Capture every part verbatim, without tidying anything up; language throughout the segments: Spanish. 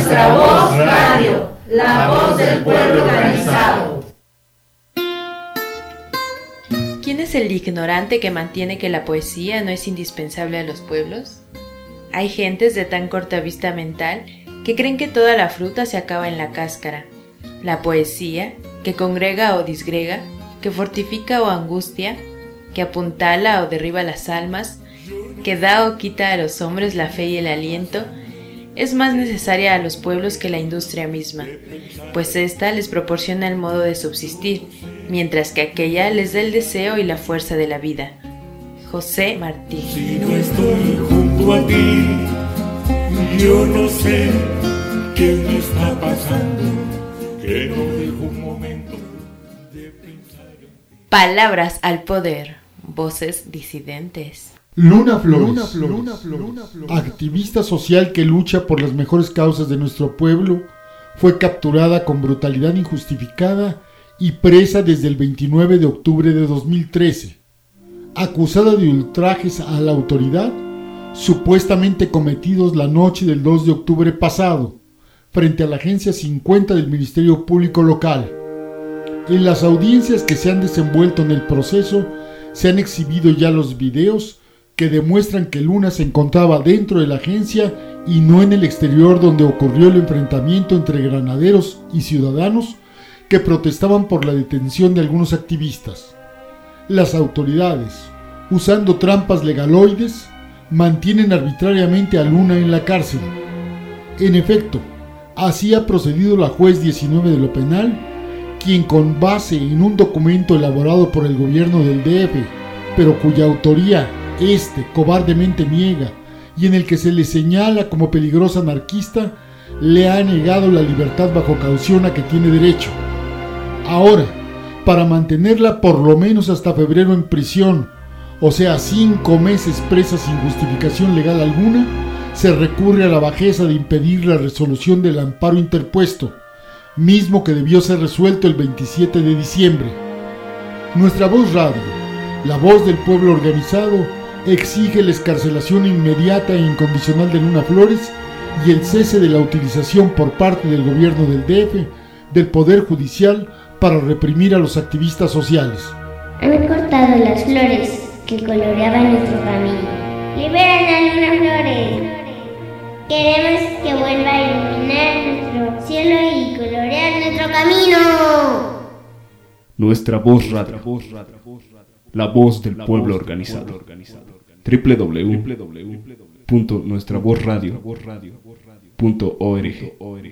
Nuestra Voz Radio, la voz del pueblo organizado. ¿Quién es el ignorante que mantiene que la poesía no es indispensable a los pueblos? Hay gentes de tan corta vista mental que creen que toda la fruta se acaba en la cáscara. La poesía, que congrega o disgrega, que fortifica o angustia, que apuntala o derriba las almas, que da o quita a los hombres la fe y el aliento, es más necesaria a los pueblos que la industria misma, pues ésta les proporciona el modo de subsistir, mientras que aquella les da el deseo y la fuerza de la vida. José Martí. Si no estoy junto a ti, yo no sé qué me está pasando, que no dejo un momento de pensar en ti. Palabras al poder, voces disidentes. Luna Flores, Luna Flores, Luna Flores, Luna Flores, activista social que lucha por las mejores causas de nuestro pueblo, fue capturada con brutalidad injustificada y presa desde el veintinueve de octubre de dos mil trece, acusada de ultrajes a la autoridad, supuestamente cometidos la noche del dos de octubre pasado, frente a la agencia cincuenta del Ministerio Público Local. En las audiencias que se han desenvuelto en el proceso, se han exhibido ya los videos que demuestran que Luna se encontraba dentro de la agencia y no en el exterior, donde ocurrió el enfrentamiento entre granaderos y ciudadanos que protestaban por la detención de algunos activistas. Las autoridades, usando trampas legaloides, mantienen arbitrariamente a Luna en la cárcel. En efecto, así ha procedido la juez diecinueve de lo penal, quien con base en un documento elaborado por el gobierno del D F, pero cuya autoría este cobardemente niega y en el que se le señala como peligrosa anarquista, le ha negado la libertad bajo caución a que tiene derecho. Ahora, para mantenerla por lo menos hasta febrero en prisión, o sea, cinco meses presa sin justificación legal alguna, se recurre a la bajeza de impedir la resolución del amparo interpuesto, mismo que debió ser resuelto el veintisiete de diciembre. Nuestra Voz Radio, la voz del pueblo organizado, exige la excarcelación inmediata e incondicional de Luna Flores y el cese de la utilización por parte del gobierno del D F del Poder Judicial para reprimir a los activistas sociales. Han cortado las flores que coloreaban nuestro camino. ¡Liberan a Luna Flores! Queremos que vuelva a iluminar nuestro cielo y colorear nuestro camino. Nuestra Voz Radio, la voz del pueblo organizado. doble u doble u doble u punto nuestra voz radio punto org.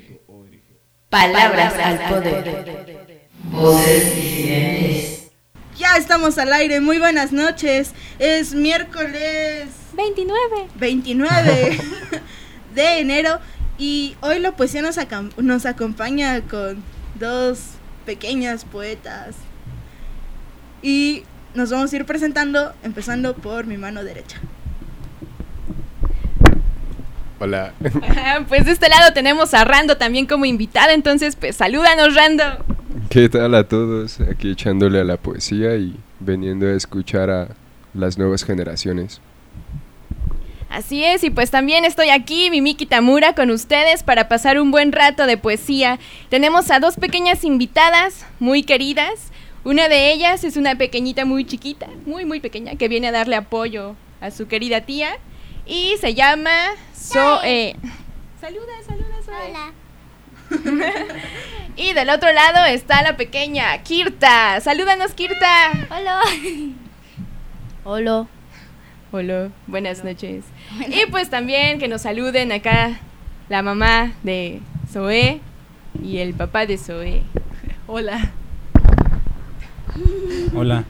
Palabras al poder, voces disidentes. Ya estamos al aire, muy buenas noches. Es miércoles veintinueve veintinueve de enero y hoy la poesía nos, acom- nos acompaña con dos pequeñas poetas y nos vamos a ir presentando, empezando por mi mano derecha. Hola. Pues de este lado tenemos a Rando también como invitada, entonces pues salúdanos, Rando. ¿Qué tal a todos? Aquí echándole a la poesía y veniendo a escuchar a las nuevas generaciones. Así es, y pues también estoy aquí, Mimiki Tamura, con ustedes para pasar un buen rato de poesía. Tenemos a dos pequeñas invitadas muy queridas. Una de ellas es una pequeñita muy chiquita, muy muy pequeña, que viene a darle apoyo a su querida tía y se llama Zoe. Saluda, saluda, Zoe. Hola. Y del otro lado está la pequeña Kirta. Salúdanos, Kirta. Hola. Hola. Hola, buenas Hola. noches. Hola. Y pues también que nos saluden acá la mamá de Zoe y el papá de Zoe. Hola. Hola.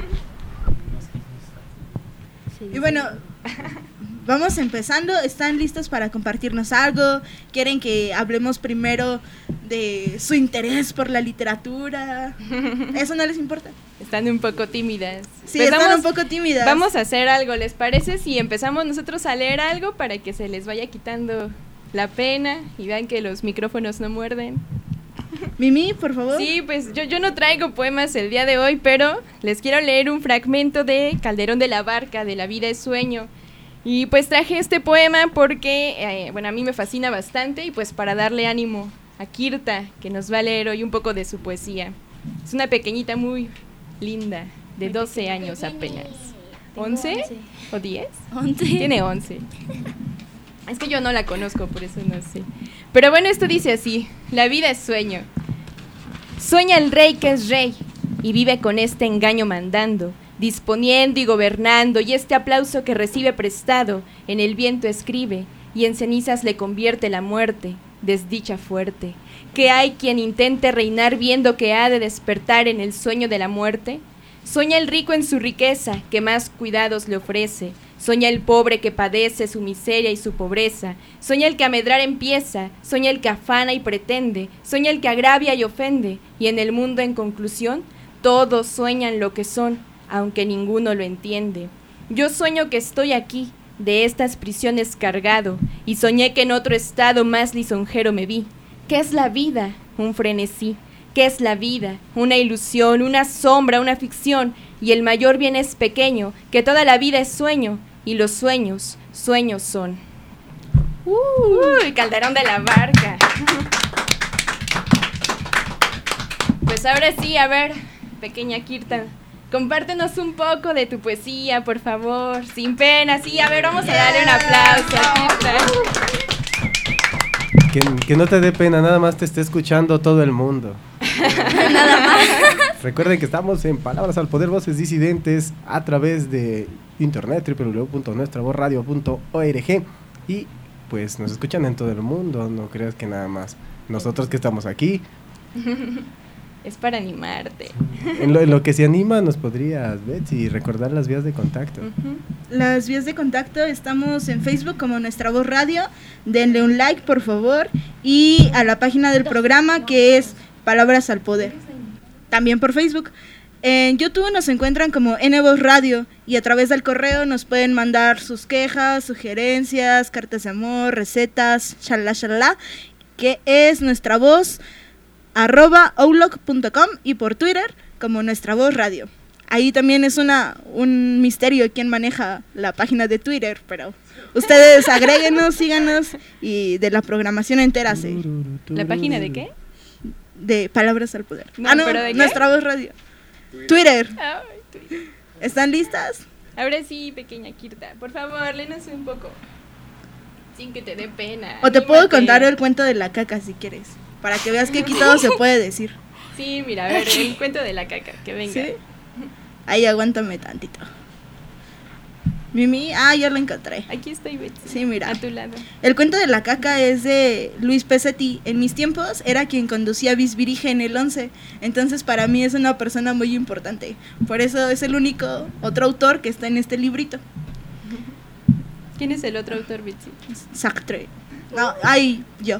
Y bueno, vamos empezando. ¿Están listos para compartirnos algo? ¿Quieren que hablemos primero de su interés por la literatura? ¿Eso no les importa? Están un poco tímidas. Sí, pues están vamos, un poco tímidas. Vamos a hacer algo, ¿les parece? Si empezamos nosotros a leer algo para que se les vaya quitando la pena y vean que los micrófonos no muerden. Mimi, por favor. Sí, pues yo, yo no traigo poemas el día de hoy, pero les quiero leer un fragmento de Calderón de la Barca, de La vida es sueño. Y pues traje este poema porque, eh, bueno, a mí me fascina bastante y pues para darle ánimo a Kirta, que nos va a leer hoy un poco de su poesía. Es una pequeñita muy linda, de doce años apenas. ¿once? ¿O diez? once. Tiene once. Es que yo no la conozco, por eso no sé. Pero bueno, esto dice así: la vida es sueño. Sueña el rey que es rey y vive con este engaño mandando, disponiendo y gobernando, y este aplauso que recibe prestado en el viento escribe y en cenizas le convierte la muerte, desdicha fuerte. ¿Que hay quien intente reinar viendo que ha de despertar en el sueño de la muerte? Sueña el rico en su riqueza, que más cuidados le ofrece. Sueña el pobre que padece su miseria y su pobreza. Sueña el que a medrar empieza. Sueña el que afana y pretende. Sueña el que agravia y ofende. Y en el mundo, en conclusión, todos sueñan lo que son, aunque ninguno lo entiende. Yo sueño que estoy aquí, de estas prisiones cargado, y soñé que en otro estado más lisonjero me vi. ¿Qué es la vida? Un frenesí. ¿Qué es la vida? Una ilusión, una sombra, una ficción, y el mayor bien es pequeño, que toda la vida es sueño, y los sueños, sueños son. Uy, Calderón de la Barca. Pues ahora sí, a ver, pequeña Kirta, compártenos un poco de tu poesía, por favor, sin pena. Sí, a ver, vamos a darle un aplauso a Kirta. Que, que no te dé pena, nada más te esté escuchando todo el mundo. Nada más. Recuerden que estamos en Palabras al Poder, Voces Disidentes, a través de internet, doble u doble u doble u punto nuestra voz radio punto org, y pues nos escuchan en todo el mundo, no creas que nada más nosotros que estamos aquí. Es para animarte. En lo, en lo que se anima, nos podrías, Betsy, recordar las vías de contacto. Uh-huh. Las vías de contacto, estamos en Facebook como Nuestra Voz Radio. Denle un like, por favor. Y a la página del programa, que es Palabras al Poder. También por Facebook. En YouTube nos encuentran como N Voz Radio. Y a través del correo nos pueden mandar sus quejas, sugerencias, cartas de amor, recetas, shalala, shalala, que es Nuestra Voz arroba outlook punto com, y por Twitter como Nuestra Voz Radio. Ahí también es una un misterio quién maneja la página de Twitter, pero ustedes agréguenos, síganos, y de la programación entera se. ¿La página de qué? De Palabras al Poder. No, ah, no, ¿pero de qué? Nuestra Voz Radio. Twitter. Ay, Twitter. ¿Están listas? Ahora sí, pequeña Kirta, por favor, léenos un poco, sin que te dé pena. O te Anímate. puedo contar el cuento de la caca si quieres, para que veas que aquí todo se puede decir. Sí, mira, a ver, el cuento de la caca, que venga. ¿Sí? Ahí aguántame tantito. Mimi, ah, ya lo encontré. Aquí estoy, Betsy. Sí, mira. A tu lado. El cuento de la caca es de Luis Pesetti. En mis tiempos era quien conducía Bisbirige en el once. Entonces para mí es una persona muy importante. Por eso es el único otro autor que está en este librito. ¿Quién es el otro autor, Betsy? Sartre. No, ay, yo.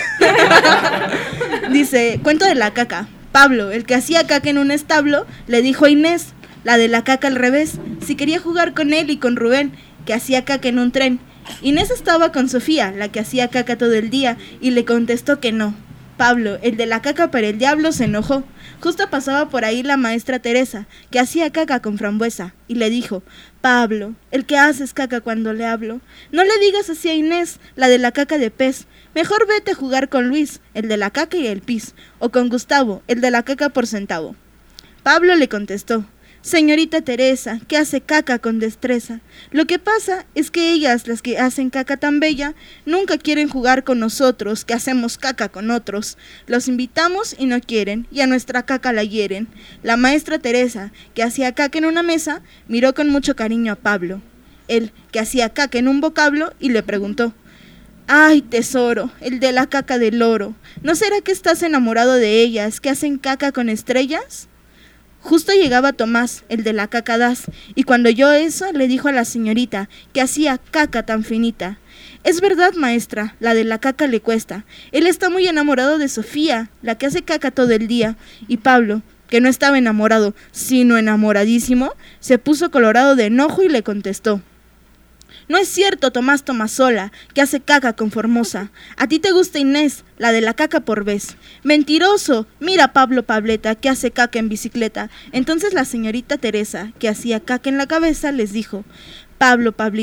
Dice, cuento de la caca. Pablo, el que hacía caca en un establo, le dijo a Inés, la de la caca al revés, si quería jugar con él y con Rubén, que hacía caca en un tren. Inés estaba con Sofía, la que hacía caca todo el día, y le contestó que no. Pablo, el de la caca para el diablo, se enojó. Justo pasaba por ahí la maestra Teresa, que hacía caca con frambuesa, y le dijo, Pablo, el que haces caca cuando le hablo, no le digas así a Inés, la de la caca de pez, mejor vete a jugar con Luis, el de la caca y el pis, o con Gustavo, el de la caca por centavo. Pablo le contestó, señorita Teresa, que hace caca con destreza. Lo que pasa es que ellas, las que hacen caca tan bella, nunca quieren jugar con nosotros, que hacemos caca con otros. Los invitamos y no quieren, y a nuestra caca la hieren. La maestra Teresa, que hacía caca en una mesa, miró con mucho cariño a Pablo. Él, que hacía caca en un vocablo, y le preguntó, ay, tesoro, el de la caca del oro, ¿no será que estás enamorado de ellas, que hacen caca con estrellas? Justo llegaba Tomás, el de la caca das, y cuando oyó eso le dijo a la señorita, que hacía caca tan finita, es verdad, maestra, la de la caca le cuesta, él está muy enamorado de Sofía, la que hace caca todo el día, y Pablo, que no estaba enamorado, sino enamoradísimo, se puso colorado de enojo y le contestó, no es cierto, Tomás Tomasola, que hace caca con Formosa. A ti te gusta Inés, la de la caca por vez. Mentiroso, mira Pablo Pableta, que hace caca en bicicleta. Entonces la señorita Teresa, que hacía caca en la cabeza, les dijo, Pablo Pablito,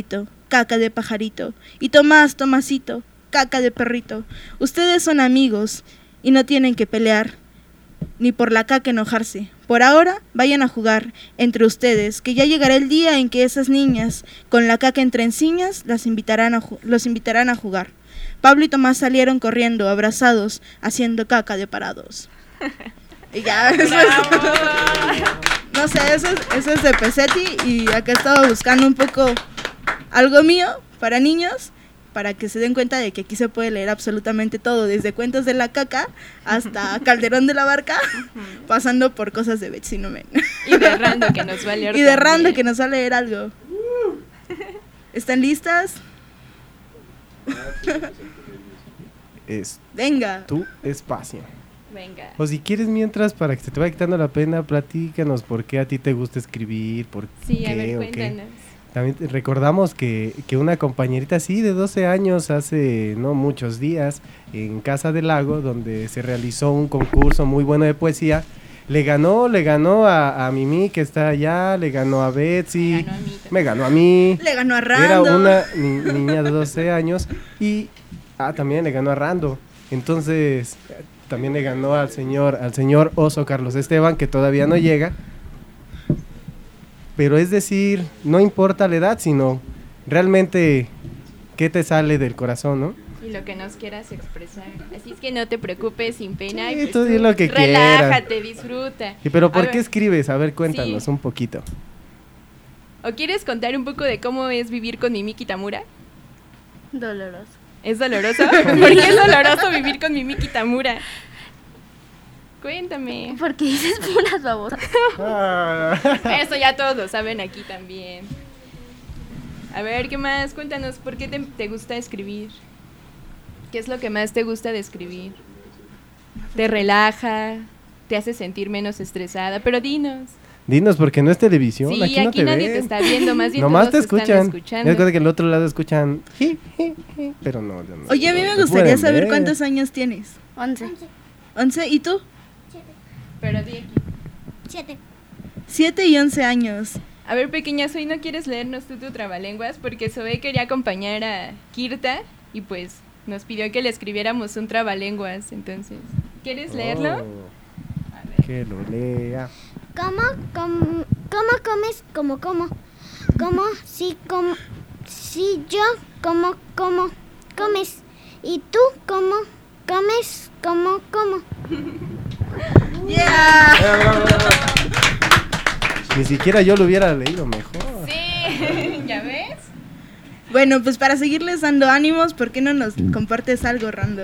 caca de pajarito. Y Tomás, Tomasito, caca de perrito. Ustedes son amigos y no tienen que pelear, ni por la caca enojarse. Por ahora, vayan a jugar entre ustedes, que ya llegará el día en que esas niñas, con la caca entre encinas, las invitarán a los invitarán a jugar. Pablo y Tomás salieron corriendo, abrazados, haciendo caca de parados. Y ya, eso es, no sé, eso es, eso es de Pesetti, y acá estaba buscando un poco algo mío para niños, para que se den cuenta de que aquí se puede leer absolutamente todo, desde cuentos de la caca hasta Calderón de la Barca, pasando por cosas de Betsy Nomen. Y de Rando, que nos va a leer Y de también. Rando, que nos va a leer algo. ¿Están listas? Es Venga. tu espacio. Venga. O si quieres, mientras, para que se te vaya quitando la pena, platícanos por qué a ti te gusta escribir, por Sí, qué a ver, o qué. cuéntanos. También te- recordamos que, que una compañerita así de doce años, hace no muchos días, en Casa del Lago, donde se realizó un concurso muy bueno de poesía, le ganó, le ganó a, a Mimi, que está allá, le ganó a Betsy, me ganó a mí. Le ganó a Era Rando. una ni- niña de doce años y ah, también le ganó a Rando. Entonces, eh, también le ganó al señor, al señor Oso Carlos Esteban, que todavía no llega. Pero es decir, no importa la edad, sino realmente qué te sale del corazón, ¿no? Y lo que nos quieras expresar. Así es que no te preocupes, sin pena. Sí, y pues tú di lo que relájate, disfruta. Y pero A ¿por ver, qué escribes? A ver, cuéntanos Sí. un poquito. ¿O quieres contar un poco de cómo es vivir con Mimi Kitamura? Doloroso. ¿Es doloroso? ¿Por qué es doloroso vivir con Mimi Kitamura? Cuéntame. Porque dices puras babosas. Eso ya todos lo saben aquí también. A ver, ¿qué más? Cuéntanos, ¿por qué te, te gusta escribir? ¿Qué es lo que más te gusta de escribir? ¿Te relaja? ¿Te hace sentir menos estresada? Pero dinos. Dinos, porque no es televisión, Sí, aquí no aquí te nadie ven. te está viendo, más bien Nomás todos te te están escuchan. escuchando. Me acuerdo que el otro lado escuchan, ji, ji, ji, pero no, no, no. Oye, a mí me no te gustaría pueden saber ver. cuántos años tienes. Once. ¿Once? ¿Y tú? Pero di aquí. Siete. Siete y once años. A ver, pequeña, ¿hoy no quieres leernos tú tu trabalenguas? Porque Zoe quería acompañar a Kirta y pues nos pidió que le escribiéramos un trabalenguas, entonces. ¿Quieres leerlo? Oh, que lo lea. ¿Cómo, cómo, cómo comes? ¿Cómo, cómo? ¿Cómo? Sí, como, sí, yo, ¿cómo, cómo comes? ¿Y tú, cómo comes? ¿Cómo, cómo? Ni siquiera yo lo hubiera leído mejor. Sí, ¿ya ves? Bueno, pues para seguirles dando ánimos, ¿por qué no nos compartes algo, Rando?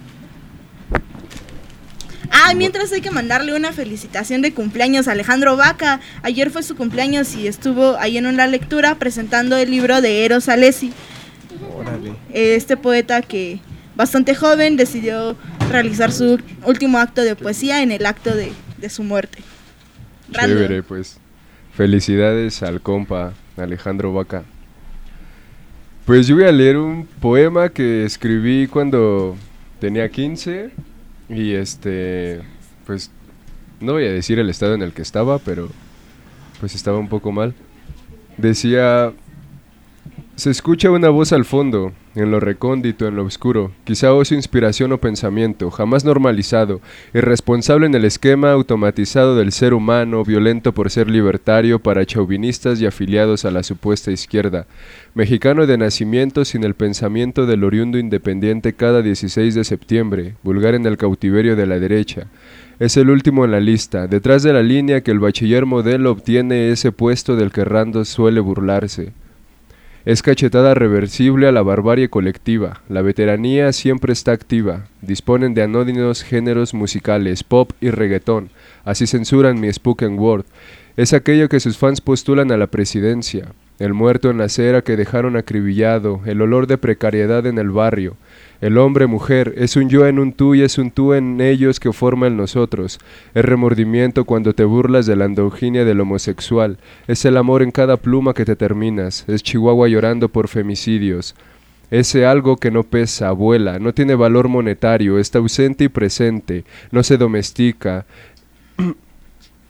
Ah, mientras hay que mandarle una felicitación de cumpleaños a Alejandro Vaca. Ayer fue su cumpleaños y estuvo ahí en una lectura presentando el libro de Eros Alessi. Órale. Este poeta que bastante joven decidió realizar su último acto de poesía en el acto de, de su muerte. Rando. Chévere, pues. Felicidades al compa Alejandro Vaca. Pues yo voy a leer un poema que escribí cuando tenía quince y este, pues no voy a decir el estado en el que estaba, pero pues estaba un poco mal. Decía: se escucha una voz al fondo, en lo recóndito, en lo oscuro, quizá o su inspiración o pensamiento, jamás normalizado, irresponsable en el esquema automatizado del ser humano, violento por ser libertario para chauvinistas y afiliados a la supuesta izquierda, mexicano de nacimiento sin el pensamiento del oriundo independiente cada dieciséis de septiembre, vulgar en el cautiverio de la derecha. Es el último en la lista, detrás de la línea que el bachiller modelo obtiene ese puesto del que Rando suele burlarse. Es cachetada reversible a la barbarie colectiva. La veteranía siempre está activa. Disponen de anódinos géneros musicales, pop y reggaetón. Así censuran mi spoken word. Es aquello que sus fans postulan a la presidencia. El muerto en la acera que dejaron acribillado. El olor de precariedad en el barrio. El hombre-mujer es un yo en un tú y es un tú en ellos que forma el nosotros. Es remordimiento cuando te burlas de la androginia del homosexual. Es el amor en cada pluma que te terminas. Es Chihuahua llorando por femicidios. Ese algo que no pesa, vuela, no tiene valor monetario, está ausente y presente, no se domestica.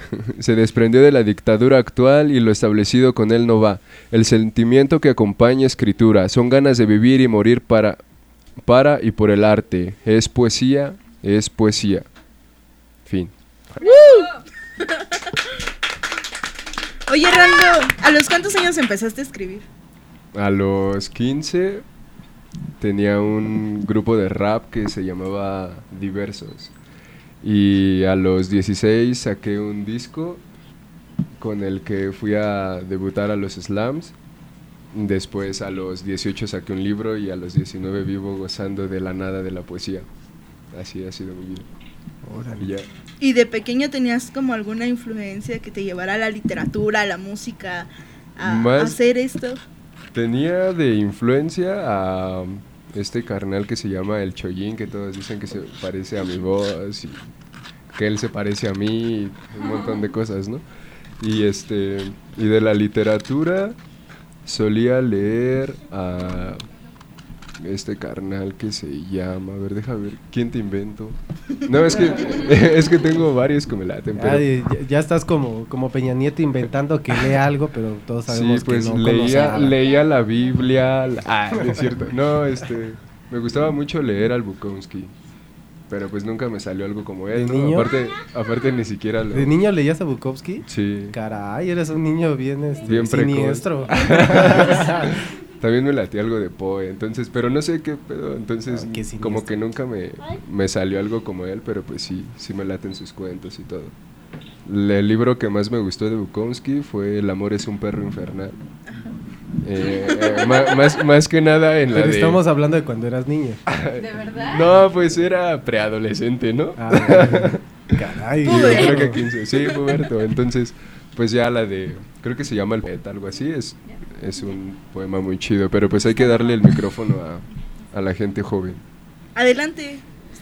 Se desprendió de la dictadura actual y lo establecido con él no va. El sentimiento que acompaña escritura son ganas de vivir y morir para, para y por el arte. Es poesía, es poesía. Fin. Oye, Rando, ¿a los cuántos años empezaste a escribir? A los quince tenía un grupo de rap que se llamaba Diversos. Y a los dieciséis saqué un disco con el que fui a debutar a los slams. Después a los dieciocho saqué un libro y a los diecinueve vivo gozando de la nada de la poesía. Así ha sido mi vida. Órale. Y ya. ¿Y de pequeño tenías como alguna influencia que te llevara a la literatura, a la música, a, Más- a hacer esto? Tenía de influencia a este carnal que se llama El Chollín, que todos dicen que se parece a mi voz y que él se parece a mí, y un montón de cosas, ¿no? Y este y de la literatura solía leer a este carnal que se llama, a ver, deja ver, ¿quién te invento? No, es que es que tengo varios que me laten, pero Ay, ya, ya estás como, como Peña Nieto inventando que lee algo, pero todos sabemos sí, pues que no conoce leía, nada. leía la Biblia, la- ah, no es cierto, no, este, me gustaba mucho leer al Bukowski, pero pues nunca me salió algo como él, ¿De ¿no? niño? Aparte, aparte ni siquiera lo... ¿De niño leías a Bukowski? Sí. Caray, eres un niño bien, este, Bien precoz. siniestro. También me latía algo de Poe, entonces, pero no sé qué pedo, entonces Ah, qué siniestro. como que nunca me, me salió algo como él, pero pues sí, sí me laten sus cuentos y todo. El libro que más me gustó de Bukowski fue El amor es un perro infernal. Eh, eh, ma- más, más que nada en la Pero de... estamos hablando de cuando eras niño. ¿De verdad? No, pues era preadolescente, ¿no? Ah, caray. Digo, creo que quince, sí, puberto. Entonces, pues ya la de, creo que se llama El Poeta, algo así, es, es un poema muy chido, pero pues hay que darle el micrófono a, a la gente joven. Adelante.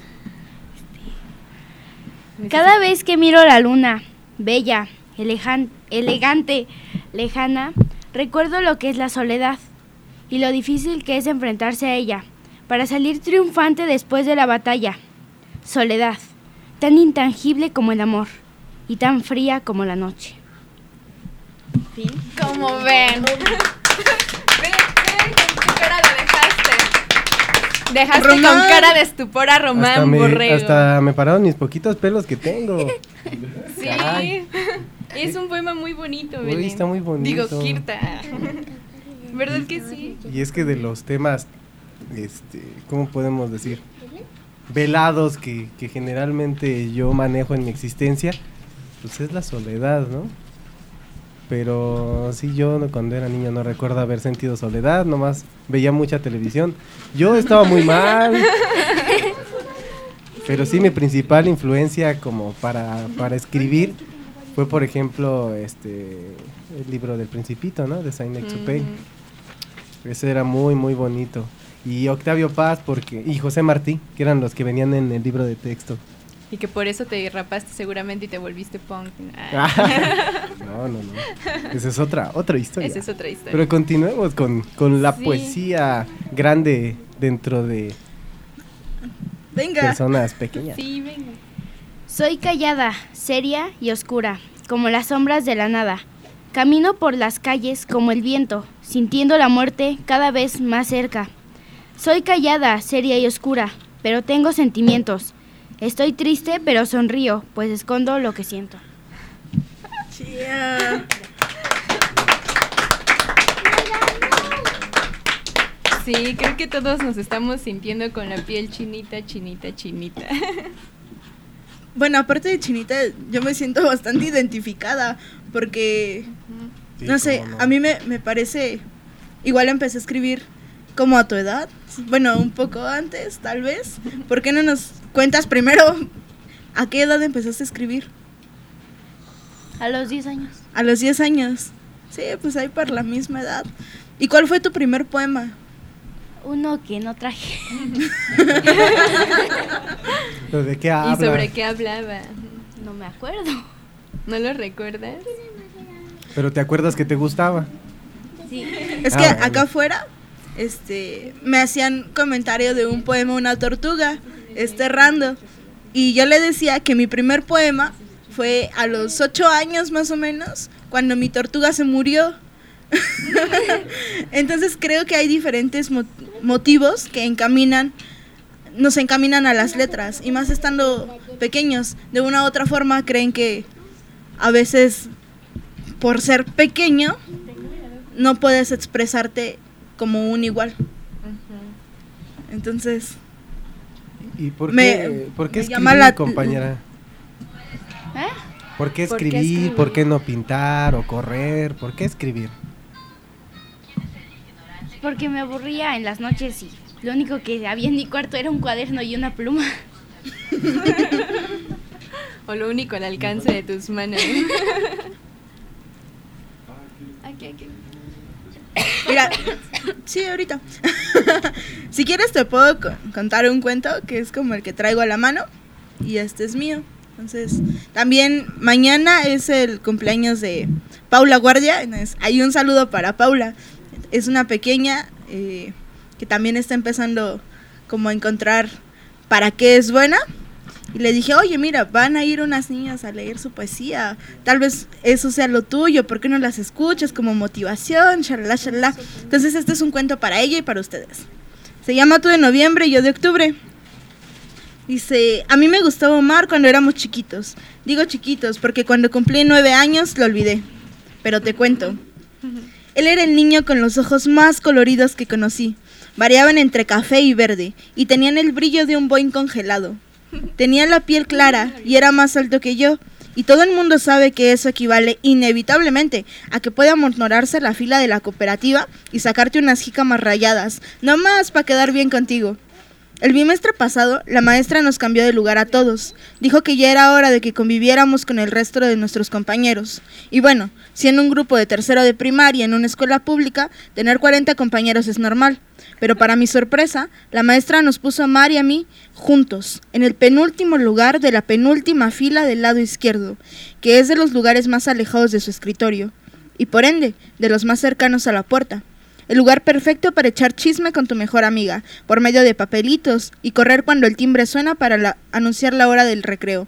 Cada vez que miro la luna, bella, elejan- elegante, lejana, recuerdo lo que es la soledad y lo difícil que es enfrentarse a ella para salir triunfante después de la batalla. Soledad, tan intangible como el amor y tan fría como la noche. Fin. Como ven. Ven, ven, con qué cara lo dejaste. Dejaste Román. con cara de estupor a Román hasta, me, Borrego. hasta me pararon mis poquitos pelos que tengo. Sí. Caray. Es un poema muy bonito, Uy, Belén. está muy bonito. Digo, Kirta. ¿Verdad que sí? Y es que de los temas, este, ¿cómo podemos decir? Velados que, que generalmente yo manejo en mi existencia, pues es la soledad, ¿no? Pero sí, yo no- cuando era niño no recuerdo haber sentido soledad, nomás veía mucha televisión. Yo estaba muy mal. Pero sí, mi principal influencia como para, para escribir fue, por ejemplo, este el libro del Principito, ¿no? De Saint-Exupéry. Ese era muy, muy bonito. Y Octavio Paz, porque y José Martí, que eran los que venían en el libro de texto. Y que por eso te rapaste seguramente y te volviste punk. Ah. No, no, no. Esa es otra, otra historia. Esa es otra historia. Pero continuemos con, con la Sí. poesía grande dentro de Venga. personas pequeñas. Sí, venga. Soy callada, seria y oscura, como las sombras de la nada. Camino por las calles como el viento, sintiendo la muerte cada vez más cerca. Soy callada, seria y oscura, pero tengo sentimientos. Estoy triste, pero sonrío, pues escondo lo que siento. Chía. Sí, creo que todos nos estamos sintiendo con la piel chinita, chinita, chinita. Bueno, aparte de Chinita, yo me siento bastante identificada porque, Sí, no sé, cómo no. a mí me, me parece, igual empecé a escribir como a tu edad, bueno, un poco antes, tal vez. ¿Por qué no nos cuentas primero a qué edad empezaste a escribir? A los diez años. A los diez años. Sí, pues ahí por la misma edad. ¿Y cuál fue tu primer poema? Uno que no traje. ¿Pero ¿De qué habla? ¿Y sobre qué hablaba? No me acuerdo. ¿No lo recuerdas? Pero ¿te acuerdas que te gustaba? Sí. Es Ah, que bueno. acá afuera este, me hacían comentario de un poema, una tortuga, este Rando. Y yo le decía que mi primer poema fue a los ocho años más o menos, cuando mi tortuga se murió. Entonces creo que hay diferentes mo- motivos que encaminan, nos encaminan a las letras, y más estando pequeños, de una u otra forma creen que a veces por ser pequeño no puedes expresarte como un igual. Entonces ¿Y por me- qué, ¿por qué me escribir, llama la- compañera? ¿Eh? ¿Por qué ¿Por qué escribir? escribir? ¿Por qué no pintar o correr? ¿Por qué escribir? Porque me aburría en las noches y lo único que había en mi cuarto era un cuaderno y una pluma. O lo único al alcance de tus manos. Aquí, aquí. Mira, sí, ahorita. Si quieres te puedo co- contar un cuento que es como el que traigo a la mano, y este es mío. Entonces, también mañana es el cumpleaños de Paula Guardia. Entonces, hay un saludo para Paula. Es una pequeña eh, que también está empezando como a encontrar para qué es buena. Y le dije, oye, mira, van a ir unas niñas a leer su poesía. Tal vez eso sea lo tuyo, ¿por qué no las escuchas como motivación? Shalala, shalala. Entonces, este es un cuento para ella y para ustedes. Se llama Tú de noviembre y yo de octubre. Dice, a mí me gustaba Omar cuando éramos chiquitos. Digo chiquitos porque cuando cumplí nueve años lo olvidé. Pero te cuento. Él era el niño con los ojos más coloridos que conocí. Variaban entre café y verde y tenían el brillo de un boing congelado. Tenía la piel clara y era más alto que yo. Y todo el mundo sabe que eso equivale inevitablemente a que pueda amontonarse la fila de la cooperativa y sacarte unas jícamas rayadas, no más para quedar bien contigo. El bimestre pasado, la maestra nos cambió de lugar a todos. Dijo que ya era hora de que conviviéramos con el resto de nuestros compañeros. Y bueno, siendo un grupo de tercero de primaria en una escuela pública, tener cuarenta compañeros es normal. Pero para mi sorpresa, la maestra nos puso a Mar y a mí juntos, en el penúltimo lugar de la penúltima fila del lado izquierdo, que es de los lugares más alejados de su escritorio, y por ende, de los más cercanos a la puerta. El lugar perfecto para echar chisme con tu mejor amiga, por medio de papelitos, y correr cuando el timbre suena para la- anunciar la hora del recreo.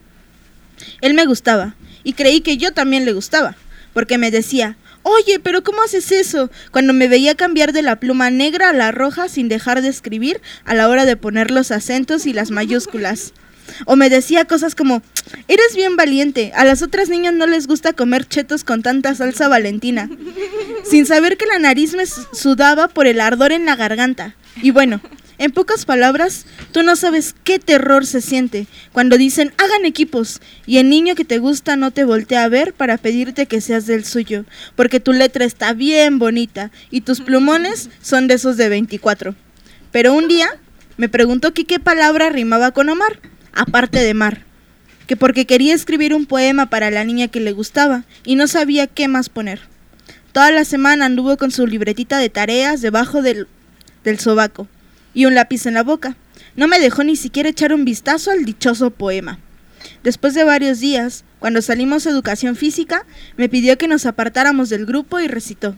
Él me gustaba, y creí que yo también le gustaba, porque me decía, oye, pero ¿cómo haces eso? Cuando me veía cambiar de la pluma negra a la roja sin dejar de escribir a la hora de poner los acentos y las mayúsculas. O me decía cosas como, eres bien valiente, a las otras niñas no les gusta comer chetos con tanta salsa valentina, sin saber que la nariz me sudaba por el ardor en la garganta. Y bueno, en pocas palabras, tú no sabes qué terror se siente cuando dicen hagan equipos y el niño que te gusta no te voltea a ver para pedirte que seas del suyo, porque tu letra está bien bonita y tus plumones son de esos de veinticuatro. Pero un día me preguntó que qué palabra rimaba con Omar, aparte de mar, que porque quería escribir un poema para la niña que le gustaba y no sabía qué más poner. Toda la semana anduvo con su libretita de tareas debajo del, del sobaco y un lápiz en la boca. No me dejó ni siquiera echar un vistazo al dichoso poema. Después de varios días, cuando salimos a educación física, me pidió que nos apartáramos del grupo y recitó.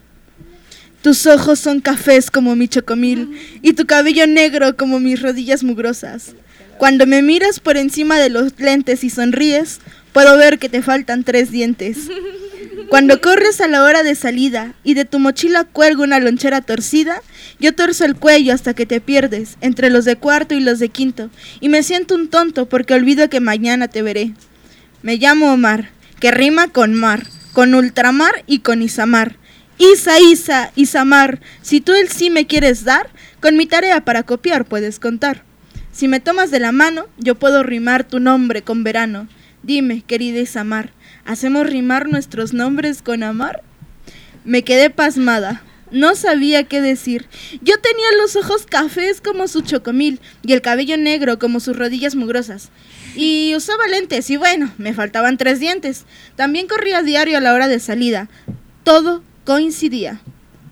Tus ojos son cafés como mi chocomil y tu cabello negro como mis rodillas mugrosas. Cuando me miras por encima de los lentes y sonríes, puedo ver que te faltan tres dientes. Cuando corres a la hora de salida y de tu mochila cuelga una lonchera torcida, yo torzo el cuello hasta que te pierdes entre los de cuarto y los de quinto, y me siento un tonto porque olvido que mañana te veré. Me llamo Omar, que rima con mar, con ultramar y con Isamar. Isa, Isa, Isamar, si tú el sí me quieres dar, con mi tarea para copiar puedes contar. Si me tomas de la mano, yo puedo rimar tu nombre con verano. Dime, querida Isamar, ¿hacemos rimar nuestros nombres con amar? Me quedé pasmada, no sabía qué decir. Yo tenía los ojos cafés como su chocomil y el cabello negro como sus rodillas mugrosas. Y usaba lentes y bueno, me faltaban tres dientes. También corría diario a la hora de salida. Todo coincidía.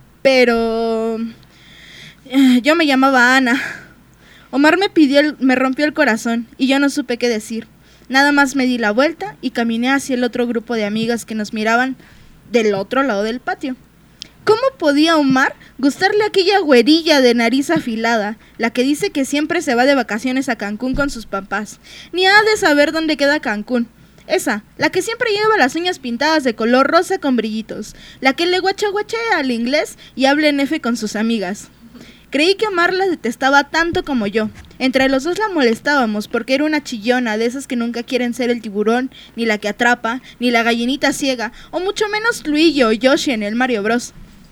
Pero eh, yo me llamaba Ana. Omar me pidió, el, me rompió el corazón y yo no supe qué decir. Nada más me di la vuelta y caminé hacia el otro grupo de amigas que nos miraban del otro lado del patio. ¿Cómo podía Omar gustarle a aquella güerilla de nariz afilada, la que dice que siempre se va de vacaciones a Cancún con sus papás? Ni ha de saber dónde queda Cancún. Esa, la que siempre lleva las uñas pintadas de color rosa con brillitos, la que le guachaguachea al inglés y habla en F con sus amigas. Creí que Omar la detestaba tanto como yo. Entre los dos la molestábamos porque era una chillona de esas que nunca quieren ser el tiburón, ni la que atrapa, ni la gallinita ciega, o mucho menos Luigi o Yoshi en el Mario Bros.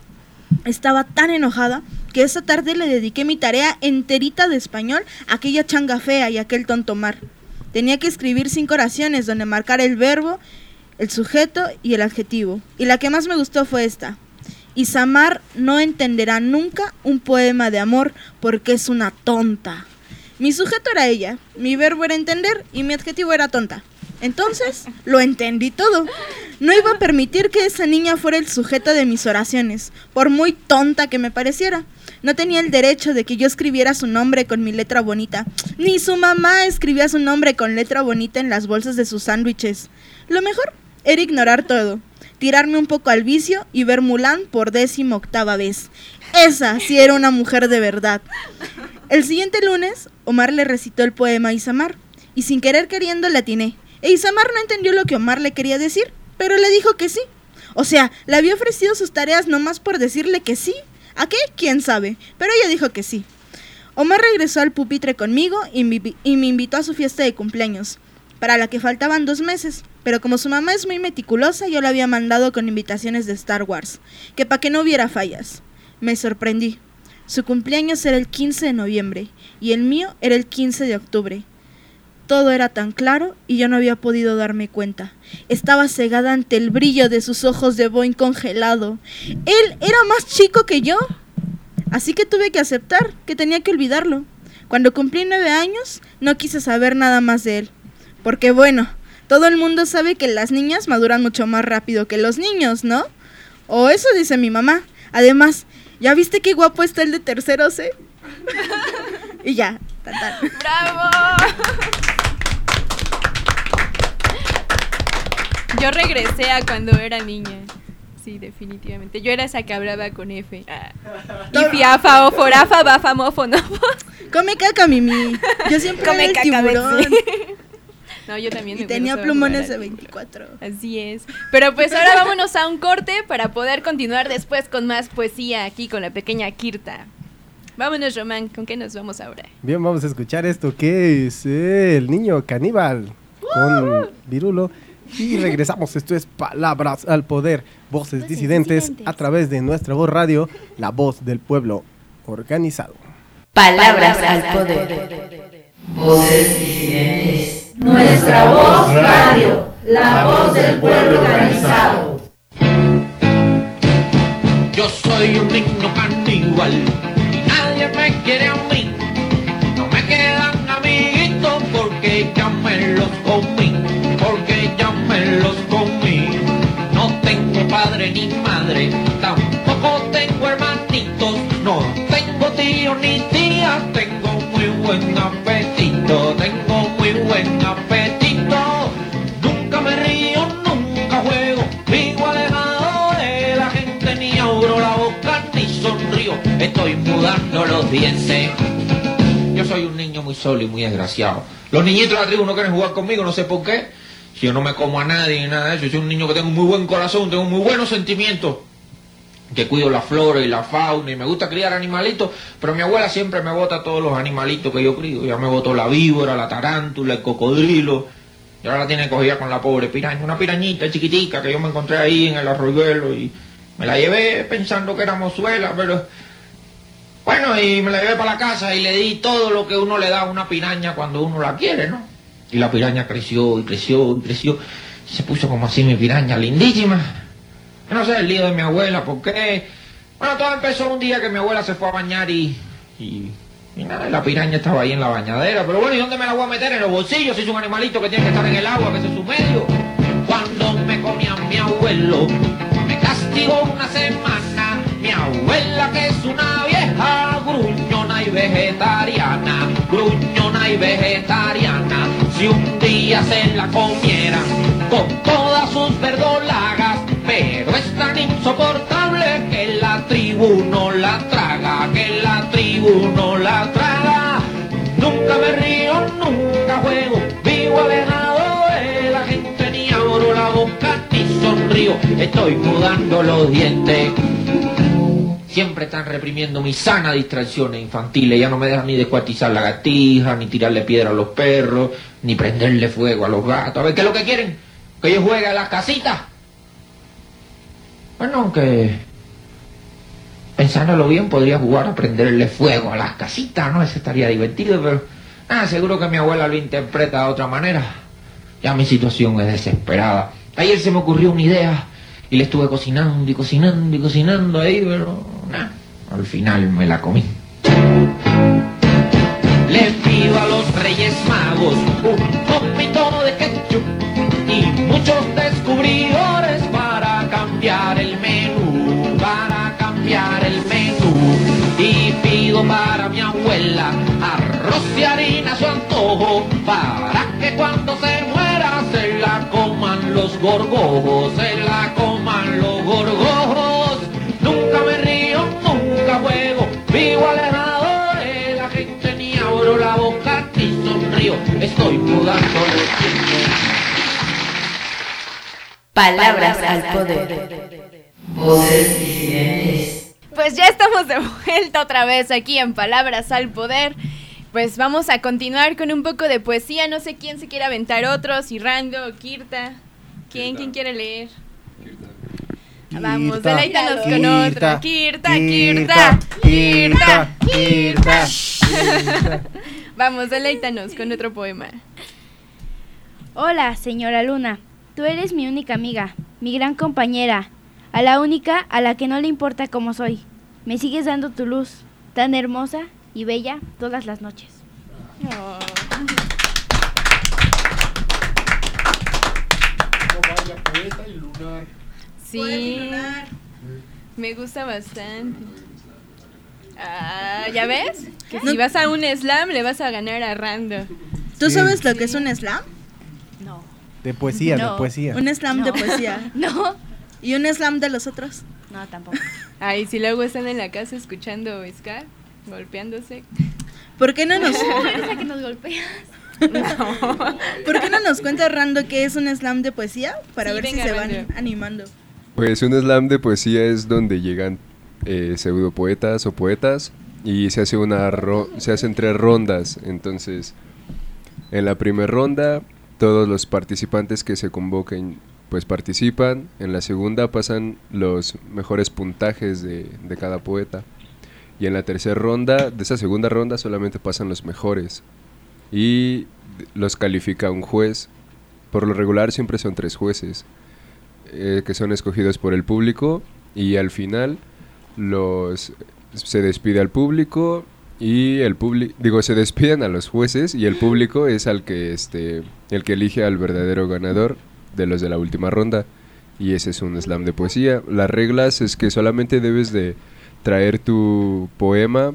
Estaba tan enojada que esa tarde le dediqué mi tarea enterita de español a aquella changa fea y a aquel tonto Omar. Tenía que escribir cinco oraciones donde marcar el verbo, el sujeto y el adjetivo. Y la que más me gustó fue esta. Isamar no entenderá nunca un poema de amor porque es una tonta. Mi sujeto era ella, mi verbo era entender y mi adjetivo era tonta. Entonces, lo entendí todo. No iba a permitir que esa niña fuera el sujeto de mis oraciones, por muy tonta que me pareciera. No tenía el derecho de que yo escribiera su nombre con mi letra bonita. Ni su mamá escribía su nombre con letra bonita en las bolsas de sus sándwiches. Lo mejor era ignorar todo, tirarme un poco al vicio y ver Mulan por décima octava vez. Esa sí era una mujer de verdad. El siguiente lunes, Omar le recitó el poema a Isamar, y sin querer queriendo le atiné. E Isamar no entendió lo que Omar le quería decir, pero le dijo que sí. O sea, le había ofrecido sus tareas nomás por decirle que sí. ¿A qué? ¿Quién sabe? Pero ella dijo que sí. Omar regresó al pupitre conmigo y me, y me invitó a su fiesta de cumpleaños, para la que faltaban dos meses. Pero como su mamá es muy meticulosa, yo la había mandado con invitaciones de Star Wars, que para que no hubiera fallas. Me sorprendí. Su cumpleaños era el quince de noviembre y el mío era el quince de octubre. Todo era tan claro y yo no había podido darme cuenta. Estaba cegada ante el brillo de sus ojos de boing congelado. Él era más chico que yo. Así que tuve que aceptar que tenía que olvidarlo. Cuando cumplí nueve años, no quise saber nada más de él. Porque bueno, todo el mundo sabe que las niñas maduran mucho más rápido que los niños, ¿no? O eso dice mi mamá. Además, ¿ya viste qué guapo está el de tercero C? Y ya. Tan, tan. ¡Bravo! Yo regresé a cuando era niña. Sí, definitivamente. Yo era esa que hablaba con F. Ah. Y fiafa, o forafa, bafa, mofo, no. Come caca, Mimi. Yo siempre Come era el caca, tiburón. Betsy. No, yo también. Y tenía plumones de veinticuatro. Así es. Pero pues ahora vámonos a un corte para poder continuar después con más poesía aquí con la pequeña Kirta. Vámonos, Román, ¿con qué nos vamos ahora? Bien, vamos a escuchar esto que es eh, El Niño Caníbal con Virulo. Y regresamos, esto es Palabras al Poder, voces, voces disidentes, disidentes a través de nuestra voz radio, la voz del pueblo organizado. Palabras, Palabras al poder. poder. Voces disidentes. Nuestra voz radio, la voz del pueblo organizado. Yo soy un niño caníbal y nadie me quiere a mí. No me quedan amiguitos porque ya me los comí. Porque ya me los comí. No tengo padre ni madre, tampoco tengo hermanitos. No tengo tío ni tía, tengo muy buen apetito. Tengo muy buen apetito. Nunca me río, nunca juego. Vivo alejado de la gente, ni abro la boca ni sonrío. Estoy mudando los dientes. Yo soy un niño muy solo y muy desgraciado. Los niñitos de la tribu no quieren jugar conmigo, no sé por qué. Si yo no me como a nadie ni nada de eso, yo soy un niño que tengo muy buen corazón, tengo muy buenos sentimientos, que cuido la flora y la fauna y me gusta criar animalitos, pero mi abuela siempre me bota todos los animalitos que yo crío. Ya me botó la víbora, la tarántula, el cocodrilo, y ahora la tiene cogida con la pobre piraña, una pirañita chiquitica que yo me encontré ahí en el arroyuelo y me la llevé pensando que era mozuela, pero bueno, y me la llevé para la casa y le di todo lo que uno le da a una piraña cuando uno la quiere, ¿no? Y la piraña creció y creció y creció. Se puso como así mi piraña, lindísima. Yo no sé el lío de mi abuela, ¿por qué? Bueno, todo empezó un día que mi abuela se fue a bañar y... Y, y nada, la piraña estaba ahí en la bañadera. Pero bueno, ¿y dónde me la voy a meter? En los bolsillos, si es un animalito que tiene que estar en el agua, que ese es su medio. Cuando me comía mi abuelo, me castigó una semana. Mi abuela, que es una vieja gruñona y vegetariana, gruñona y vegetariana. Si un día se la comieran con todas sus verdolagas, pero es tan insoportable que la tribu no la traga, que la tribu no la traga. Nunca me río, nunca juego, vivo alejado de la gente, sonrío, estoy mudando los dientes. Siempre están reprimiendo mis sanas distracciones infantiles. Ya no me dejan ni descuartizar la gatija, ni tirarle piedra a los perros, ni prenderle fuego a los gatos. A ver, ¿qué es lo que quieren? ¿Que yo juegue a las casitas? Bueno, aunque pensándolo bien podría jugar a prenderle fuego a las casitas, ¿no? Eso estaría divertido, pero ah, seguro que mi abuela lo interpreta de otra manera. Ya mi situación es desesperada. Ayer se me ocurrió una idea y le estuve cocinando y cocinando y cocinando ahí, pero nah, al final me la comí. Le pido a los Reyes Magos un poquito de ketchup y muchos descubridores para cambiar el menú, para cambiar el menú. Y pido para mi abuela arroz y harina a su antojo, para que cuando se muera se la coman los gorgojos, se la coman los gorgojos. Nunca me río, nunca juego, vivo alejado de la gente, ni abro la boca ni sonrío, estoy mudando los dientes. Palabras al poder. Voces disidentes. Pues ya estamos de vuelta otra vez aquí en Palabras al Poder. Pues vamos a continuar con un poco de poesía. No sé quién se quiere aventar otro, si Rando o Kirta. ¿Quién, ¿quién quiere leer? Kirta. Vamos, Kirta. deleítanos con Kirta. otra. Kirta, Kirta, Kirta, Kirta, Kirta, Kirta. Vamos, deleítanos con otro poema. Hola, señora Luna. Tú eres mi única amiga, mi gran compañera. A la única a la que no le importa cómo soy. Me sigues dando tu luz, tan hermosa y bella todas las noches. Oh. Vaya, poeta y lunar. Sí, me gusta bastante. Ah, ¿ya ves? Que si vas a un slam le vas a ganar a Rando. ¿Tú sabes lo que es un slam? No. De poesía, No. de poesía. Un slam No. de poesía. No, ¿Y un slam de los otros? no, tampoco. Ay, si luego están en la casa escuchando ska, golpeándose. ¿Por qué no nos, Tú eres la que nos golpeas. No. ¿por qué no nos cuenta Rando qué es un slam de poesía? Para Sí, ver venga, si se van Rando. animando. Pues un slam de poesía es donde llegan eh, pseudopoetas o poetas y se hace una ro- se hacen tres rondas. Entonces, en la primera ronda todos los participantes que se convoquen pues participan. En la segunda pasan los mejores puntajes de, de cada poeta. Y en la tercera ronda, de esa segunda ronda solamente pasan los mejores. Y los califica un juez. Por lo regular siempre son tres jueces. Eh, que son escogidos por el público y al final los se despide al público y el público digo se despiden a los jueces y el público es al que este el que elige al verdadero ganador de los de la última ronda y ese es un slam de poesía. Las reglas es que solamente debes de traer tu poema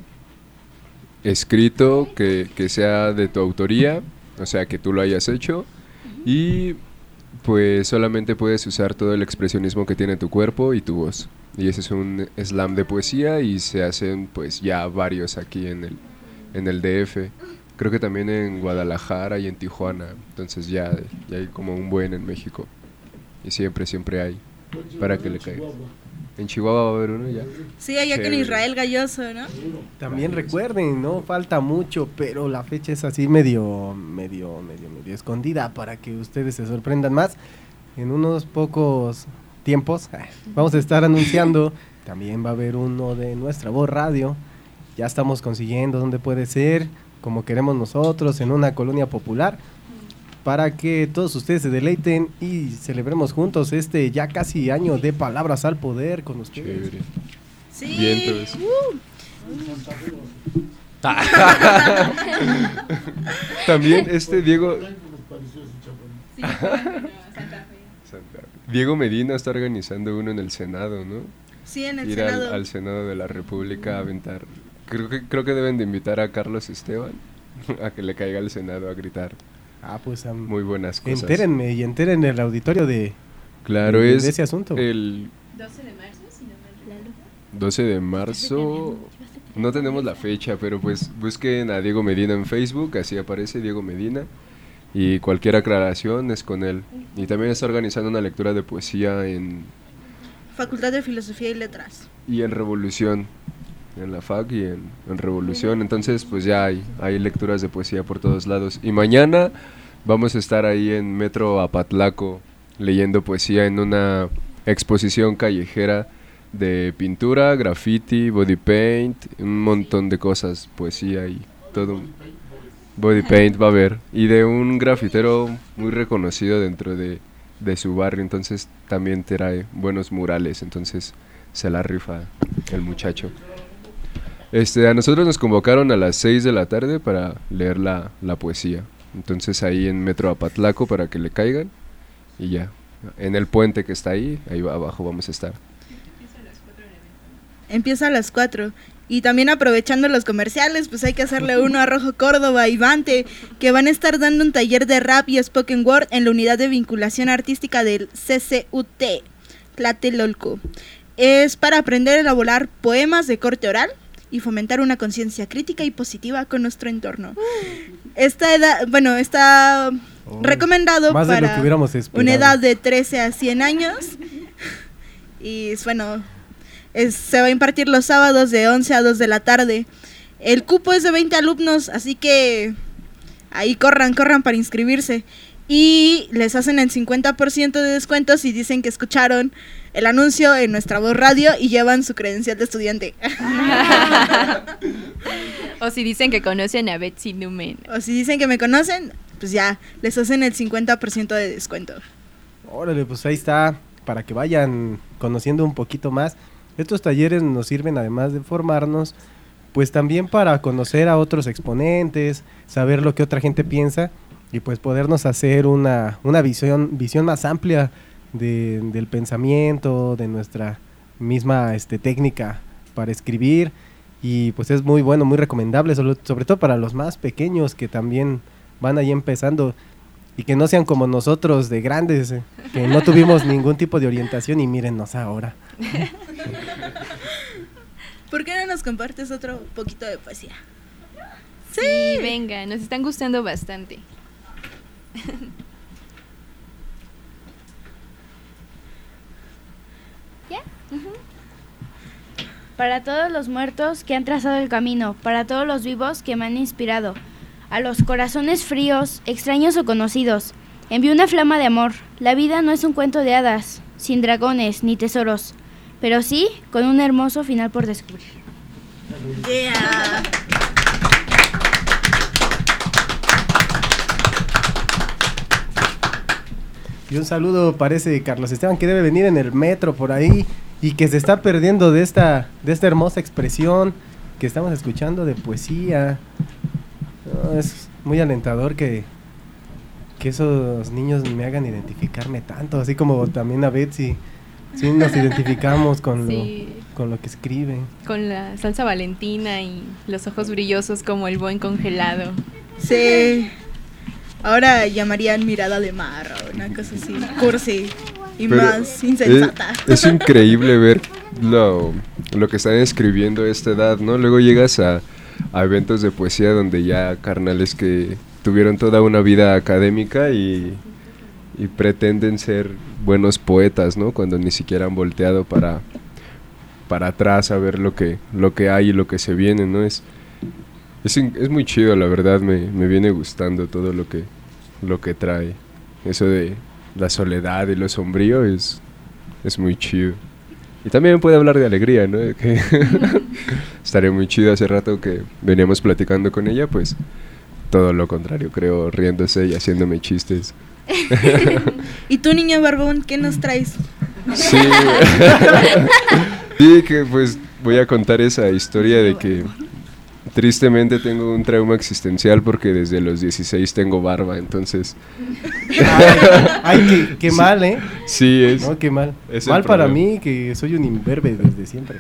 escrito que, que sea de tu autoría, o sea que tú lo hayas hecho y pues solamente puedes usar todo el expresionismo que tiene tu cuerpo y tu voz. Y ese es un slam de poesía y se hacen pues ya varios aquí en el, en el D F. Creo que también en Guadalajara y en Tijuana. Entonces ya, ya hay como un buen en México. Y siempre, siempre hay. Para que le caiga. En Chihuahua va a haber uno ya. Sí, allá con Chévere. Israel Galloso, ¿no? También recuerden, no falta mucho, pero la fecha es así medio, medio, medio, medio escondida para que ustedes se sorprendan más. En unos pocos tiempos eh, vamos a estar anunciando, también va a haber uno de Nuestra Voz Radio. Ya estamos consiguiendo dónde puede ser, como queremos nosotros, en una colonia popular, para que todos ustedes se deleiten y celebremos juntos este ya casi año de Palabras al Poder con ustedes. Chévere. Sí. Vientos. También este Diego Santa- Diego Medina está organizando uno en el Senado, ¿no? Sí, en el Ir Senado. al, al Senado de la República a aventar. Creo que creo que deben de invitar a Carlos Esteban a que le caiga al Senado a gritar. Ah, pues am, Muy buenas cosas. entérenme y enteren el auditorio de, Claro, de- es de ese asunto. el doce de marzo, si no me recuerdo. doce de marzo. No tenemos la fecha, pero pues busquen a Diego Medina en Facebook, así aparece Diego Medina. y cualquier aclaración es con él. Y también está organizando una lectura de poesía en... Facultad de Filosofía y Letras. Y en Revolución, en la F A C y en, en Revolución, entonces pues ya hay, hay lecturas de poesía por todos lados. Y mañana vamos a estar ahí en Metro Apatlaco leyendo poesía en una exposición callejera de pintura, graffiti, body paint, un montón de cosas, poesía y todo. Body paint va a haber, y de un grafitero muy reconocido dentro de, de su barrio, entonces también trae buenos murales, entonces se la rifa el muchacho. Este, a nosotros nos convocaron a las seis de la tarde para leer la, la poesía, entonces ahí en Metro Apatlaco para que le caigan, y ya, en el puente que está ahí, ahí abajo vamos a estar. Empieza a las cuatro. Y también aprovechando los comerciales, pues hay que hacerle uno a Rojo Córdoba y Vante, que van a estar dando un taller de rap y spoken word en la unidad de vinculación artística del C C U T, Tlatelolco. Es para aprender a elaborar poemas de corte oral y fomentar una conciencia crítica y positiva con nuestro entorno. Esta edad, bueno, está oh, recomendado más para de lo que hubiéramos esperado. Una edad de trece a cien años. Y bueno... Es, se va a impartir los sábados de once a dos de la tarde. El cupo es de veinte alumnos, así que ahí corran, corran para inscribirse. Y les hacen el cincuenta por ciento de descuento si dicen que escucharon el anuncio en Nuestra Voz Radio y llevan su credencial de estudiante. O si dicen que conocen a Betsy Numen. O si dicen que me conocen, pues ya, les hacen el cincuenta por ciento de descuento. Órale, pues ahí está, para que vayan conociendo un poquito más. Estos talleres nos sirven, además de formarnos, pues también para conocer a otros exponentes, saber lo que otra gente piensa y pues podernos hacer una, una visión, visión más amplia de, del pensamiento, de nuestra misma este, técnica para escribir, y pues es muy bueno, muy recomendable, sobre, sobre todo para los más pequeños que también van ahí empezando y que no sean como nosotros de grandes, eh, que no tuvimos ningún tipo de orientación y mírennos ahora. ¿Por qué no nos compartes otro poquito de poesía? Sí, sí, venga, nos están gustando bastante. ¿Ya? Uh-huh. Para todos los muertos que han trazado el camino, para todos los vivos que me han inspirado, a los corazones fríos, extraños o conocidos, envío una flama de amor. La vida no es un cuento de hadas, sin dragones ni tesoros, pero sí con un hermoso final por descubrir. Yeah. Y un saludo para ese Carlos Esteban que debe venir en el metro por ahí y que se está perdiendo de esta, de esta hermosa expresión que estamos escuchando de poesía. No, es muy alentador que, que esos niños me hagan identificarme tanto, así como también a Betsy. Sí, nos identificamos con, sí. lo, con lo que escribe. Con la salsa valentina y los ojos brillosos como el buen congelado. Sí. Ahora llamarían mirada de mar o una cosa así, cursi y pero más insensata. Es, es increíble ver lo, lo que están escribiendo a esta edad, ¿no? Luego llegas a, a eventos de poesía donde ya carnales que tuvieron toda una vida académica y, y pretenden ser buenos poetas, ¿no? Cuando ni siquiera han volteado para, para atrás a ver lo que, lo que hay y lo que se viene, ¿no? Es... Es, es muy chido, la verdad, me, me viene gustando todo lo que, lo que trae. Eso de la soledad y lo sombrío es, es muy chido. Y también puede hablar de alegría, ¿no? Que estaría muy chido. Hace rato que veníamos platicando con ella, pues todo lo contrario, creo, riéndose y haciéndome chistes. ¿Y tú, niño barbón, qué nos traes? Sí, sí, que pues voy a contar esa historia de que tristemente tengo un trauma existencial porque desde los dieciséis tengo barba, entonces... Ay, ay qué, qué sí, mal, ¿eh? Sí, es... No, qué mal. Mal para mí, que soy un imberbe desde siempre.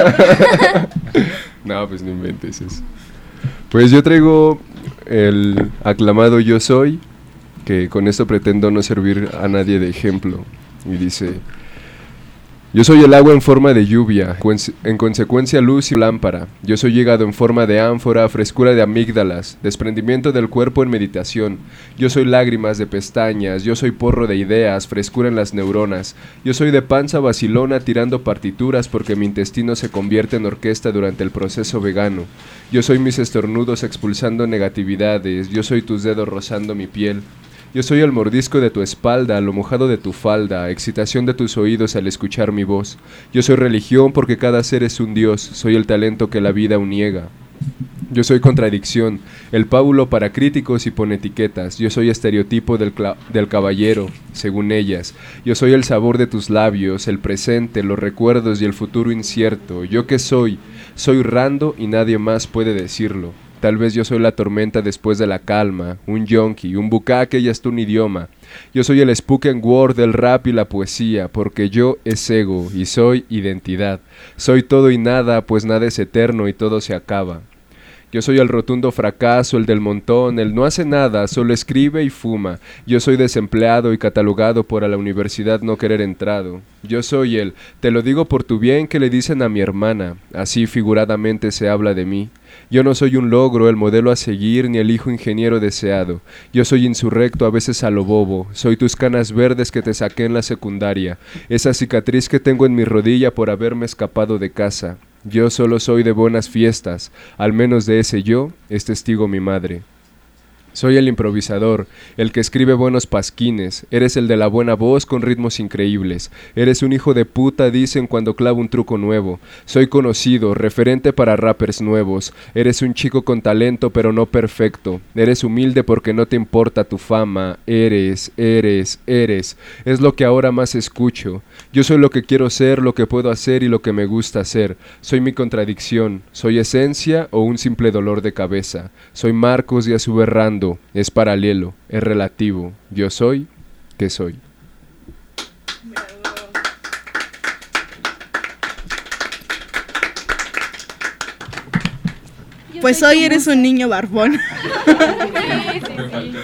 No, pues no inventes eso. Pues yo traigo el aclamado Yo Soy, que con esto pretendo no servir a nadie de ejemplo. Y dice... Yo soy el agua en forma de lluvia, en consecuencia luz y lámpara. Yo soy hígado en forma de ánfora, frescura de amígdalas, desprendimiento del cuerpo en meditación. Yo soy lágrimas de pestañas, yo soy porro de ideas, frescura en las neuronas. Yo soy de panza vacilona tirando partituras porque mi intestino se convierte en orquesta durante el proceso vegano. Yo soy mis estornudos expulsando negatividades, yo soy tus dedos rozando mi piel. Yo soy el mordisco de tu espalda, lo mojado de tu falda, excitación de tus oídos al escuchar mi voz. Yo soy religión porque cada ser es un dios, soy el talento que la vida uniega. Yo soy contradicción, el pábulo para críticos y ponetiquetas. Yo soy estereotipo del, del caballero, según ellas. Yo soy el sabor de tus labios, el presente, los recuerdos y el futuro incierto. ¿Yo qué soy? Soy Rando y nadie más puede decirlo. Tal vez yo soy la tormenta después de la calma, un yonki, un bucaque y hasta un idioma. Yo soy el spoken word del rap y la poesía, porque yo es ego y soy identidad. Soy todo y nada, pues nada es eterno y todo se acaba. Yo soy el rotundo fracaso, el del montón, el no hace nada, solo escribe y fuma. Yo soy desempleado y catalogado por a la universidad no querer entrado. Yo soy el, te lo digo por tu bien que le dicen a mi hermana, así figuradamente se habla de mí. Yo no soy un logro, el modelo a seguir, ni el hijo ingeniero deseado. Yo soy insurrecto, a veces a lo bobo. Soy tus canas verdes que te saqué en la secundaria. Esa cicatriz que tengo en mi rodilla por haberme escapado de casa. Yo solo soy de buenas fiestas. Al menos de ese yo es testigo mi madre. Soy el improvisador, el que escribe buenos pasquines. Eres el de la buena voz con ritmos increíbles. Eres un hijo de puta, dicen cuando clavo un truco nuevo. Soy conocido, referente para rappers nuevos. Eres un chico con talento pero no perfecto. Eres humilde porque no te importa tu fama. Eres, eres, eres. Es lo que ahora más escucho. Yo soy lo que quiero ser, lo que puedo hacer y lo que me gusta hacer. Soy mi contradicción. Soy esencia o un simple dolor de cabeza. Soy Marcos y a su vez Rando. Es paralelo, es relativo. Yo soy, ¿qué soy? Pues hoy eres un niño barbón. Sí, sí, sí.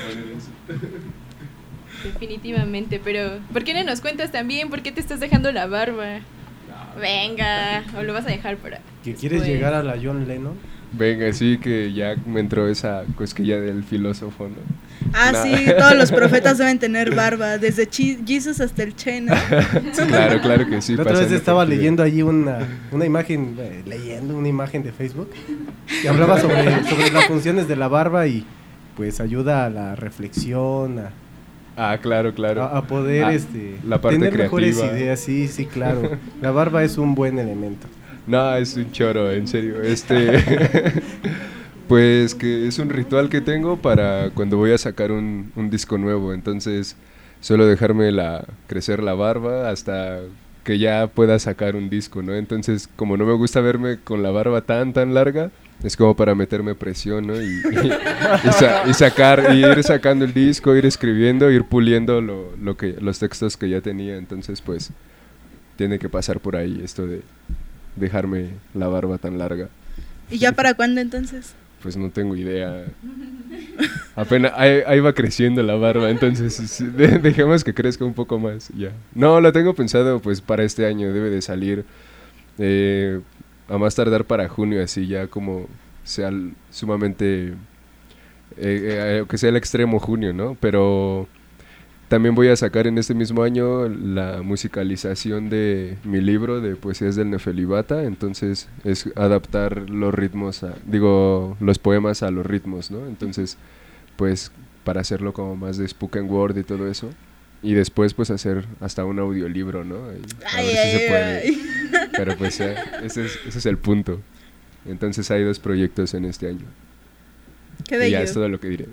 Definitivamente, pero ¿por qué no nos cuentas también por qué te estás dejando la barba? Venga, o lo vas a dejar para... ¿Que quieres después. llegar a la John Lennon? Venga, sí, que ya me entró esa cosquilla del filósofo, ¿no? Ah, Nah. sí, todos los profetas deben tener barba, desde Chi- Jesus hasta el Che, ¿no? Sí, claro, claro que sí. La otra vez pasando estaba por ti. leyendo allí una, una imagen, eh, leyendo una imagen de Facebook que hablaba sobre, sobre las funciones de la barba y pues ayuda a la reflexión, a, Ah, claro, claro. a, a poder Ah, este, la parte tener mejores creativa. ideas, sí, sí, claro. La barba es un buen elemento. No, es un choro, en serio. Este, pues que es un ritual que tengo para cuando voy a sacar un, un disco nuevo. Entonces suelo dejarme la, crecer la barba hasta que ya pueda sacar un disco, ¿no? Entonces, como no me gusta verme con la barba tan, tan larga, es como para meterme presión, ¿no? Y, y, y, sa- y sacar, y ir sacando el disco, ir escribiendo, ir puliendo lo, lo que, los textos que ya tenía. Entonces, pues, tiene que pasar por ahí esto de dejarme la barba tan larga. ¿Y ya para cuándo entonces? Pues no tengo idea. Apenas ahí, ahí va creciendo la barba, entonces sí, de- dejemos que crezca un poco más, ya. No, lo tengo pensado pues para este año, debe de salir eh, a más tardar para junio, así ya como sea l- sumamente, eh, eh, que sea el extremo junio, ¿no? Pero también voy a sacar en este mismo año la musicalización de mi libro de poesías del Nefelibata, entonces es adaptar los ritmos, a, digo, los poemas a los ritmos, ¿no? Entonces, pues, para hacerlo como más de spoken word y todo eso, y después, pues, hacer hasta un audiolibro, ¿no? Y a Ay, ver si ay, se puede. ay. Pero pues, eh, ese, es, ese es el punto. Entonces hay dos proyectos en este año. Qué Y bello. ya es todo lo que diré.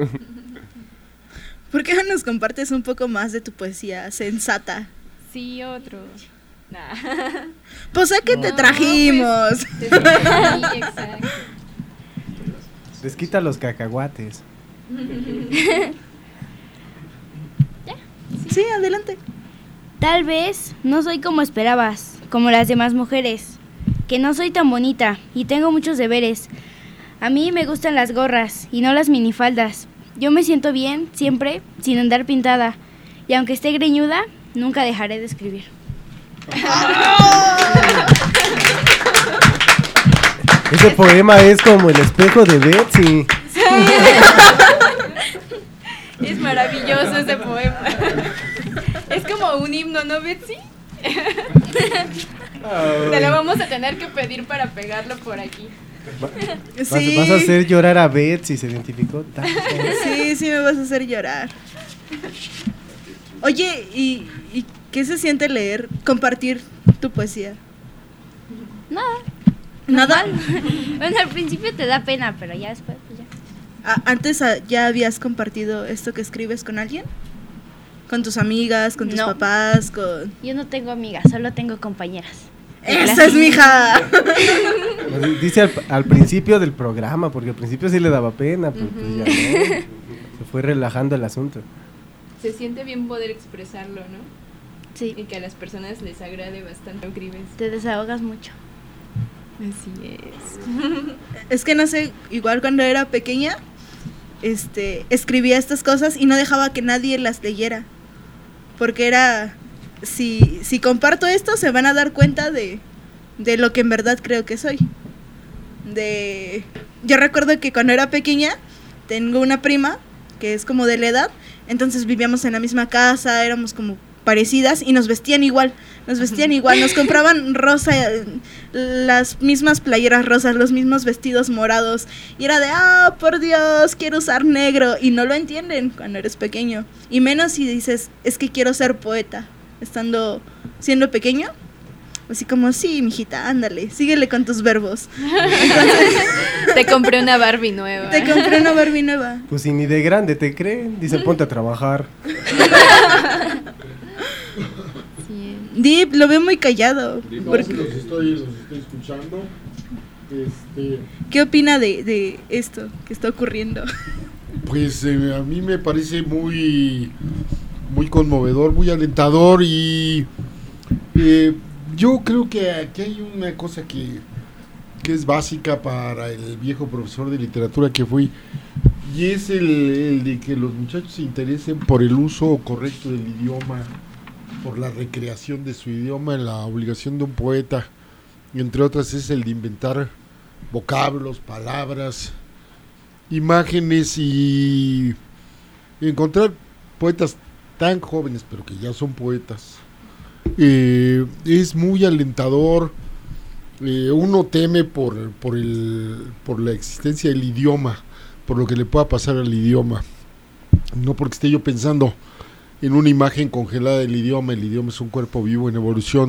¿Por qué no nos compartes un poco más de tu poesía sensata? Sí, otro. Nah. Pues a qué te No, trajimos. pues, desde ahí, exacto. Les quita los cacahuates. Sí, adelante. Tal vez no soy como esperabas, como las demás mujeres, que no soy tan bonita y tengo muchos deberes. A mí me gustan las gorras y no las minifaldas. Yo me siento bien siempre sin andar pintada y aunque esté greñuda, nunca dejaré de escribir. Ese poema es como el espejo de Betsy. Sí. Es maravilloso ese poema. Es como un himno, ¿no, Betsy? Te lo vamos a tener que pedir para pegarlo por aquí. Vas, sí. vas a hacer llorar a Betsy, se identificó tanto. Sí, sí me vas a hacer llorar. Oye, ¿y, y qué se siente leer, compartir tu poesía? Nada. ¿Nada? Bueno, al principio te da pena, pero ya después pues ya. Ah, ¿Antes ah, ya habías compartido esto que escribes con alguien? ¿Con tus amigas, con tus no. papás, con...? Yo no tengo amigas, solo tengo compañeras. ¡Esa es mi hija! Dice al, al principio del programa, porque al principio sí le daba pena, pero pues ya no. Se fue relajando el asunto. Se siente bien poder expresarlo, ¿no? Sí. Y que a las personas les agrade bastante lo que escribes. Te desahogas mucho. Así es. Es que no sé, igual cuando era pequeña, este, escribía estas cosas y no dejaba que nadie las leyera. Porque era, si, si comparto esto, se van a dar cuenta de, de lo que en verdad creo que soy. De, yo recuerdo que cuando era pequeña, tengo una prima que es como de la edad, entonces vivíamos en la misma casa, éramos como parecidas y nos vestían igual, nos vestían igual, nos compraban rosa, las mismas playeras rosas, los mismos vestidos morados, y era de, ah, oh, por Dios, quiero usar negro, y no lo entienden cuando eres pequeño, y menos si dices, es que quiero ser poeta, estando, siendo pequeño, así como, sí, mijita, ándale, síguele con tus verbos. Entonces, te compré una Barbie nueva. Te compré una Barbie nueva. Pues si ni de grande te creen, dice, ponte a trabajar. Dip, lo veo muy callado. No, porque... los, estoy, los estoy escuchando. Este... ¿Qué opina de, de esto que está ocurriendo? Pues eh, a mí me parece muy, muy conmovedor, muy alentador y eh, yo creo que aquí hay una cosa que, que es básica para el viejo profesor de literatura que fui, y es el, el de que los muchachos se interesen por el uso correcto del idioma, por la recreación de su idioma. La obligación de un poeta, entre otras, es el de inventar vocablos, palabras, imágenes, y encontrar poetas tan jóvenes, pero que ya son poetas, eh, es muy alentador. Eh, uno teme por, por, el, por la existencia del idioma, por lo que le pueda pasar al idioma, no porque esté yo pensando en una imagen congelada del idioma. El idioma es un cuerpo vivo en evolución,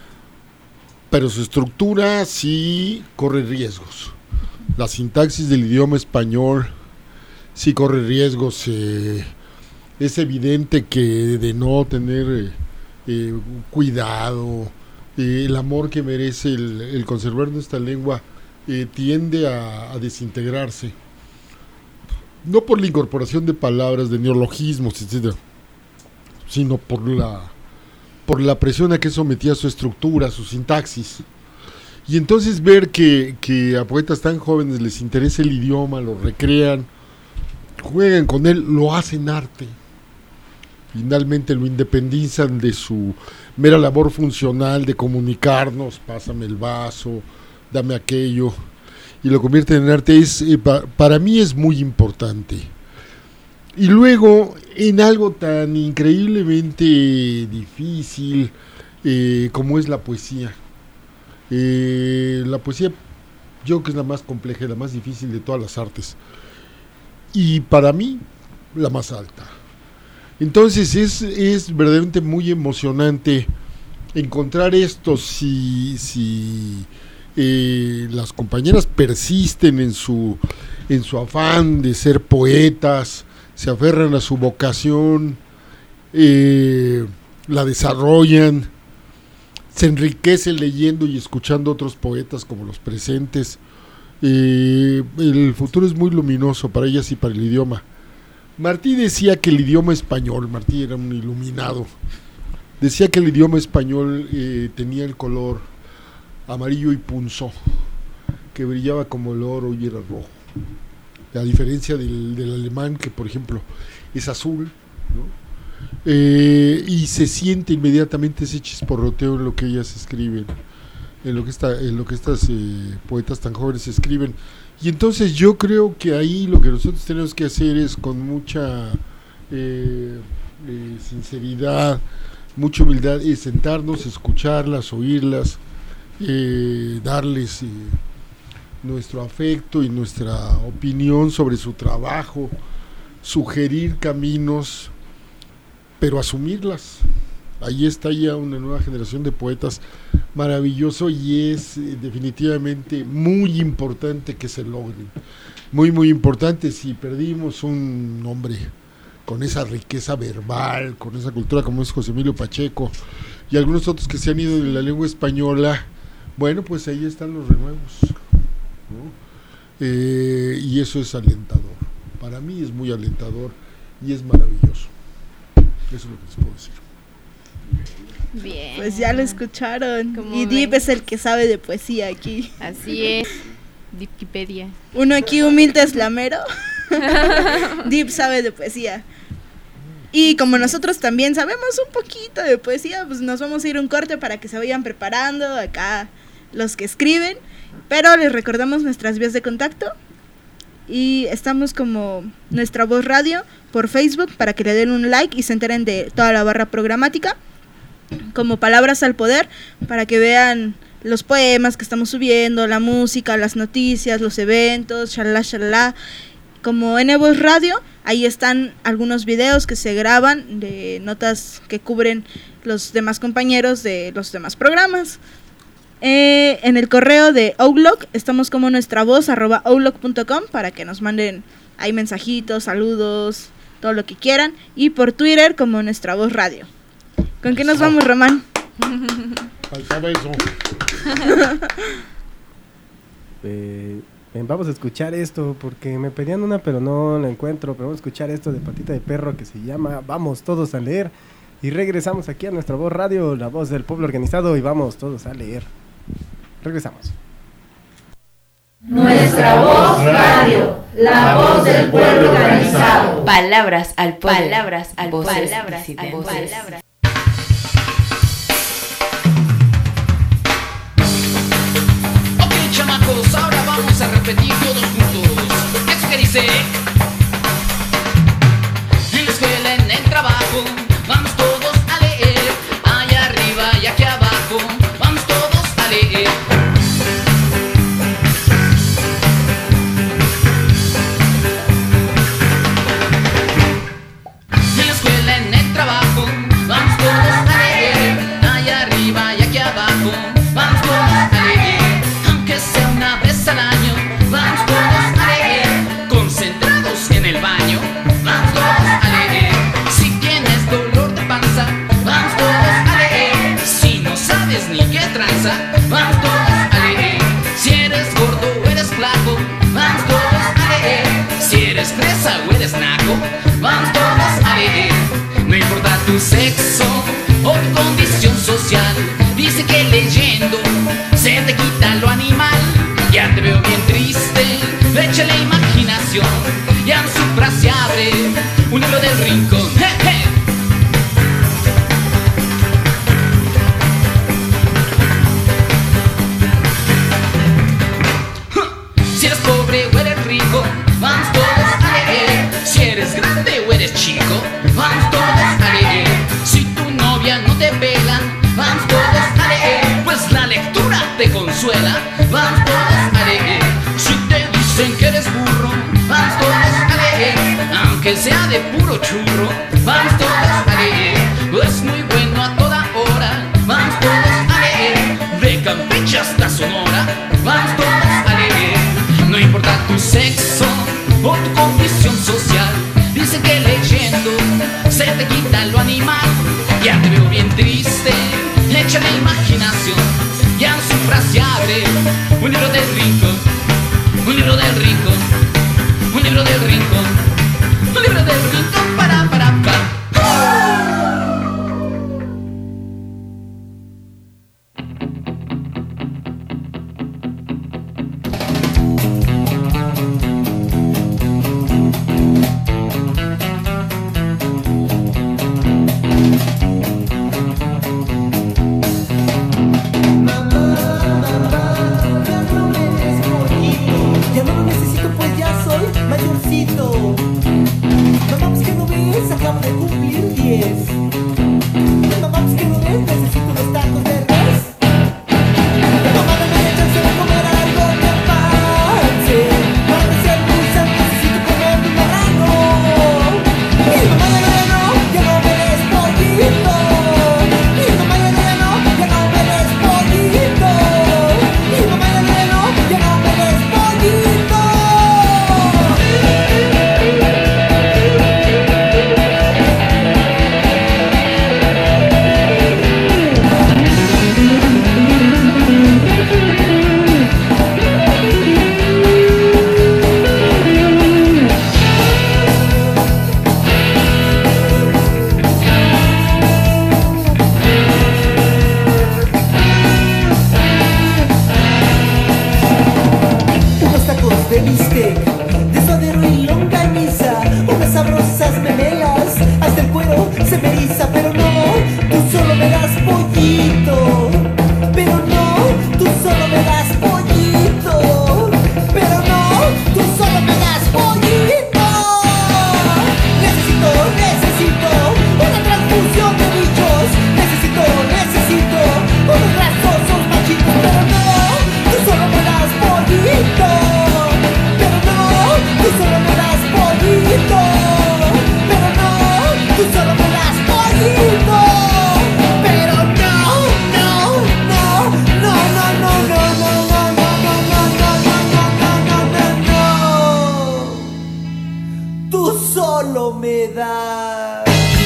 pero su estructura sí corre riesgos. La sintaxis del idioma español sí corre riesgos. Eh, es evidente que de no tener eh, eh, cuidado, eh, el amor que merece el, el conservar nuestra lengua eh, tiende a, a desintegrarse, no por la incorporación de palabras, de neologismos, etcétera, sino por la por la presión a que sometía su estructura, su sintaxis. Y entonces ver que, que a poetas tan jóvenes les interesa el idioma, lo recrean, juegan con él, lo hacen arte, finalmente lo independizan de su mera labor funcional de comunicarnos, pásame el vaso, dame aquello, y lo convierten en arte. Es, eh, pa, para mí es muy importante. Y luego, en algo tan increíblemente difícil eh, como es la poesía. Eh, la poesía yo creo que es la más compleja y la más difícil de todas las artes. Y para mí, la más alta. Entonces es, es verdaderamente muy emocionante encontrar esto. Si, si eh, las compañeras persisten en su, en su afán de ser poetas, se aferran a su vocación, eh, la desarrollan, se enriquecen leyendo y escuchando otros poetas como los presentes, eh, el futuro es muy luminoso para ellas y para el idioma. Martí decía que el idioma español, Martí era un iluminado, decía que el idioma español eh, tenía el color amarillo y punzó, que brillaba como el oro y era rojo. A diferencia del, del alemán, que por ejemplo es azul, ¿no? eh, y se siente inmediatamente ese chisporroteo en lo que ellas escriben, en lo que, está, en lo que estas eh, poetas tan jóvenes escriben. Y entonces yo creo que ahí lo que nosotros tenemos que hacer es con mucha eh, eh, sinceridad, mucha humildad, es sentarnos, escucharlas, oírlas, eh, darles eh, nuestro afecto y nuestra opinión sobre su trabajo, sugerir caminos, pero asumirlas. Ahí está ya una nueva generación de poetas maravilloso y es eh, definitivamente muy importante que se logren, muy muy importante. Si perdimos un hombre con esa riqueza verbal, con esa cultura como es José Emilio Pacheco y algunos otros que se han ido de la lengua española, bueno, pues ahí están los renuevos, ¿no? Eh, y eso es alentador, para mí es muy alentador y es maravilloso. Eso es lo que les puedo decir. Bien. Pues ya lo escucharon. ¿Cómo Y ven? Deep es el que sabe de poesía aquí. Así es. Wikipedia. Uno aquí humilde es lamero. Deep sabe de poesía. Y como nosotros también sabemos un poquito de poesía, pues nos vamos a ir a un corte para que se vayan preparando acá los que escriben. Pero les recordamos nuestras vías de contacto. Y estamos como Nuestra Voz Radio por Facebook para que le den un like y se enteren de toda la barra programática. Como Palabras al Poder para que vean los poemas que estamos subiendo, la música, las noticias, los eventos, shalala, shalala. Como N Voz Radio, ahí están algunos videos que se graban de notas que cubren los demás compañeros de los demás programas. Eh, en el correo de Outlook estamos como nuestra voz arroba outlook punto com para que nos manden ahí mensajitos, saludos, todo lo que quieran. Y por Twitter como Nuestra Voz Radio. ¿Con qué nos vamos, Román? Faltaba eso. Eh, ven, vamos a escuchar esto porque me pedían una pero no la encuentro, pero vamos a escuchar esto de Patita de Perro que se llama Vamos Todos a Leer y regresamos aquí a Nuestra Voz Radio, la voz del pueblo organizado, y vamos todos a leer. Regresamos. Nuestra Voz Radio, la voz del pueblo organizado. Palabras al poder. Palabras al Voces poder. Palabras disidentes. al poder. Ok, chamacos, ahora vamos a repetir todos juntos. Eso que dice: en la escuela, en el trabajo, vamos todos a leer. Allá arriba y aquí abajo, vamos todos a leer. En la escuela, en el trabajo, vamos todos a leer. Allá arriba y aquí abajo, vamos todos a leer. Aunque sea una vez al año, vamos todos a leer. Concentrados en el baño, vamos todos a leer. Si tienes dolor de panza, vamos todos a leer. Si no sabes ni qué tranza, vamos todos a leer. Si eres gordo o eres flaco, vamos todos a leer. Si eres fresa o eres naco, vamos todos a leer. No importa tu sexo o tu condición social, dice que leyendo se te quita lo animal. Ya te veo bien triste, échale imaginación. Ya en su frase abre un libro del rincón. ¡Hey, hey! Si eres pobre o eres rico, vamos todos a leer. Si eres grande o eres chico, vamos todos a leer. Si tu novia no te pela, vamos todos a leer. Pues la lectura te consuela, vamos todos a leer. Si te dicen que eres burro, vamos todos a leer. Aunque sea de puro churro, vamos todos a leer. Es muy bueno a toda hora, vamos todos a leer. De Campeche hasta Sonora, vamos todos a leer. No importa tu sexo o tu condición social, dicen que leyendo se te quita lo animal. Ya te veo bien triste, échale imaginación. Ya en su frase abre un libro del rincón, un libro del rincón, un libro del rincón, un libro del rincón para para para. soledad.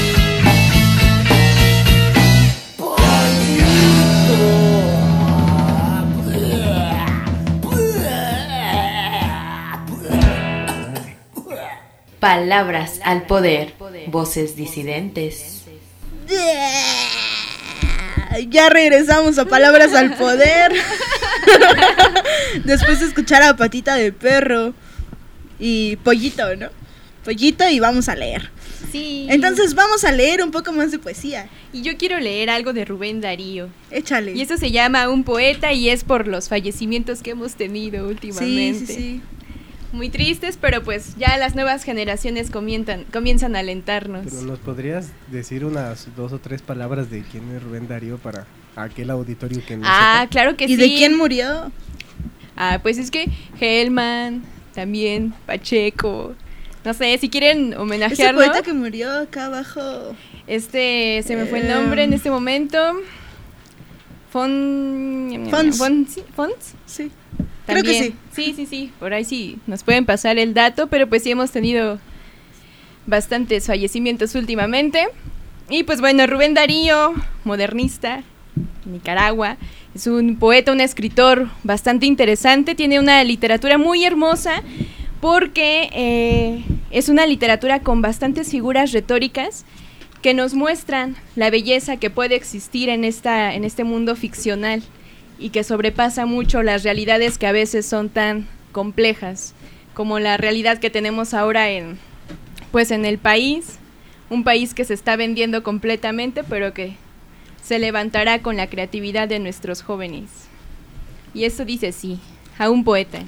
Palabras al poder, voces disidentes. Ya regresamos a Palabras al Poder. Después de escuchar a Patita de Perro y Pollito, ¿no? Pollito y vamos a leer. Sí. Entonces vamos a leer un poco más de poesía. Y yo quiero leer algo de Rubén Darío. Échale. Y eso se llama Un poeta y es por los fallecimientos que hemos tenido últimamente. Sí, sí, sí. Muy tristes, pero pues ya las nuevas generaciones comienzan, comienzan a alentarnos. Pero ¿nos podrías decir unas dos o tres palabras de quién es Rubén Darío para aquel auditorio que no Ah, sepa? claro que ¿Y sí. ¿Y de quién murió? Ah, pues es que Hellman, también Pacheco, no sé, si quieren homenajearlo. Ese poeta que murió acá abajo. Este, se me fue el Eh, nombre en este momento. Fon... Fons. Fon- ¿sí? ¿Fons? Sí. También. Creo que sí. Sí, sí, sí, por ahí sí nos pueden pasar el dato, pero pues sí hemos tenido bastantes fallecimientos últimamente. Y pues bueno, Rubén Darío, modernista, Nicaragua, es un poeta, un escritor bastante interesante, tiene una literatura muy hermosa porque eh, es una literatura con bastantes figuras retóricas que nos muestran la belleza que puede existir en, esta, en este mundo ficcional y que sobrepasa mucho las realidades que a veces son tan complejas, como la realidad que tenemos ahora en, pues en el país, un país que se está vendiendo completamente, pero que se levantará con la creatividad de nuestros jóvenes. Y eso dice así, a un poeta.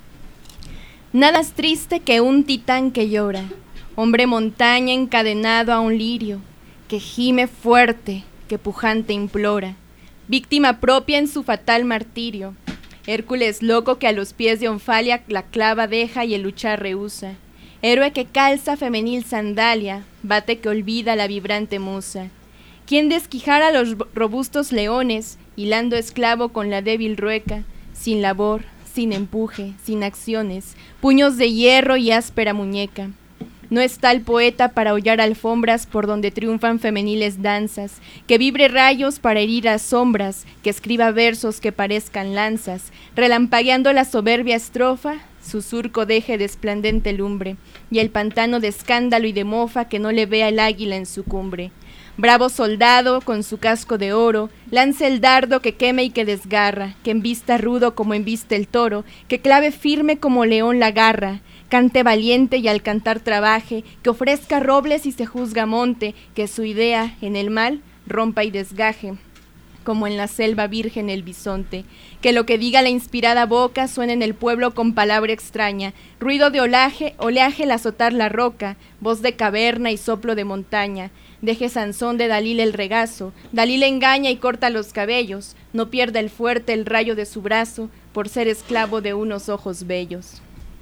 Nada es triste que un titán que llora, hombre montaña encadenado a un lirio, que gime fuerte, que pujante implora, víctima propia en su fatal martirio, Hércules loco que a los pies de Onfalia la clava deja y el luchar rehúsa, héroe que calza femenil sandalia, bate que olvida la vibrante musa, quien desquijara a los robustos leones, hilando esclavo con la débil rueca, sin labor, sin empuje, sin acciones, puños de hierro y áspera muñeca. No está el poeta para hollar alfombras por donde triunfan femeniles danzas, que vibre rayos para herir a sombras, que escriba versos que parezcan lanzas, relampagueando la soberbia estrofa, su surco deje desplandente lumbre, y el pantano de escándalo y de mofa que no le vea el águila en su cumbre. Bravo soldado, con su casco de oro, lance el dardo que queme y que desgarra, que embista rudo como embiste el toro, que clave firme como león la garra, cante valiente y al cantar trabaje, que ofrezca robles y se juzga monte, que su idea en el mal rompa y desgaje, como en la selva virgen el bisonte, que lo que diga la inspirada boca suene en el pueblo con palabra extraña, ruido de oleaje, oleaje al azotar la roca, voz de caverna y soplo de montaña, deje Sansón de Dalila el regazo, Dalila engaña y corta los cabellos, no pierda el fuerte el rayo de su brazo, por ser esclavo de unos ojos bellos.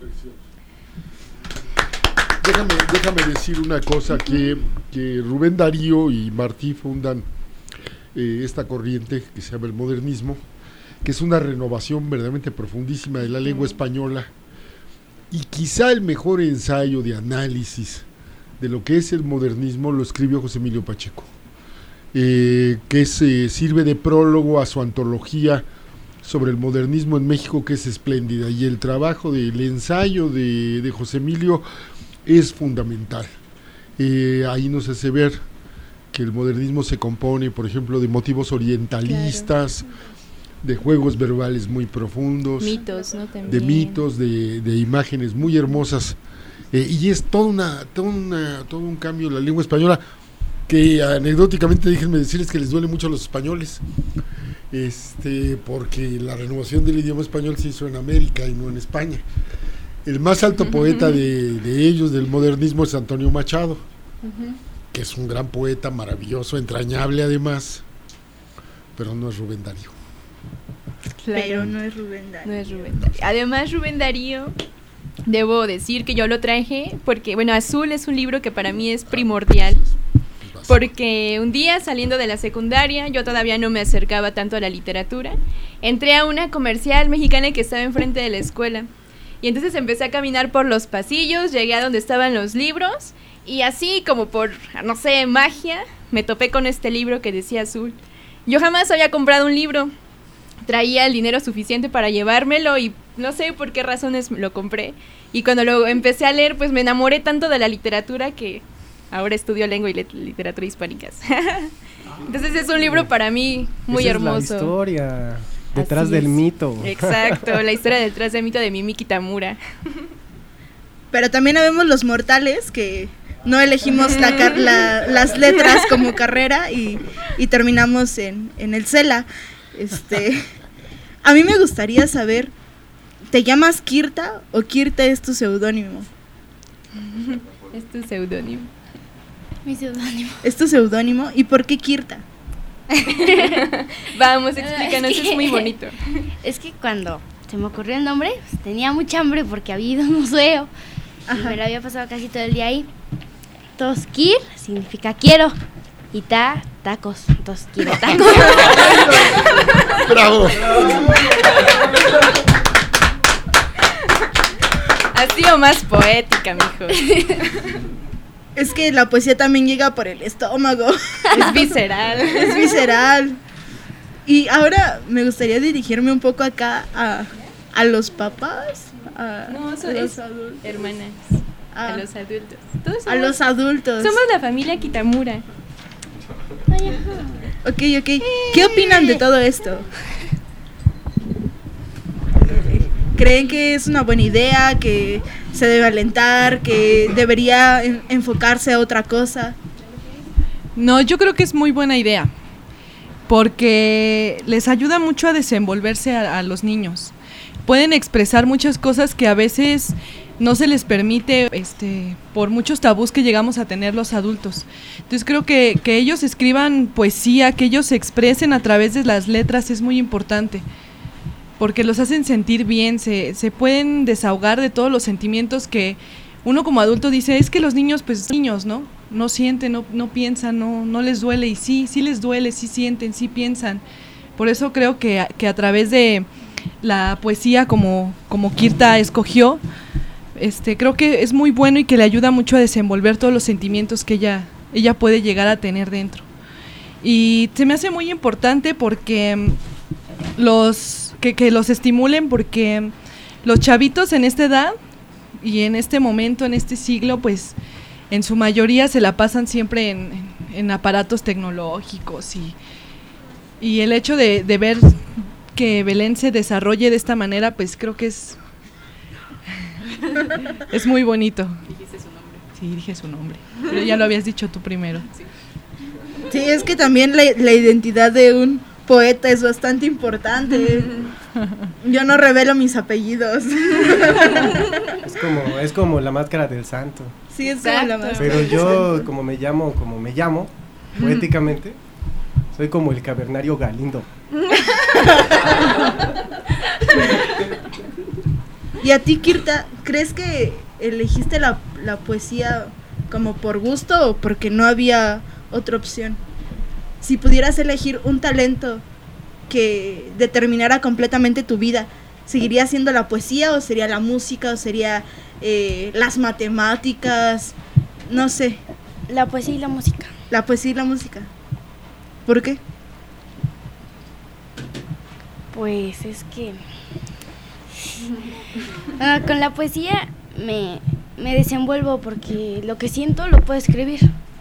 Déjame, déjame decir una cosa, que, que Rubén Darío y Martí fundan eh, esta corriente que se llama el modernismo, que es una renovación verdaderamente profundísima de la lengua española, y quizá el mejor ensayo de análisis de lo que es el modernismo lo escribió José Emilio Pacheco, eh, que se eh, sirve de prólogo a su antología sobre el modernismo en México, que es espléndida, y el trabajo del ensayo de, de José Emilio es fundamental. Eh, ahí nos hace ver que el modernismo se compone, por ejemplo, de motivos orientalistas, claro, de juegos verbales muy profundos, mitos, ¿no? También. de mitos, de, de imágenes muy hermosas, eh, y es toda una, toda una, todo un cambio en la lengua española, que anecdóticamente déjenme decirles que les duele mucho a los españoles, este, porque la renovación del idioma español se hizo en América y no en España. El más alto poeta de, de ellos, del modernismo, es Antonio Machado, uh-huh, que es un gran poeta, maravilloso, entrañable además, pero no es Rubén Darío. Claro. Pero no es Rubén Darío. No es Rubén Darío. Además, Rubén Darío, debo decir que yo lo traje porque, bueno, Azul es un libro que para mí es primordial, porque un día saliendo de la secundaria, yo todavía no me acercaba tanto a la literatura, entré a una comercial mexicana que estaba enfrente de la escuela. Y entonces empecé a caminar por los pasillos, llegué a donde estaban los libros Y así como por, no sé, magia, me topé con este libro que decía Azul. Yo jamás había comprado un libro. Traía el dinero suficiente para llevármelo y no sé por qué razones lo compré. Y cuando lo empecé a leer, pues me enamoré tanto de la literatura que ahora estudio lengua y literatura hispánicas. Entonces es un libro para mí muy Esa hermoso. Es la historia detrás Así del es. mito. Exacto, la historia detrás del mito de Mimi Kitamura. Pero también habemos los mortales que no elegimos la, car- la, las letras como carrera y, y terminamos en, en el CELA. Este, a mí me gustaría saber, ¿te llamas Kirta o Kirta es tu seudónimo? Es tu seudónimo. Mi seudónimo. ¿Es tu seudónimo? ¿Y por qué Kirta? Vamos, explícanos, es, que, es muy bonito. Es que cuando se me ocurrió el nombre, pues, tenía mucha hambre porque había ido a un museo. Ajá. Y me lo había pasado casi todo el día ahí. Entonces, Kir significa quiero. Y ta, tacos. Entonces, quiero tacos. ¡Bravo! Ha sido más poética, mijo. Es que la poesía también llega por el estómago. Es visceral. Es visceral. Y ahora me gustaría dirigirme un poco acá a, a los papás. A, no, son a los es adultos. hermanas. A, a los adultos. Todos somos, a los adultos. Somos la familia Kitamura. Ok, ok. ¿Qué opinan de todo esto? ¿Creen que es una buena idea, que se debe alentar, que debería en- enfocarse a otra cosa? No, yo creo que es muy buena idea, porque les ayuda mucho a desenvolverse a, a los niños. Pueden expresar muchas cosas que a veces no se les permite este, por muchos tabús que llegamos a tener los adultos. Entonces creo que, que ellos escriban poesía, que ellos se expresen a través de las letras es muy importante, porque los hacen sentir bien, se, se pueden desahogar de todos los sentimientos que uno como adulto dice, es que los niños, pues niños, ¿no? No sienten, no, no piensan, no, no les duele, y sí, sí les duele, sí sienten, sí piensan. Por eso creo que, que a través de la poesía como, como Kirta escogió, este, creo que es muy bueno y que le ayuda mucho a desenvolver todos los sentimientos que ella, ella puede llegar a tener dentro. Y se me hace muy importante porque los, que, que los estimulen, porque los chavitos en esta edad y en este momento, en este siglo, pues en su mayoría se la pasan siempre en, en, en aparatos tecnológicos y, y el hecho de, de ver que Belén se desarrolle de esta manera, pues creo que es es muy bonito. Dijiste su nombre. Sí, dije su nombre, pero ya lo habías dicho tú primero. Sí, Sí, es que también la, la identidad de un poeta es bastante importante. Yo no revelo mis apellidos. Es como, es como la máscara del santo. Sí, es como la máscara. Pero yo, como me llamo, como me llamo, poéticamente, soy como el cavernario Galindo. Y a ti, Kirta, ¿crees que elegiste la, la poesía como por gusto o porque no había otra opción? Si pudieras elegir un talento que determinara completamente tu vida, ¿seguiría siendo la poesía o sería la música o sería eh, las matemáticas? No sé. La poesía y la música. La poesía y la música. ¿Por qué? Pues es que ah, con la poesía me, me desenvuelvo porque lo que siento lo puedo escribir.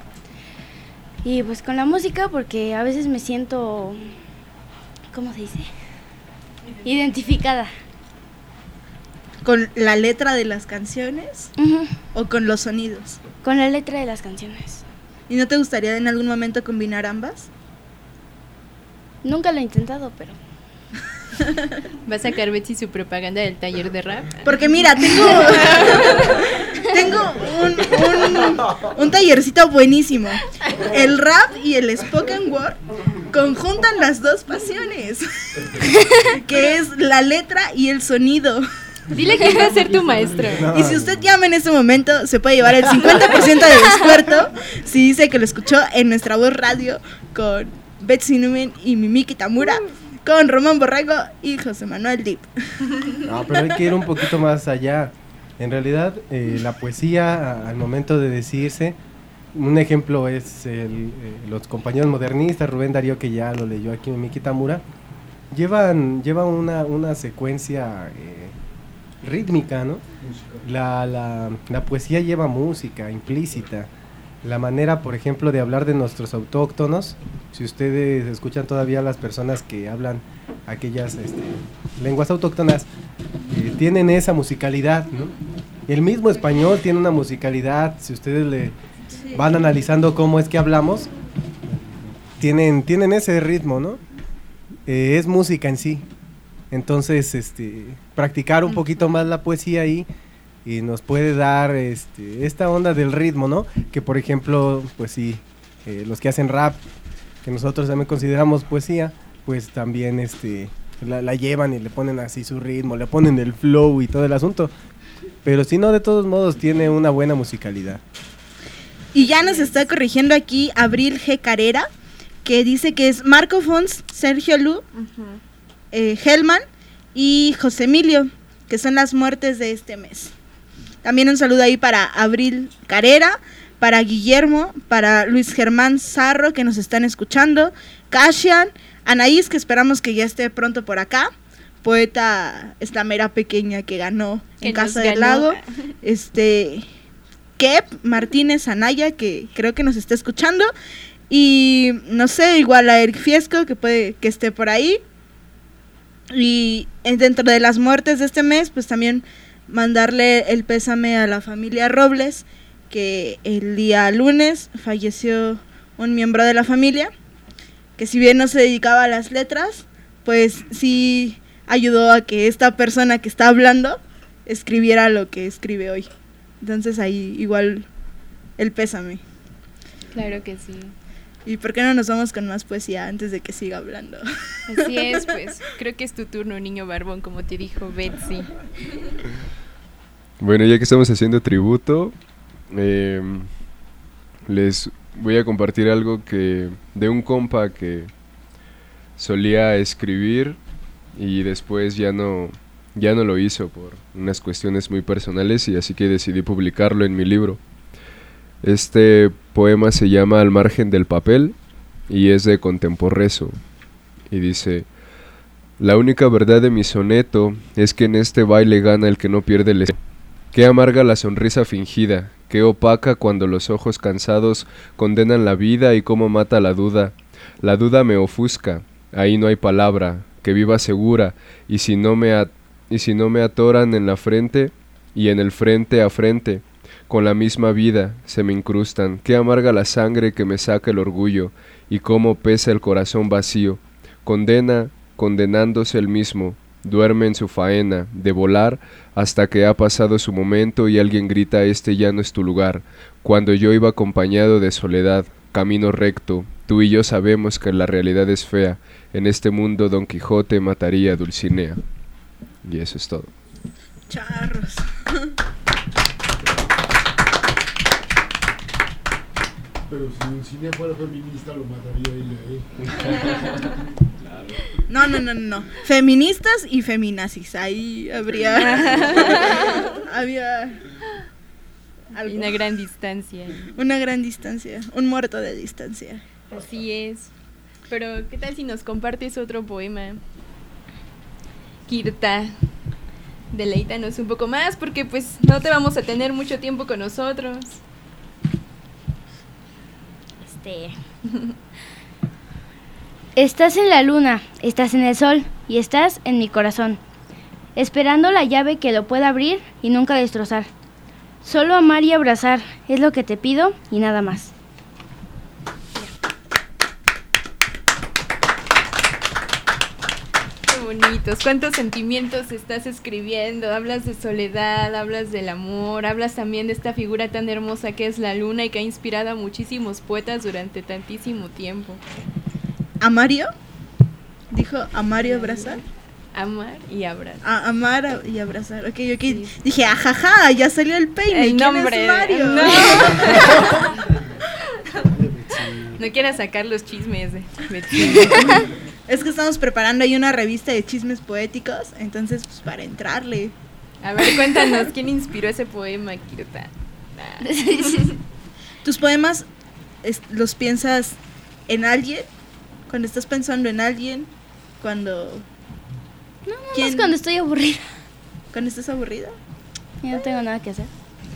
Y pues con la música porque a veces me siento, ¿cómo se dice? Identificada. ¿Con la letra de las canciones? Uh-huh. ¿O con los sonidos? Con la letra de las canciones. ¿Y no te gustaría en algún momento combinar ambas? Nunca lo he intentado, pero... ¿Va a sacar Betsy su propaganda del taller de rap? Porque mira, tengo tengo un, un, un tallercito buenísimo. El rap y el spoken word conjuntan las dos pasiones, que es la letra y el sonido. Dile que va a ser tu maestro. No. Y si usted llama en este momento, se puede llevar el cincuenta por ciento de descuento si dice que lo escuchó en Nuestra Voz Radio con Betsy Numen y Mimi Kitamura, con Román Borrego y José Manuel Dip. No, pero hay que ir un poquito más allá. En realidad, eh, la poesía, al momento de decirse, un ejemplo es el, eh, los compañeros modernistas, Rubén Darío, que ya lo leyó aquí en Miki Tamura, llevan, llevan una, una secuencia eh, rítmica, ¿no? La, la, la poesía lleva música implícita. La manera, por ejemplo, de hablar de nuestros autóctonos, si ustedes escuchan todavía a las personas que hablan aquellas este, lenguas autóctonas, eh, tienen esa musicalidad, ¿no? El mismo español tiene una musicalidad, si ustedes le van analizando cómo es que hablamos, tienen, tienen ese ritmo, ¿no? Eh, es música en sí. Entonces, este, practicar un poquito más la poesía ahí y nos puede dar este, esta onda del ritmo, ¿no? Que por ejemplo, pues sí, eh, los que hacen rap, que nosotros también consideramos poesía, pues también este, la, la llevan y le ponen así su ritmo, le ponen el flow y todo el asunto. Pero si no, de todos modos tiene una buena musicalidad. Y ya nos está corrigiendo aquí Abril G. Carrera, que dice que es Marco Fons, Sergio Lu, uh-huh. eh, Helman y José Emilio, que son las muertes de este mes. También un saludo ahí para Abril Carrera, para Guillermo, para Luis Germán Zarro, que nos están escuchando, Cashian, Anaís, que esperamos que ya esté pronto por acá, poeta estamera pequeña que ganó que en Casa del Lago, este, Kep Martínez Anaya, que creo que nos está escuchando, y no sé, igual a Eric Fiesco, que puede que esté por ahí. Y dentro de las muertes de este mes, pues también mandarle el pésame a la familia Robles, que el día lunes falleció un miembro de la familia, que si bien no se dedicaba a las letras, pues sí ayudó a que esta persona que está hablando escribiera lo que escribe hoy. Entonces ahí igual el pésame. Claro que sí. ¿Y por qué no nos vamos con más poesía antes de que siga hablando? Así es, pues creo que es tu turno, niño barbón, como te dijo Betsy. Bueno, ya que estamos haciendo tributo, eh, les voy a compartir algo que de un compa que solía escribir y después ya no, ya no lo hizo por unas cuestiones muy personales, y así que decidí publicarlo en mi libro. Este poema se llama Al margen del papel y es de Contemporreso, y dice: la única verdad de mi soneto es que en este baile gana el que no pierde el espejo. Qué amarga la sonrisa fingida, qué opaca cuando los ojos cansados condenan la vida, y cómo mata la duda. La duda me ofusca, ahí no hay palabra, que viva segura, y si no me, at- y si no me atoran en la frente, y en el frente a frente, con la misma vida se me incrustan. Qué amarga la sangre que me saca el orgullo, y cómo pesa el corazón vacío. Condena, condenándose el mismo, duerme en su faena de volar hasta que ha pasado su momento y alguien grita: este ya no es tu lugar. Cuando yo iba acompañado de soledad, camino recto, tú y yo sabemos que la realidad es fea. En este mundo Don Quijote mataría a Dulcinea. Y eso es todo. Charros. Pero si Dulcinea fuera feminista lo mataría ella, ¿eh? No, no, no, no. Feministas y feminazis. Ahí habría... había... algo. Una gran distancia. Una gran distancia. Un muerto de distancia. Así es. Pero, ¿qué tal si nos compartes otro poema? Kirta, deleítanos un poco más, porque pues no te vamos a tener mucho tiempo con nosotros. Este... Estás en la luna, estás en el sol y estás en mi corazón, esperando la llave que lo pueda abrir y nunca destrozar. Solo amar y abrazar es lo que te pido y nada más. Qué bonitos, cuántos sentimientos estás escribiendo. Hablas de soledad, hablas del amor, hablas también de esta figura tan hermosa que es la luna y que ha inspirado a muchísimos poetas durante tantísimo tiempo. ¿Amario? ¿Dijo amar y abrazar? Amar y abrazar. Ah, amar y abrazar. Ok, ok. Sí. Dije, ajaja, ya salió el peine. El ¿Quién nombre. es Mario? No. No quieras sacar los chismes de Es que estamos preparando ahí una revista de chismes poéticos, entonces pues para entrarle. A ver, cuéntanos, ¿quién inspiró ese poema, Kirta? Ah. ¿Tus poemas es, los piensas en alguien? Cuando estás pensando en alguien, cuando... No, no, es cuando estoy aburrida. ¿Cuando estás aburrida? Y no tengo nada que hacer.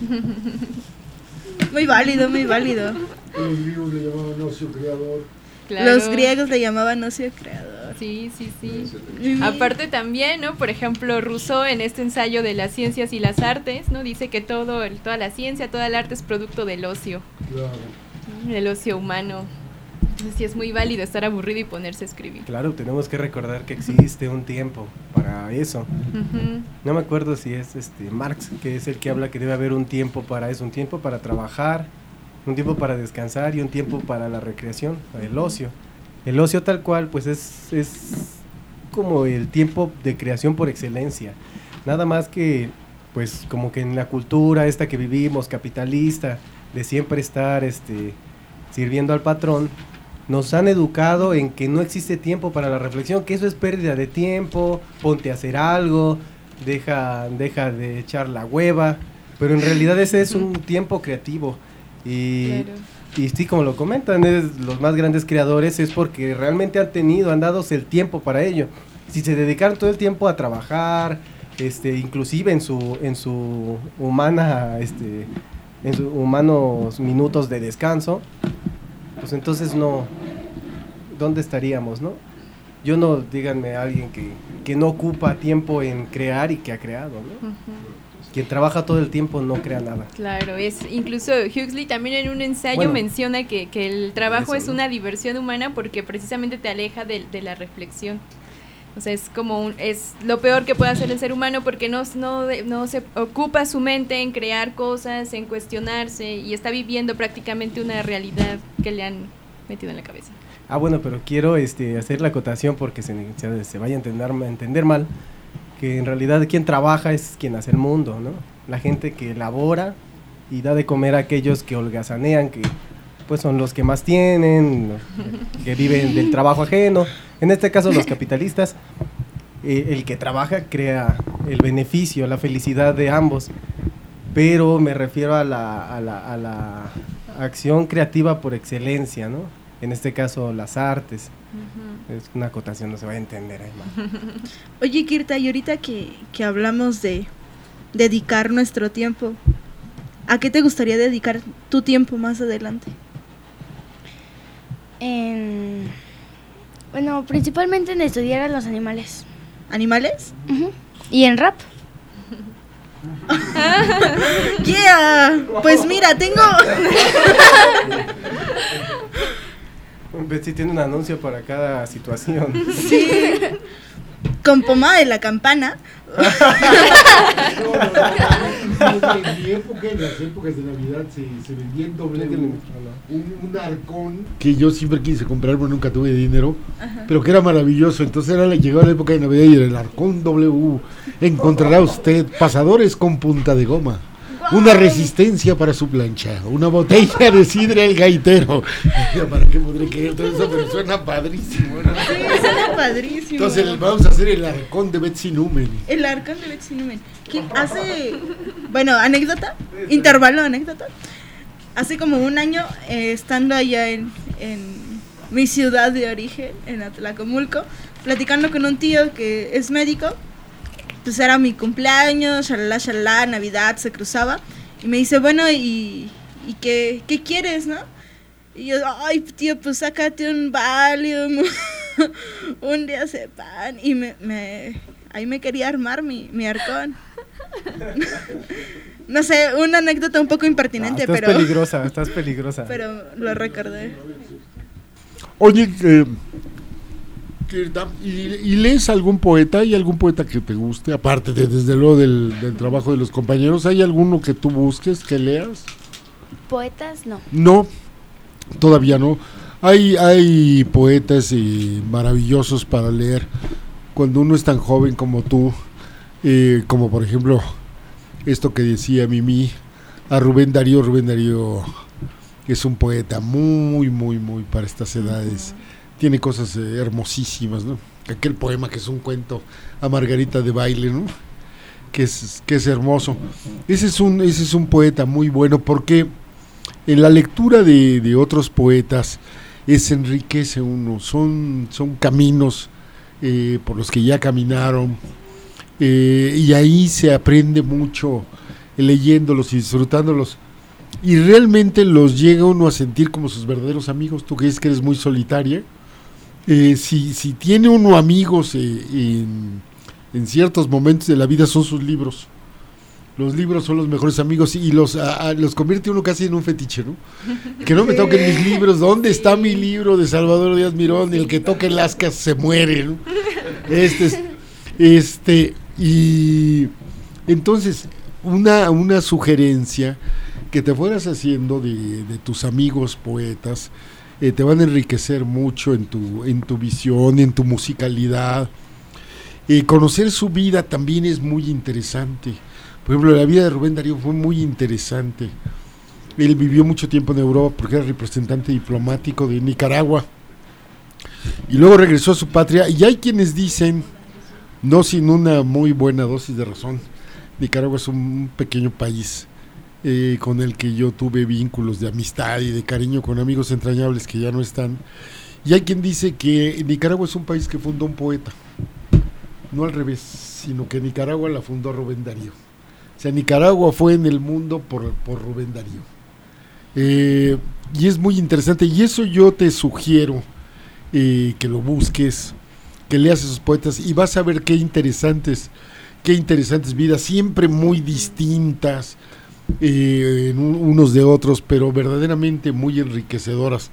Muy válido, muy válido. Los griegos le llamaban ocio creador. Claro. Los griegos le llamaban ocio creador. Sí, sí, sí. Aparte también, ¿no? Por ejemplo, Rousseau en este ensayo de las ciencias y las artes, ¿no? Dice que todo, el, toda la ciencia, toda el arte es producto del ocio. Claro. El ocio humano. Entonces sí es muy válido estar aburrido y ponerse a escribir. Claro, tenemos que recordar que existe un tiempo para eso. Uh-huh. No me acuerdo si es este Marx, que es el que habla que debe haber un tiempo para eso, un tiempo para trabajar, un tiempo para descansar y un tiempo para la recreación, para el ocio. El ocio tal cual, pues es, es como el tiempo de creación por excelencia. Nada más que, pues como que en la cultura esta que vivimos, capitalista, de siempre estar este, sirviendo al patrón, nos han educado en que no existe tiempo para la reflexión, que eso es pérdida de tiempo, ponte a hacer algo, deja, deja de echar la hueva, pero en realidad ese es un tiempo creativo. Y, claro. y sí, como lo comentan, es, los más grandes creadores es porque realmente han tenido, han dado el tiempo para ello. Si se dedicaron todo el tiempo a trabajar, este, inclusive en su, en su humana, este, en sus humanos minutos de descanso, pues entonces no, ¿dónde estaríamos, no? Yo no, díganme a alguien que, que no ocupa tiempo en crear y que ha creado, ¿no? Uh-huh. Quien trabaja todo el tiempo no crea nada. Claro, es incluso Huxley también en un ensayo bueno, menciona que, que el trabajo eso, es ¿no? una diversión humana porque precisamente te aleja de, de la reflexión. O sea, es como un, es lo peor que puede hacer el ser humano porque no, no, no se ocupa su mente en crear cosas, en cuestionarse y está viviendo prácticamente una realidad que le han metido en la cabeza. Ah, bueno, pero quiero este, hacer la acotación porque se, se, se vaya a entender, a entender mal, que en realidad quien trabaja es quien hace el mundo, ¿no? La gente que elabora y da de comer a aquellos que holgazanean, que pues son los que más tienen, que viven del trabajo ajeno. En este caso los capitalistas, eh, el que trabaja crea el beneficio, la felicidad de ambos, pero me refiero a la, a la, a la acción creativa por excelencia, ¿no? En este caso las artes. Uh-huh. Es una acotación, no se va a entender ahí mal. Oye, Kirta, y ahorita que, que hablamos de dedicar nuestro tiempo, ¿a qué te gustaría dedicar tu tiempo más adelante? En... Bueno, principalmente en estudiar a los animales. ¿Animales? Uh-huh. Y en rap. Yeah, pues mira, tengo... Betsy tiene un anuncio para cada situación. Sí. Con pomada de la campana. En mi época, en las épocas de Navidad, se, se vendía en doble un, un arcón que yo siempre quise comprar, pero nunca tuve dinero. Ajá. Pero que era maravilloso. Entonces era, llegaba la época de Navidad y era el arcón W. Encontrará usted pasadores con punta de goma, una resistencia para su plancha, una botella de sidra el gaitero. ¿Para qué podré querer todo eso? Pero suena padrísimo, ¿no? Sí, suena padrísimo. Entonces vamos a hacer el arcón de Betsy Numen. El arcón de Betsy Numen. ¿Quién hace? Bueno, anécdota, intervalo, anécdota. Hace como un año, eh, estando allá en, en mi ciudad de origen, en Atlacomulco, platicando con un tío que es médico. Pues era mi cumpleaños, shalala, shalala, Navidad, se cruzaba. Y me dice, bueno, ¿y, y qué, qué quieres, no? Y yo, ay, tío, pues sácate un Valium, un diazepam. Y me, me, ahí me quería armar mi, mi arcón. No sé, una anécdota un poco impertinente, no, estás pero... Estás peligrosa, estás peligrosa. Pero lo recordé. Oye, eh... ¿Y, ¿Y lees algún poeta? ¿Hay algún poeta que te guste? Aparte de, desde luego del, del trabajo de los compañeros, ¿hay alguno que tú busques, que leas? Poetas, no. No, todavía no. Hay, hay poetas y maravillosos para leer cuando uno es tan joven como tú, eh, como por ejemplo esto que decía Mimi, a Rubén Darío. Rubén Darío es un poeta muy, muy, muy para estas edades. Uh-huh. Tiene cosas eh, hermosísimas, ¿no? Aquel poema que es un cuento a Margarita de baile, ¿no? que es, que es hermoso. Ese es un, ese es un poeta muy bueno porque en la lectura de, de otros poetas es enriquece uno, son, son caminos eh, por los que ya caminaron eh, y ahí se aprende mucho eh, leyéndolos y disfrutándolos y realmente los llega uno a sentir como sus verdaderos amigos. Tú que dices que eres muy solitaria, eh, si, si tiene uno amigos eh, en, en ciertos momentos de la vida son sus libros. Los libros son los mejores amigos y los a, a, los convierte uno casi en un fetiche, ¿no? Que no me toquen mis libros. ¿Dónde está mi libro de Salvador Díaz Mirón? El que toque el ascas se muere, ¿no? Este es, este y entonces una una sugerencia que te fueras haciendo de, de tus amigos poetas eh, te van a enriquecer mucho en tu en tu visión, en tu musicalidad. Eh, conocer su vida también es muy interesante. Por ejemplo, la vida de Rubén Darío fue muy interesante. Él vivió mucho tiempo en Europa porque era representante diplomático de Nicaragua. Y luego regresó a su patria. Y hay quienes dicen, no sin una muy buena dosis de razón, Nicaragua es un pequeño país eh, con el que yo tuve vínculos de amistad y de cariño con amigos entrañables que ya no están. Y hay quien dice que Nicaragua es un país que fundó un poeta. No al revés, sino que Nicaragua la fundó Rubén Darío. O sea, Nicaragua fue en el mundo por, por Rubén Darío. Eh, y es muy interesante. Y eso yo te sugiero eh, que lo busques, que leas esos poetas y vas a ver qué interesantes, qué interesantes vidas, siempre muy distintas eh, en un, unos de otros, pero verdaderamente muy enriquecedoras.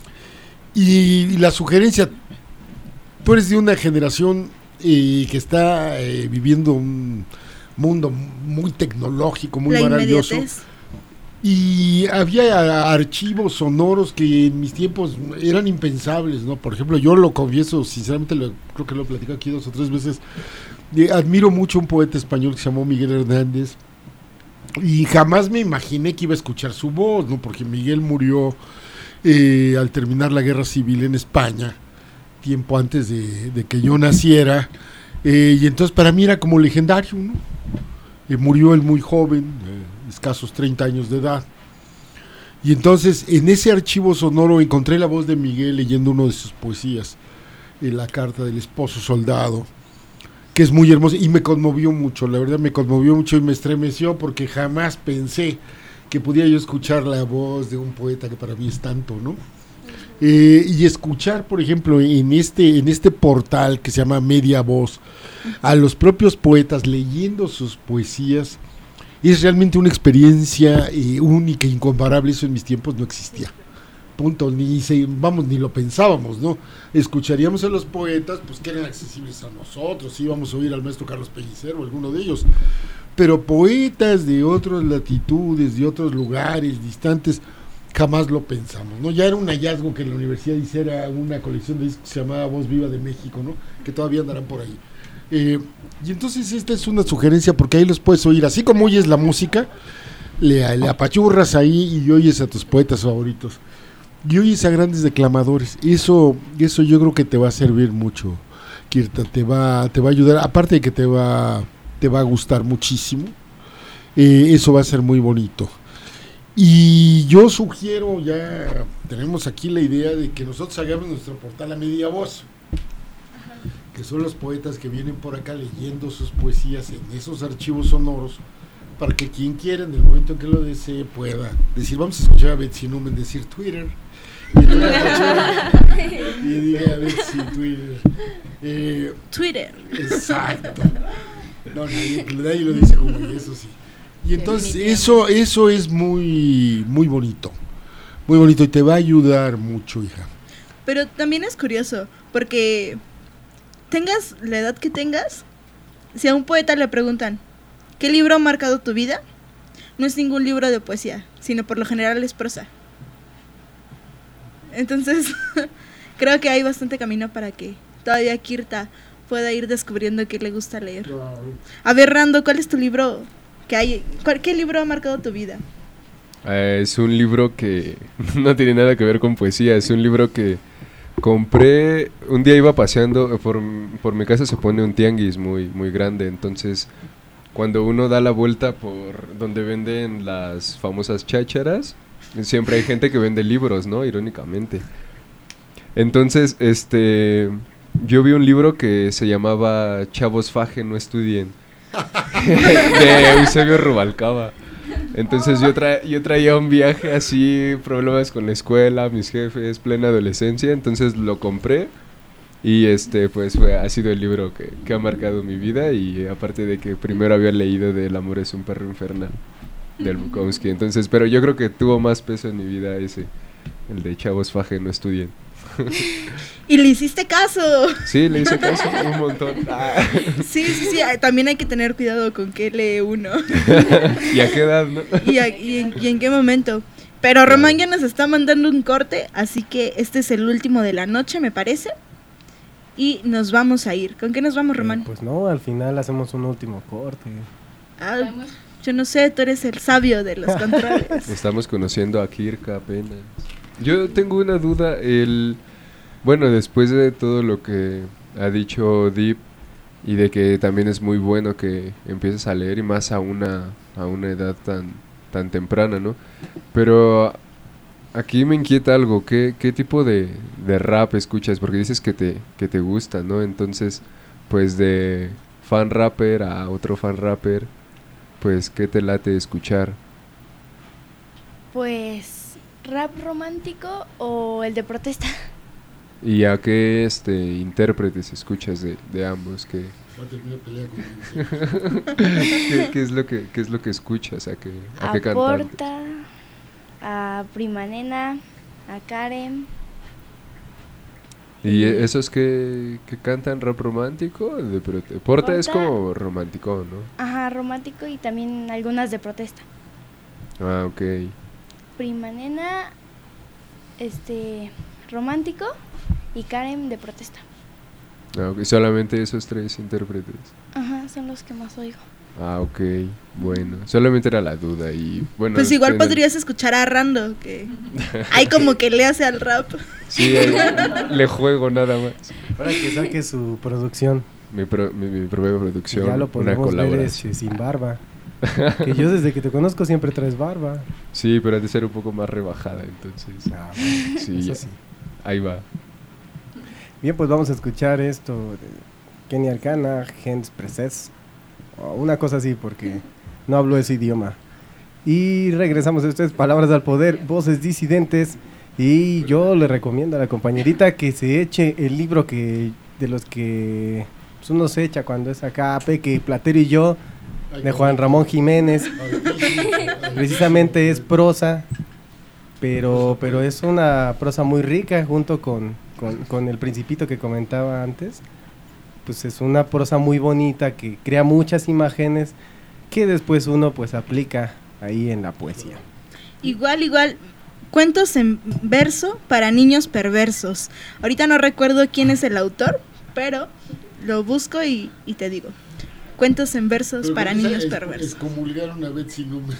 Y, y la sugerencia, tú eres de una generación eh, que está eh, viviendo un mundo muy tecnológico, muy la maravilloso. Inmediatez. Y había archivos sonoros que en mis tiempos eran impensables, ¿no? Por ejemplo, yo lo confieso, sinceramente, lo, creo que lo he platicado aquí dos o tres veces. Eh, admiro mucho a un poeta español que se llamó Miguel Hernández y jamás me imaginé que iba a escuchar su voz, ¿no? Porque Miguel murió eh, al terminar la guerra civil en España, tiempo antes de, de que yo naciera. Eh, y entonces para mí era como legendario, ¿no? Eh, murió él muy joven, eh, escasos treinta años de edad. Y entonces en ese archivo sonoro encontré la voz de Miguel leyendo uno de sus poesías, eh, La carta del esposo soldado, que es muy hermoso y me conmovió mucho, la verdad me conmovió mucho y me estremeció porque jamás pensé que pudiera yo escuchar la voz de un poeta que para mí es tanto, ¿no? Eh, y escuchar, por ejemplo, en este, en este portal que se llama Media Voz, a los propios poetas leyendo sus poesías, es realmente una experiencia eh, única, incomparable. Eso en mis tiempos no existía. Punto, ni se, vamos, ni lo pensábamos, ¿no? Escucharíamos a los poetas, pues que eran accesibles a nosotros, íbamos a oír al maestro Carlos Pellicer o alguno de ellos, pero poetas de otras latitudes, de otros lugares distantes, jamás lo pensamos, ¿no? Ya era un hallazgo que en la universidad hiciera una colección de discos que se llamaba Voz Viva de México, ¿no? Que todavía andarán por ahí. Eh, y entonces esta es una sugerencia porque ahí los puedes oír, así como oyes la música, le, le apachurras ahí y oyes a tus poetas favoritos. Y oyes a grandes declamadores. Eso, eso yo creo que te va a servir mucho, Kirta, te va, te va a ayudar, aparte de que te va, te va a gustar muchísimo, eh, eso va a ser muy bonito. Y yo sugiero, ya tenemos aquí la idea de que nosotros hagamos nuestro portal a Media Voz, que son los poetas que vienen por acá leyendo sus poesías en esos archivos sonoros, para que quien quiera, en el momento en que lo desee, pueda decir, vamos a escuchar a Betsy Numen decir Twitter, y, y diga a Betsy Twitter. Eh, Twitter. Exacto. No, nadie, nadie lo dice como eso sí. Y entonces eso eso es muy muy bonito, muy bonito y te va a ayudar mucho, hija. Pero también es curioso, porque tengas la edad que tengas, si a un poeta le preguntan, ¿qué libro ha marcado tu vida? No es ningún libro de poesía, sino por lo general es prosa. Entonces, creo que hay bastante camino para que todavía Kirta pueda ir descubriendo qué le gusta leer. A ver, Rando, ¿cuál es tu libro? ¿Qué, hay, cuál, ¿Qué libro ha marcado tu vida? Uh, es un libro que no tiene nada que ver con poesía, es un libro que compré, un día iba paseando, por, por mi casa se pone un tianguis muy, muy grande, entonces cuando uno da la vuelta por donde venden las famosas chácharas, siempre hay gente que vende libros, ¿no? Irónicamente. Entonces, este, yo vi un libro que se llamaba Chavos Fajen, no estudien, de Eusebio Rubalcaba. Entonces yo, tra yo traía un viaje así, problemas con la escuela, mis jefes, plena adolescencia, entonces lo compré y este pues fue, ha sido el libro que, que ha marcado mi vida, y aparte de que primero había leído de El amor es un perro infernal, del Bukowski, entonces, pero yo creo que tuvo más peso en mi vida ese, el de Chavos Fajen, no estudien. Y le hiciste caso. Sí, le hice caso un montón. Ah. Sí, sí, sí, también hay que tener cuidado con qué lee uno. ¿Y a qué edad, no? ¿Y, a, y, en, ¿Y en qué momento? Pero Román ya nos está mandando un corte, así que este es el último de la noche, me parece. Y nos vamos a ir. ¿Con qué nos vamos, Román? Eh, pues no, al final hacemos un último corte. Ah, yo no sé, tú eres el sabio de los controles. Estamos conociendo a Kirka apenas. Yo tengo una duda, el... Bueno, después de todo lo que ha dicho Deep, y de que también es muy bueno que empieces a leer, y más a una, a una edad tan, tan temprana, ¿no? Pero aquí me inquieta algo, ¿qué, qué tipo de, de rap escuchas? Porque dices que te, que te gusta, ¿no? Entonces, pues de fan rapper a otro fan rapper, pues ¿qué te late escuchar? Pues, ¿rap romántico o el de protesta? ¿Y a qué este intérpretes escuchas de, de ambos? ¿Qué, ¿Qué, qué es lo que qué es lo que escuchas? ¿A qué, a qué a cantante? Porta, a Prima Nena, a Karen. ¿Y esos que, que cantan rap romántico? De prote- Porta, Porta es como romántico, ¿no? Ajá, romántico, y también algunas de protesta. Ah, ok. Prima Nena, este, romántico, y Karen de protesta. Ah, okay. Solamente esos tres intérpretes. Ajá, son los que más oigo. Ah, ok, bueno, solamente era la duda y bueno. Pues igual tienen... podrías escuchar a Rando, que hay como que le hace al rap. Sí, ahí, le juego nada más. Para que saque su producción. Mi, pro, mi, mi propia producción, ya lo una podemos ver colaboración. este, sin barba. Que yo desde que te conozco siempre traes barba. Sí, pero ha de ser un poco más rebajada, entonces. Ah, bueno, sí, eso ya. sí. Ahí va. Bien, pues vamos a escuchar esto de Kenny Arcana, Gens Preces, o una cosa así, porque no hablo ese idioma. Y regresamos a ustedes, Palabras al Poder, Voces Disidentes. Y yo le recomiendo a la compañerita que se eche el libro que de los que pues, uno se echa cuando es acá, Peque, Platero y yo, de Juan Ramón Jiménez. Precisamente es prosa, pero, pero es una prosa muy rica junto con, con, con El Principito que comentaba antes. Pues es una prosa muy bonita que crea muchas imágenes que después uno pues aplica ahí en la poesía. Igual, igual, cuentos en verso para niños perversos. Ahorita no recuerdo quién es el autor, pero lo busco y, y te digo. Cuentos en versos Pero para esa niños es, perversos. Excomulgaron a Betsy Núñez.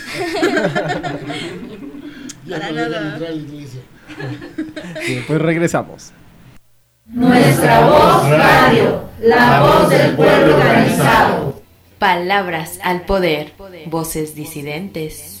Ya Para no dejan nada. entrar a la iglesia. Bien, pues regresamos. Nuestra voz radio, la voz del pueblo organizado. Palabras al poder, voces disidentes.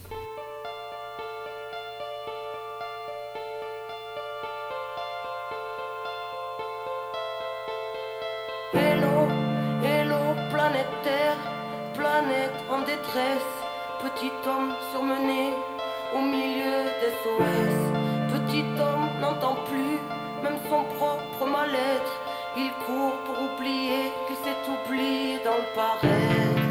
Hello, hello, planète Terre, planète en détresse, petit homme surmené au milieu des S O S. Petit homme n'entend plus même son propre mal-être, il court pour oublier qu'il s'est oublié dans le paraître.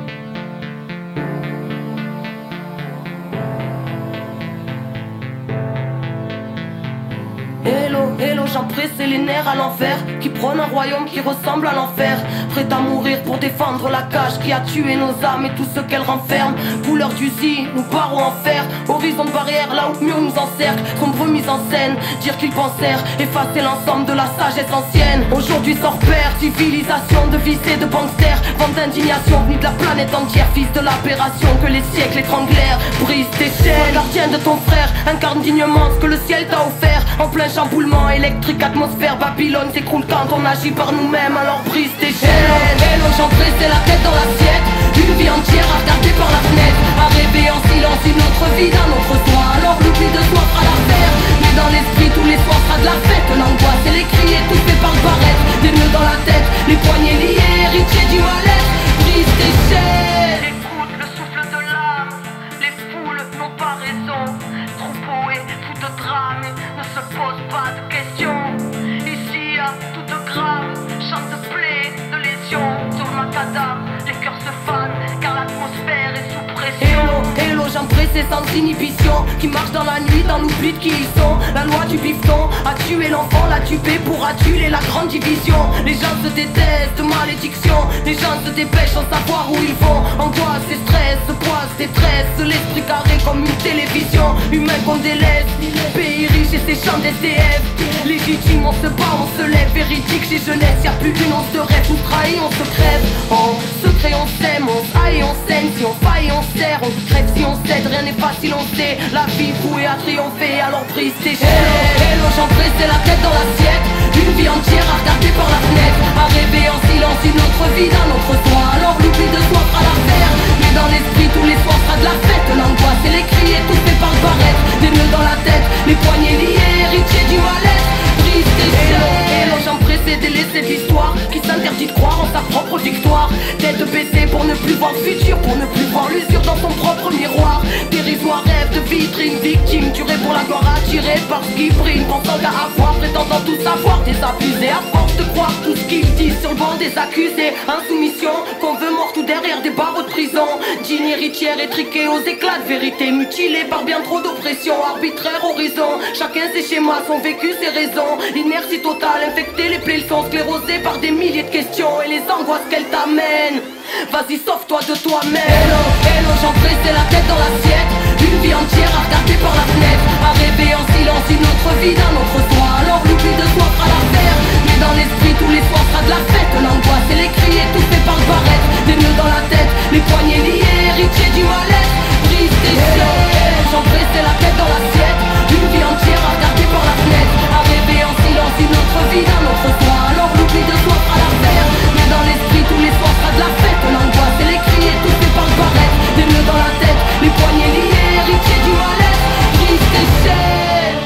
Hello, hello, gens pressés les nerfs à l'envers, qui prônent un royaume qui ressemble à l'enfer, prêt à mourir pour défendre la cage qui a tué nos âmes et tout ce qu'elle renferme. Couleur d'usine, nous barreaux en fer, horizon de barrière là où mieux nous encercle, sombre mise en scène, dire qu'ils pensèrent effacer l'ensemble de la sagesse ancienne. Aujourd'hui sans repère, civilisation de vices et de banksters, vent d'indignation venue de la planète entière, fils de l'aberration que les siècles étranglèrent. Brise tes chaînes, gardien de ton frère, incarne dignement ce que le ciel t'a offert, en plein chamboulement électrique électrique, atmosphère, Babylone s'écroule quand on agit par nous-mêmes, alors brise tes chaînes. Hello, j'en pressais la tête dans l'assiette, une vie entière à regarder par la fenêtre, à rêver en silence une autre vie d'un autre soi, alors l'oubli de soi fera l'affaire. Mais dans l'esprit tous les soirs sera de la fête, l'angoisse et les cris étouffés par le barrette, des nœuds dans la tête, les poignets liés, héritiers du mal-être, brise tes chaînes. Écoute le souffle de l'âme, les foules n'ont pas raison, troupeau et tout de drame ne se pose pas de questions. Ici à toute grave, chante de plaie, de lésions, sur le macadam, les cœurs se fanent car l'atmosphère est sous pression. Hello, hello, j'en pressais sans inhibition, qui marche dans la nuit, dans l'oubli de qui ils sont. La loi du bifton a tué l'enfant, l'a tué pour adjuler la grande division. Les gens se détestent, malédiction, les gens se dépêchent sans savoir où ils vont. Angoisse et stress, poisse, détresse, l'esprit carré comme une télévision. Humain qu'on délaisse, pays riche et ses champs d'S D F. Légitime, on se bat, on se lève, véridique chez jeunesse, y'a plus d'une once de rêve, on trahit, on se crève. En secret on s'aime, on s'aille, on saigne, si on faille on serre, on crève si on cède, rien n'est facile on sait. La vie vouée à triompher, alors brise tes chaînes. Hello, hello, j'en pressais la tête dans l'assiette, une vie entière à regarder par la fenêtre, à rêver en silence une autre vie d'un autre soi, alors l'oubli de soi fera l'affaire. Mais dans l'esprit tous les soirs sera de la fête, l'angoisse et les cris étouffés par le barrette, des nœuds dans la tête, les poignets liés, héritiers du mal-être, brise tes chaînes. Hello, j'en pressais des laissés de l'histoire qui s'interdit de croire en sa propre victoire, tête baissée pour ne plus voir le futur, pour ne plus voir l'usure dans son propre miroir. Dérisoire rêve de vitrine, victime, durée pour la gloire, attirée par ce qui brille, pensant qu'à avoir, prétendant tout savoir, désabusé à force de croire tout ce qu'ils disent sur le banc des accusés. Insoumission, qu'on veut mort tout derrière des barreaux de prison, digne héritière étriquée aux éclats de vérité, mutilée par bien trop d'oppression, arbitraire horizon, chacun ses schémas, son vécu, ses raisons, l'inertie totale, infectée, les plaies sont sclérosées par des milliers de questions et les angoisses qu'elles t'amènent. Vas-y, sauve-toi de toi-même. Hello, hello, j'en pressais la tête dans l'assiette, une vie entière à regarder par la fenêtre, à rêver en silence une autre vie d'un autre soi, alors l'oubli de soi fera l'affaire. Mais dans l'esprit tous les soirs sera de la fête, l'angoisse et les cris étouffés par le barrette, des nœuds dans la tête, les poignets liés, héritiers du mal-être, brise tes chaînes. J'en pressais la tête dans l'assiette, une vie entière à regarder par la fenêtre, à rêver en silence une autre vie d'un autre soi, alors l'oubli de soi fera l'affaire. Mais dans l'esprit tous les soirs sera de la fête, l'angoisse et les cris étouffés par le barrette, des nœuds dans la tête, les poignets liés, héritiers du mal-être, brise tes chaînes.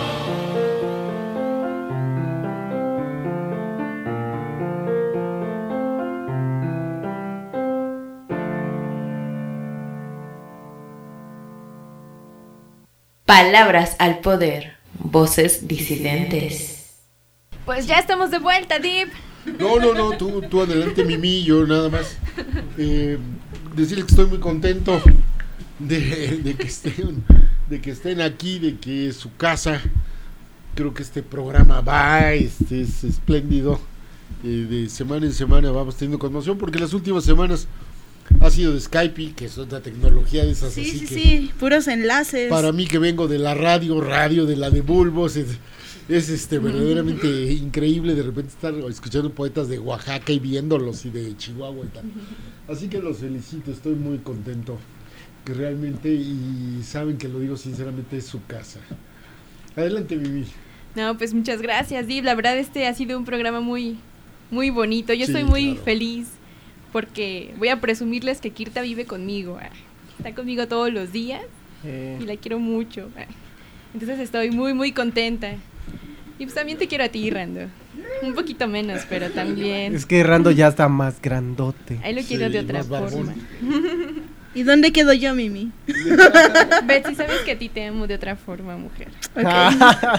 Palabras al poder, voces disidentes. Pues ya estamos de vuelta, Dip. No, no, no, tú, tú adelante, Mimi, yo nada más eh, decirles que estoy muy contento de, de, que estén, de que estén aquí, de que es su casa. Creo que este programa va, este es espléndido. Eh, de semana en semana vamos teniendo conmoción porque las últimas semanas ha sido de Skype, que es otra tecnología de esas, sí, así sí, que sí, puros enlaces. Para mí que vengo de la radio, radio de la de Bulbos, es, es este verdaderamente uh-huh. increíble de repente estar escuchando poetas de Oaxaca y viéndolos y de Chihuahua y tal. Uh-huh. Así que los felicito, estoy muy contento que realmente, y saben que lo digo sinceramente, es su casa. Adelante, Mimi. No, pues muchas gracias, Dib. La verdad este ha sido un programa muy, muy bonito. Yo sí, estoy muy claro. feliz porque voy a presumirles que Kirta vive conmigo. Está conmigo todos los días eh. y la quiero mucho. Entonces estoy muy, muy contenta. Y pues también te quiero a ti, Rando. Un poquito menos, pero también. Es que Rando ya está más grandote. Ahí lo quiero sí, de otra forma. ¿Y dónde quedo yo, Mimi? Betsy, sabes que a ti te amo de otra forma, mujer. Okay.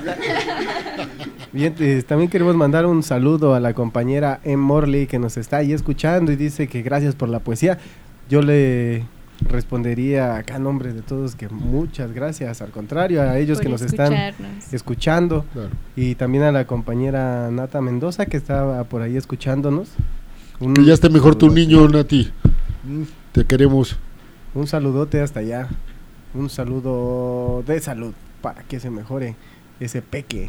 Bien, eh, también queremos mandar un saludo a la compañera Em Morley que nos está ahí escuchando y dice que gracias por la poesía. Yo le respondería acá en nombre de todos que muchas gracias, al contrario, a ellos por que nos están escuchando. Claro. Y también a la compañera Nata Mendoza que estaba por ahí escuchándonos. Un que ya esté mejor tu niño, Nati. Te queremos. Un saludote hasta allá. Un saludo de salud para que se mejore ese peque.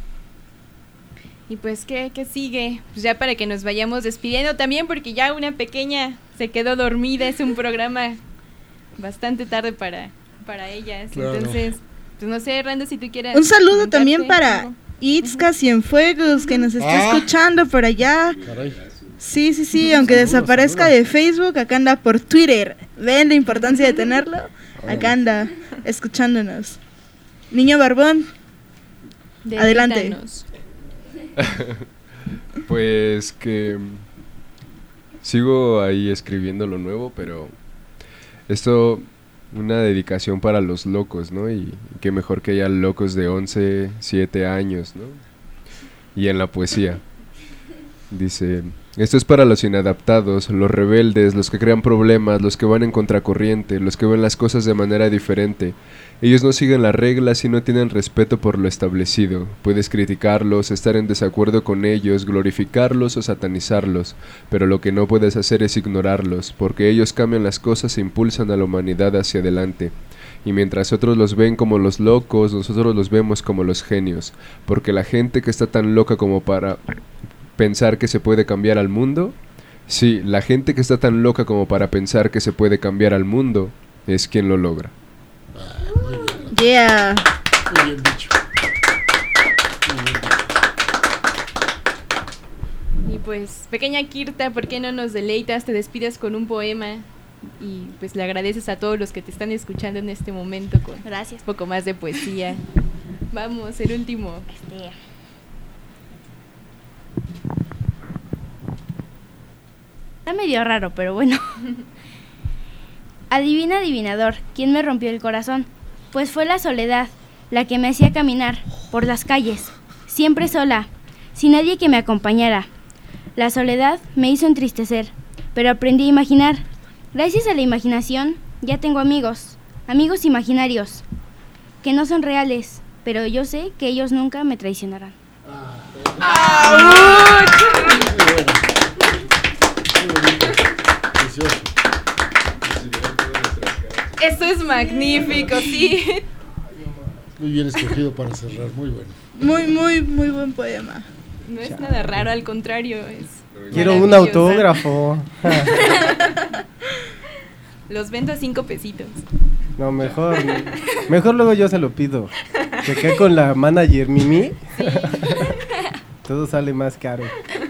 Y pues, ¿qué, qué sigue? Pues ya para que nos vayamos despidiendo también, porque ya una pequeña se quedó dormida. Es un programa bastante tarde para, para ellas. Claro. Entonces, pues no sé, Rando, si tú quieres. Un saludo también para, Itzka Cienfuegos, que nos está Ah. escuchando por allá. Caray. Sí, sí, sí, aunque desaparezca de Facebook, acá anda por Twitter. ¿Ven la importancia de tenerlo? Acá anda escuchándonos. Niño Barbón, adelante. Deleítanos. Pues que sigo ahí escribiendo lo nuevo, pero esto, una dedicación para los locos, ¿no? Y qué mejor que haya locos de once, siete años, ¿no? Y en la poesía dice: esto es para los inadaptados, los rebeldes, los que crean problemas, los que van en contracorriente, los que ven las cosas de manera diferente. Ellos no siguen las reglas y no tienen respeto por lo establecido. Puedes criticarlos, estar en desacuerdo con ellos, glorificarlos o satanizarlos, pero lo que no puedes hacer es ignorarlos, porque ellos cambian las cosas e impulsan a la humanidad hacia adelante. Y mientras otros los ven como los locos, nosotros los vemos como los genios, porque la gente que está tan loca como para pensar que se puede cambiar al mundo, sí, la gente que está tan loca como para pensar que se puede cambiar al mundo, es quien lo logra. Yeah. Muy bien dicho. Y pues, pequeña Kirta, ¿por qué no nos deleitas? Te despides con un poema y pues le agradeces a todos los que te están escuchando en este momento con Gracias. un poco más de poesía. Vamos, el último. Este, Está medio raro, pero bueno. Adivina, adivinador, ¿quién me rompió el corazón? Pues fue la soledad, la que me hacía caminar por las calles, siempre sola, sin nadie que me acompañara. La soledad me hizo entristecer, pero aprendí a imaginar. Gracias a la imaginación, ya tengo amigos, amigos imaginarios, que no son reales, pero yo sé que ellos nunca me traicionarán. Eso es magnífico, sí. Muy bien escogido para cerrar, muy bueno. Muy, muy, muy buen poema. No es nada raro, al contrario, es Quiero un maravilloso. autógrafo. Los vendo a cinco pesitos. No, mejor. Mejor luego yo se lo pido. Que acá con la manager Mimi. Sí. Todo sale más caro.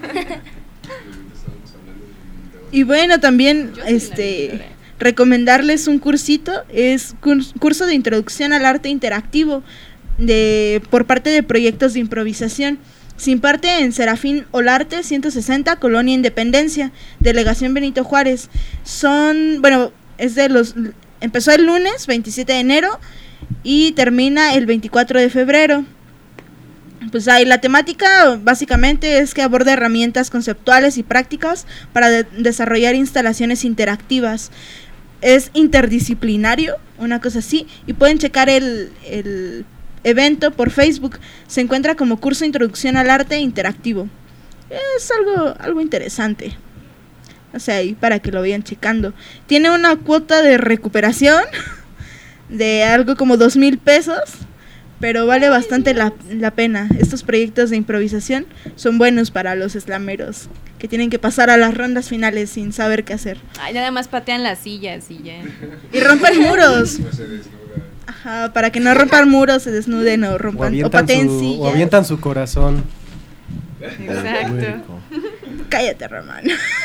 Y bueno, también este recomendarles un cursito, es curs- curso de introducción al arte interactivo de por parte de proyectos de improvisación. Se imparte en Serafín Olarte ciento sesenta, Colonia Independencia, Delegación Benito Juárez. Son, bueno, es de los empezó el lunes veintisiete de enero y termina el veinticuatro de febrero. Pues ahí la temática básicamente es que aborda herramientas conceptuales y prácticas para de- desarrollar instalaciones interactivas. Es interdisciplinario, una cosa así, y pueden checar el, el evento por Facebook. Se encuentra como curso Introducción al Arte Interactivo. Es algo, algo interesante. O sea, ahí para que lo vayan checando. Tiene una cuota de recuperación de algo como dos mil pesos. Pero vale bastante la, la pena. Estos proyectos de improvisación son buenos para los slameros que tienen que pasar a las rondas finales sin saber qué hacer. Ay, nada más patean las sillas y ya. Y rompen muros. Ajá, para que no rompan muros, se desnuden o O rompan o avientan, pateen su, sillas. o avientan su corazón. Exacto. Cállate, Román.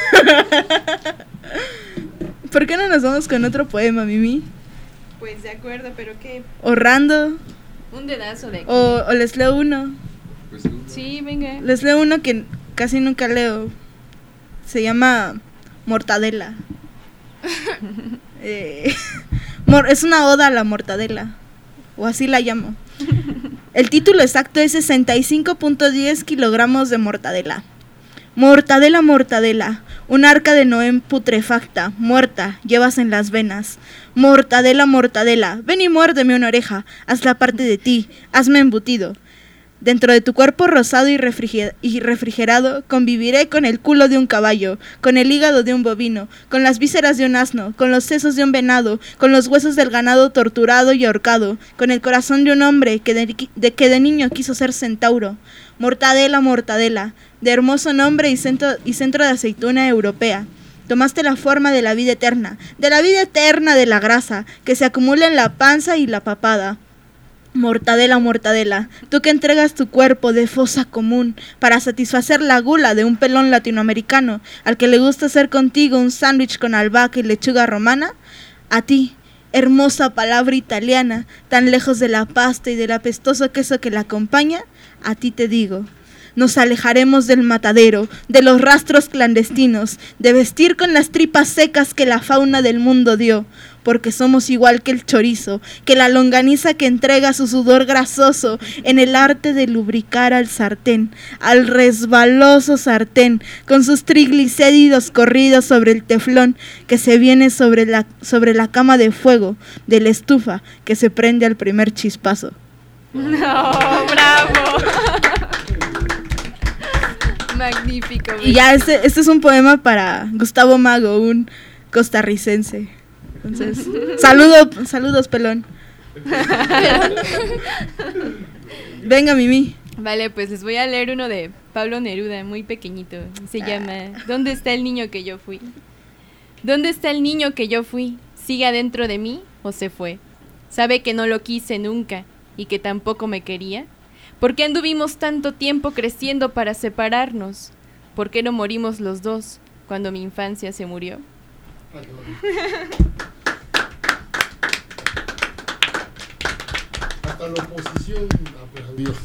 ¿Por qué no nos vamos con otro poema, Mimi? Pues de acuerdo, pero ¿qué? O Rando, Un dedazo de aquí. o, o les leo uno. Sí, venga. Les leo uno que casi nunca leo. Se llama Mortadela. Eh, mor- es una oda a la mortadela, o así la llamo. El título exacto es sesenta y cinco punto diez kilogramos de mortadela. Mortadela, mortadela, un arca de Noé putrefacta, muerta, llevas en las venas. Mortadela, mortadela, ven y muérdeme una oreja, haz la parte de ti, hazme embutido. Dentro de tu cuerpo rosado y, refriger- y refrigerado conviviré con el culo de un caballo, con el hígado de un bovino, con las vísceras de un asno, con los sesos de un venado, con los huesos del ganado torturado y ahorcado, con el corazón de un hombre que de, de, que de niño quiso ser centauro. Mortadela, mortadela, de hermoso nombre y centro, y centro de aceituna europea. Tomaste la forma de la vida eterna, de la vida eterna de la grasa, que se acumula en la panza y la papada. Mortadela, mortadela, tú que entregas tu cuerpo de fosa común para satisfacer la gula de un pelón latinoamericano al que le gusta hacer contigo un sándwich con albahaca y lechuga romana, a ti, hermosa palabra italiana, tan lejos de la pasta y del apestoso queso que la acompaña, a ti te digo, nos alejaremos del matadero, de los rastros clandestinos, de vestir con las tripas secas que la fauna del mundo dio, porque somos igual que el chorizo, que la longaniza que entrega su sudor grasoso en el arte de lubricar al sartén, al resbaloso sartén, con sus triglicéridos corridos sobre el teflón que se viene sobre la, sobre la cama de fuego de la estufa que se prende al primer chispazo. No, bravo. Magnífico. Y ya, este, este es un poema para Gustavo Mago, un costarricense. Entonces, saludo, saludos, pelón. Venga, Mimi. Vale, pues les voy a leer uno de Pablo Neruda, muy pequeñito. Se llama ¿Dónde está el niño que yo fui? ¿Dónde está el niño que yo fui? ¿Sigue adentro de mí o se fue? ¿Sabe que no lo quise nunca y que tampoco me quería? ¿Por qué anduvimos tanto tiempo creciendo para separarnos? ¿Por qué no morimos los dos cuando mi infancia se murió? Hasta la oposición aplaudió.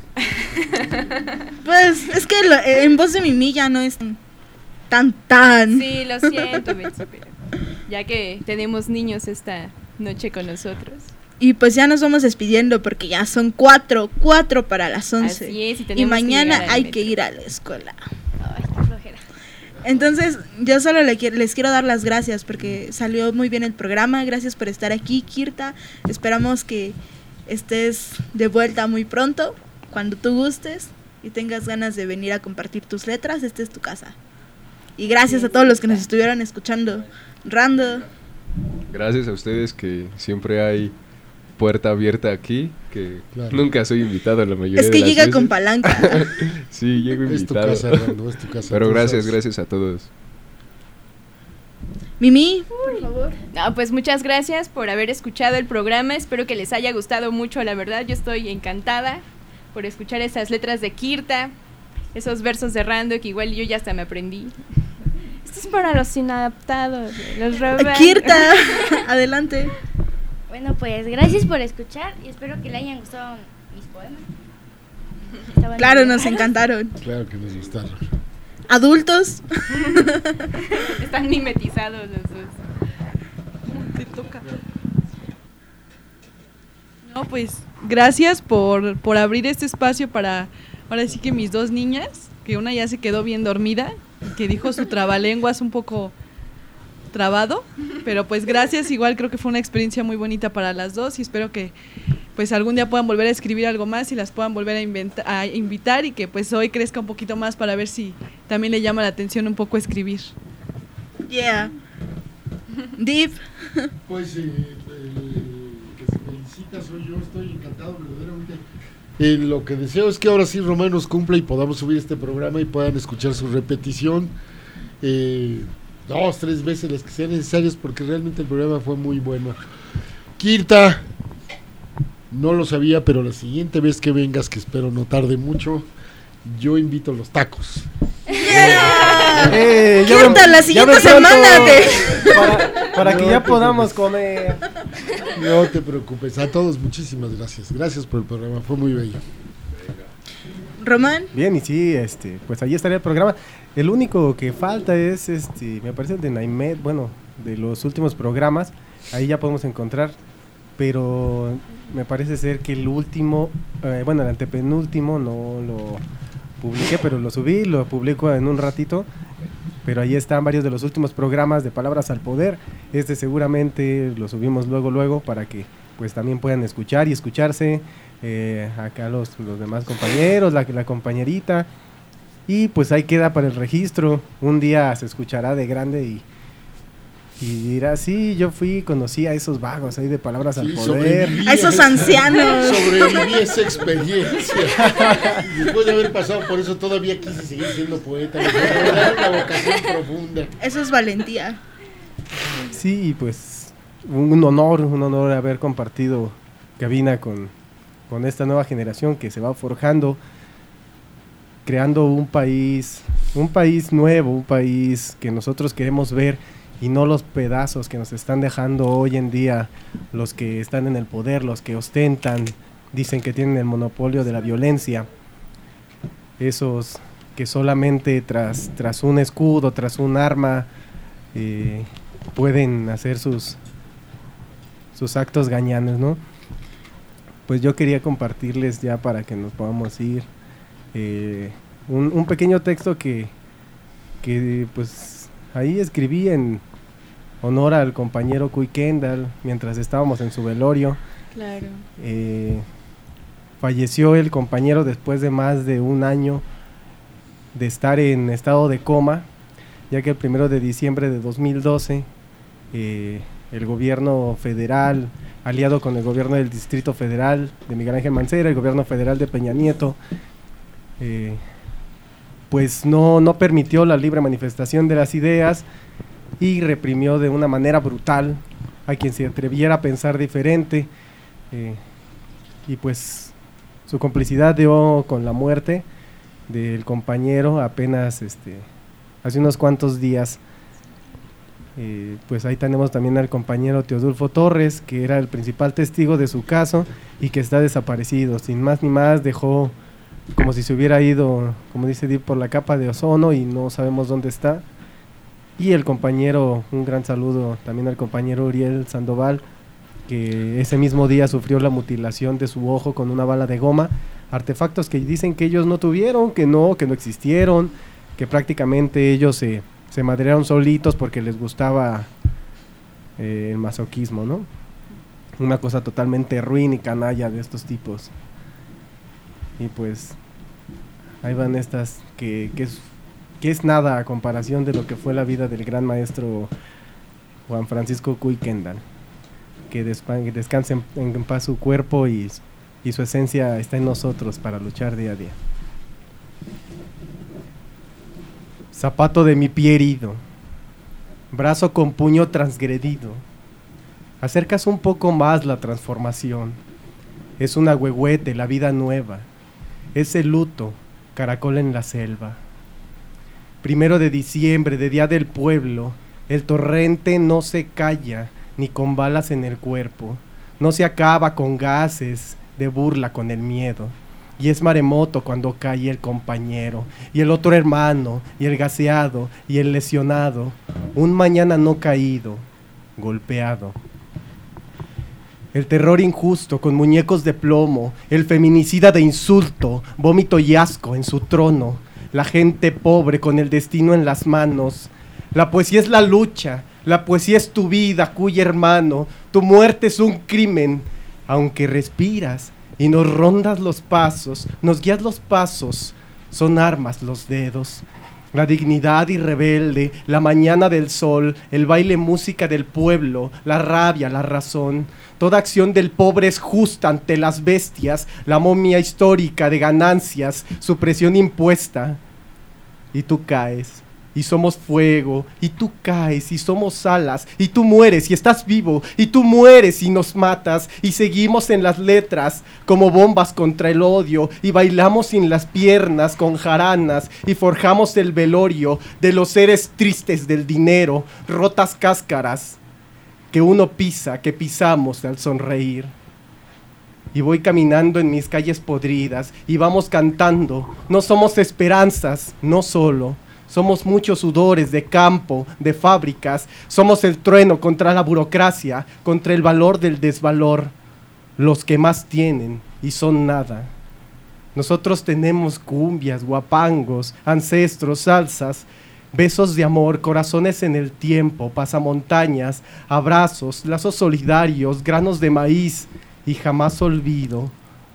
Pues es que lo, en voz de Mimi ya no es tan tan. Sí, lo siento, Betsy, pero ya que tenemos niños esta noche con nosotros. Y pues ya nos vamos despidiendo porque ya son cuatro, cuatro para las once. Así es, y, y mañana que hay metro. que ir a la escuela. Ay, qué flojera. Entonces, yo solo le quiero, les quiero dar las gracias porque salió muy bien el programa. Gracias por estar aquí, Kirta. Esperamos que estés de vuelta muy pronto, cuando tú gustes y tengas ganas de venir a compartir tus letras. Esta es tu casa. Y gracias a todos los que nos estuvieron escuchando. Rando. Gracias a ustedes, que siempre hay puerta abierta aquí, que Claro. nunca soy invitado a la mayoría de las Es veces. que llega con palanca. Sí, llego Es tu invitado. casa, Rando, es tu casa. Pero Tú gracias, sabes. gracias a todos. Mimi, por favor. No, pues muchas gracias por haber escuchado el programa. Espero que les haya gustado mucho, la verdad. Yo estoy encantada por escuchar esas letras de Kirta, esos versos de Rando que igual yo ya hasta me aprendí. Esto es para los inadaptados, los rebeldes. Kirta, adelante. Bueno, pues gracias por escuchar y espero que le hayan gustado mis poemas. Estaban Claro, bien. nos encantaron. Claro que nos gustaron. Adultos. Están mimetizados los dos. Te toca. No, pues gracias por, por abrir este espacio para, ahora sí que mis dos niñas, que una ya se quedó bien dormida, que dijo su trabalenguas un poco trabado, pero pues gracias, igual creo que fue una experiencia muy bonita para las dos y espero que pues algún día puedan volver a escribir algo más y las puedan volver a, inventa- a invitar y que pues hoy crezca un poquito más para ver si también le llama la atención un poco escribir. Yeah. Deep. Pues eh, el que se felicita soy yo, estoy encantado verdaderamente. Eh, lo que deseo es que ahora sí Román nos cumpla y podamos subir este programa y puedan escuchar su repetición eh, dos, tres veces las que sean necesarias, porque realmente el programa fue muy bueno. Kirta, no lo sabía, pero la siguiente vez que vengas, que espero no tarde mucho, yo invito los tacos. Yeah. Eh, ya Kirta, ven- la ya siguiente ven pronto, semana te... Para, para que No ya te podamos preocupes. comer. No te preocupes, a todos muchísimas gracias. Gracias por el programa, fue muy bello. Román. Bien, y sí, este, pues ahí estaría el programa. El único que falta es, este, me parece el de Naimed, bueno, de los últimos programas, ahí ya podemos encontrar, pero me parece ser que el último, eh, bueno, el antepenúltimo no lo publiqué, pero lo subí, lo publico en un ratito, pero ahí están varios de los últimos programas de Palabras al Poder. Este seguramente lo subimos luego, luego, para que pues también puedan escuchar y escucharse, eh, acá los, los demás compañeros, la, la compañerita, y pues ahí queda para el registro. Un día se escuchará de grande y, y dirá, sí, yo fui, conocí a esos vagos ahí de Palabras Sí, al Poder. sobreviví A esos esa- ancianos. Sobreviví a esa experiencia. Y después de haber pasado por eso, todavía quise seguir siendo poeta. Me era una vocación profunda. Eso es valentía. Sí, pues un honor, un honor haber compartido cabina con, con esta nueva generación que se va forjando, creando un país, un país nuevo, un país que nosotros queremos ver y no los pedazos que nos están dejando hoy en día los que están en el poder, los que ostentan, dicen que tienen el monopolio de la violencia, esos que solamente tras, tras un escudo, tras un arma, eh, pueden hacer sus, sus actos gañanes, ¿no? Pues yo quería compartirles ya para que nos podamos ir eh, un, un pequeño texto que, que pues ahí escribí en honor al compañero Cuy Kendall mientras estábamos en su velorio. Claro. Eh, falleció el compañero después de más de un año de estar en estado de coma, ya que el primero de diciembre de dos mil doce eh, el gobierno federal, aliado con el gobierno del Distrito Federal de Miguel Ángel Mancera, el gobierno federal de Peña Nieto, eh, pues no, no permitió la libre manifestación de las ideas y reprimió de una manera brutal a quien se atreviera a pensar diferente, eh, y pues su complicidad dio con la muerte del compañero apenas este, hace unos cuantos días. Eh, pues ahí tenemos también al compañero Teodulfo Torres, que era el principal testigo de su caso y que está desaparecido, sin más ni más, dejó como si se hubiera ido, como dice Dip, por la capa de ozono y no sabemos dónde está. Y el compañero, un gran saludo también al compañero Uriel Sandoval, que ese mismo día sufrió la mutilación de su ojo con una bala de goma, artefactos que dicen que ellos no tuvieron, que no, que no existieron, que prácticamente ellos se, se madrearon solitos porque les gustaba eh, el masoquismo, ¿no? Una cosa totalmente ruin y canalla de estos tipos. Y pues ahí van estas que, que, es, que es nada a comparación de lo que fue la vida del gran maestro Juan Francisco Cuy Kendall. Que descanse en, en paz su cuerpo y, y su esencia está en nosotros para luchar día a día. Zapato de mi pie herido, brazo con puño transgredido, acercas un poco más la transformación, es un agüehuete la vida nueva, es el luto, caracol en la selva. Primero de diciembre, de día del pueblo, el torrente no se calla, ni con balas en el cuerpo, no se acaba con gases de burla con el miedo, y es maremoto cuando cae el compañero, y el otro hermano, y el gaseado, y el lesionado, un mañana no caído, golpeado. El terror injusto con muñecos de plomo, el feminicida de insulto, vómito y asco en su trono, la gente pobre con el destino en las manos. La poesía es la lucha, la poesía es tu vida, Cuy hermano, tu muerte es un crimen, aunque respiras y nos rondas los pasos, nos guías los pasos, son armas los dedos. La dignidad y rebelde, la mañana del sol, el baile música del pueblo, la rabia, la razón. Toda acción del pobre es justa ante las bestias, la momia histórica de ganancias, su presión impuesta. Y tú caes. Y somos fuego, y tú caes, y somos alas, y tú mueres, y estás vivo, y tú mueres, y nos matas, y seguimos en las letras, como bombas contra el odio, y bailamos sin las piernas, con jaranas, y forjamos el velorio de los seres tristes del dinero, rotas cáscaras, que uno pisa, que pisamos al sonreír. Y voy caminando en mis calles podridas, y vamos cantando, no somos esperanzas, no solo, somos muchos sudores de campo, de fábricas, somos el trueno contra la burocracia, contra el valor del desvalor, los que más tienen y son nada. Nosotros tenemos cumbias, guapangos, ancestros, salsas, besos de amor, corazones en el tiempo, pasamontañas, abrazos, lazos solidarios, granos de maíz y jamás olvido.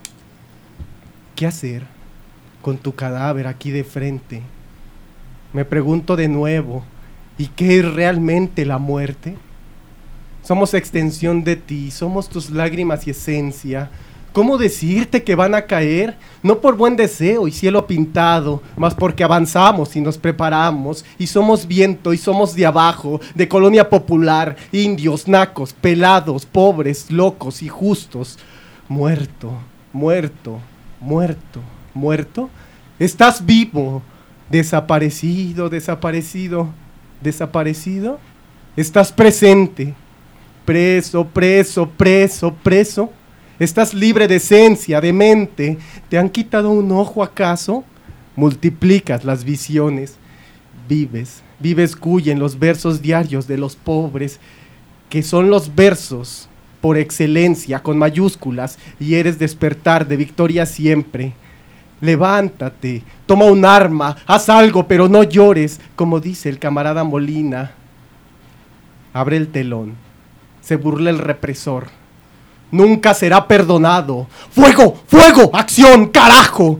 ¿Qué hacer con tu cadáver aquí de frente? Me pregunto de nuevo, ¿y qué es realmente la muerte? Somos extensión de ti, somos tus lágrimas y esencia. ¿Cómo decirte que van a caer? No por buen deseo y cielo pintado, mas porque avanzamos y nos preparamos, y somos viento y somos de abajo, de colonia popular, indios, nacos, pelados, pobres, locos y justos. Muerto, muerto, muerto, muerto. Estás vivo, desaparecido, desaparecido, desaparecido. Estás presente, preso, preso, preso, preso. Estás libre de esencia, de mente. ¿Te han quitado un ojo acaso? Multiplicas las visiones. Vives, vives cuya en los versos diarios de los pobres, que son los versos por excelencia, con mayúsculas, y eres despertar de victoria siempre. Levántate, toma un arma, haz algo, pero no llores, como dice el camarada Molina. Abre el telón, se burla el represor. Nunca será perdonado. ¡Fuego! ¡Fuego! ¡Acción! ¡Carajo!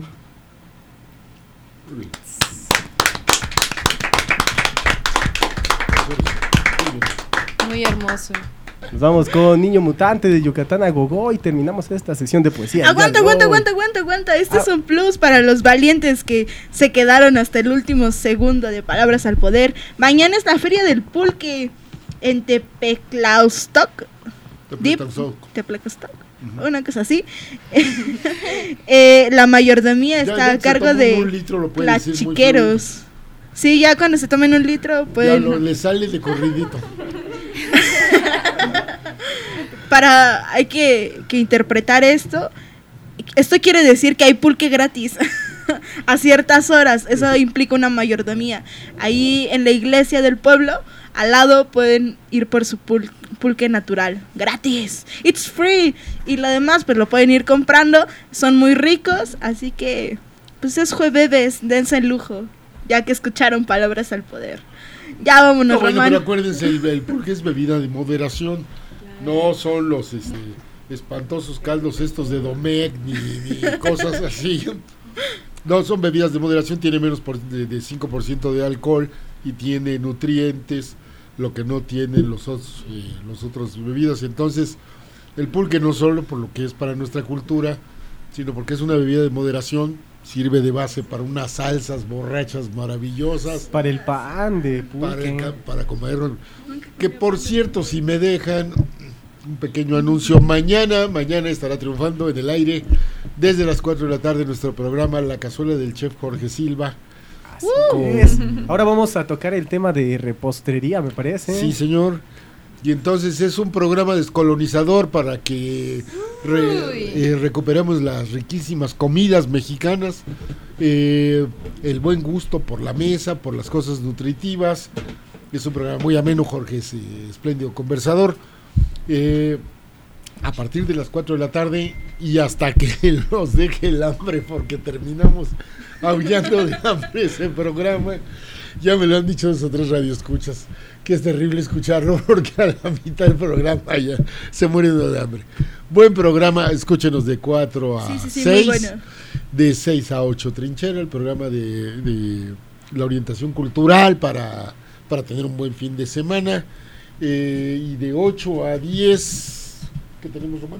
Muy hermoso. Nos vamos con Niño Mutante de Yucatán a Gogó y terminamos esta sesión de poesía. Aguanta, aguanta, aguanta, aguanta, aguanta. Este ah. es un plus para los valientes que se quedaron hasta el último segundo de Palabras al Poder. Mañana es la Feria del Pulque en Tepeclaustoc. Tepeclaustoc. Uh-huh. Una cosa así. eh, la mayordomía está ya, ya a cargo de plachiqueros. Sí, ya cuando se tomen un litro pueden... Ya lo, le sale de corridito. Para, hay que, que interpretar esto. Esto quiere decir que hay pulque gratis a ciertas horas. Eso implica una mayordomía. Ahí en la iglesia del pueblo, al lado pueden ir por su pul- pulque natural, gratis. It's free. Y lo demás pues lo pueden ir comprando. Son muy ricos, así que pues es jueves, dense el lujo, ya que escucharon Palabras al Poder. Ya vámonos, no, bueno, Román. Pero acuérdense, el, el pulque es bebida de moderación. No son los este, espantosos caldos estos de Domecq ni, ni cosas así. No, son bebidas de moderación, tiene menos por, de, de cinco por ciento de alcohol y tiene nutrientes, lo que no tienen los otros, eh, los otros bebidas. Entonces, el pulque no solo por lo que es para nuestra cultura, sino porque es una bebida de moderación, sirve de base para unas salsas borrachas maravillosas. Para el pan de pulque. Para, para comer. Que por cierto, si me dejan un pequeño anuncio, mañana, mañana estará triunfando en el aire desde las cuatro de la tarde nuestro programa La Cazuela del Chef Jorge Silva. Así uh, es. Ahora vamos a tocar el tema de repostería, me parece. Sí, señor. Y entonces es un programa descolonizador para que re, eh, recuperemos las riquísimas comidas mexicanas, eh, el buen gusto por la mesa, por las cosas nutritivas. Es un programa muy ameno, Jorge es eh, espléndido conversador. Eh, a partir de las cuatro de la tarde y hasta que nos deje el hambre, porque terminamos aullando de hambre ese programa. Ya me lo han dicho dos o tres radioescuchas, que es terrible escucharlo porque a la mitad del programa ya se muere uno de hambre. Buen programa, escúchenos de cuatro a sí, sí, sí, seis, muy bueno. De seis a ocho Trinchera, el programa de, de la orientación cultural para, para tener un buen fin de semana. Eh, y de ocho a diez, ¿qué tenemos, Román?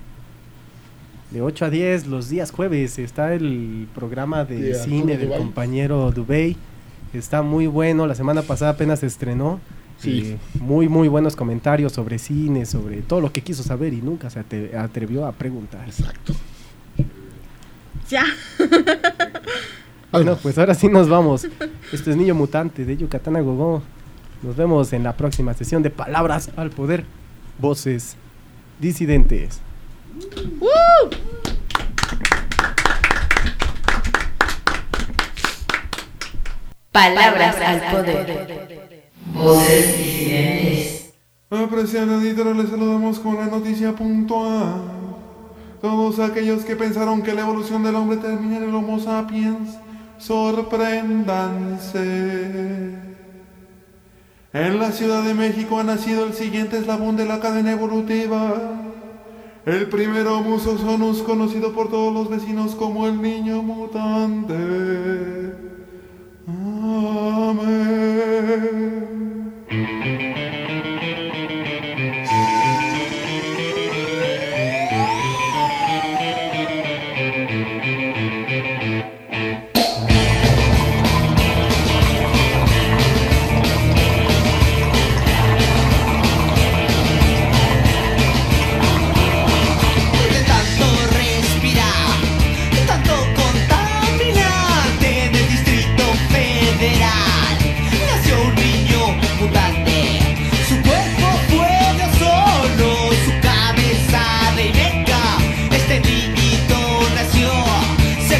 De ocho a diez, los días jueves, está el programa de, de cine del Dubay. compañero Dubey. Está muy bueno, la semana pasada apenas se estrenó. Sí. Eh, muy, muy buenos comentarios sobre cine, sobre todo lo que quiso saber y nunca se ate- atrevió a preguntar. Exacto. Ya. Bueno, pues ahora sí nos vamos. Esto es Niño Mutante de Yucatán a Gogó. Nos vemos en la próxima sesión de Palabras al Poder. Voces disidentes. ¡Woo! Palabras al Poder. Voces disidentes. Apreciada editora, les saludamos con la noticia puntual. Todos aquellos que pensaron que la evolución del hombre termina en el Homo sapiens, sorpréndanse. En la Ciudad de México ha nacido el siguiente eslabón de la cadena evolutiva. El primer Homo sonus, conocido por todos los vecinos como el niño mutante. Amén. De tanto respirar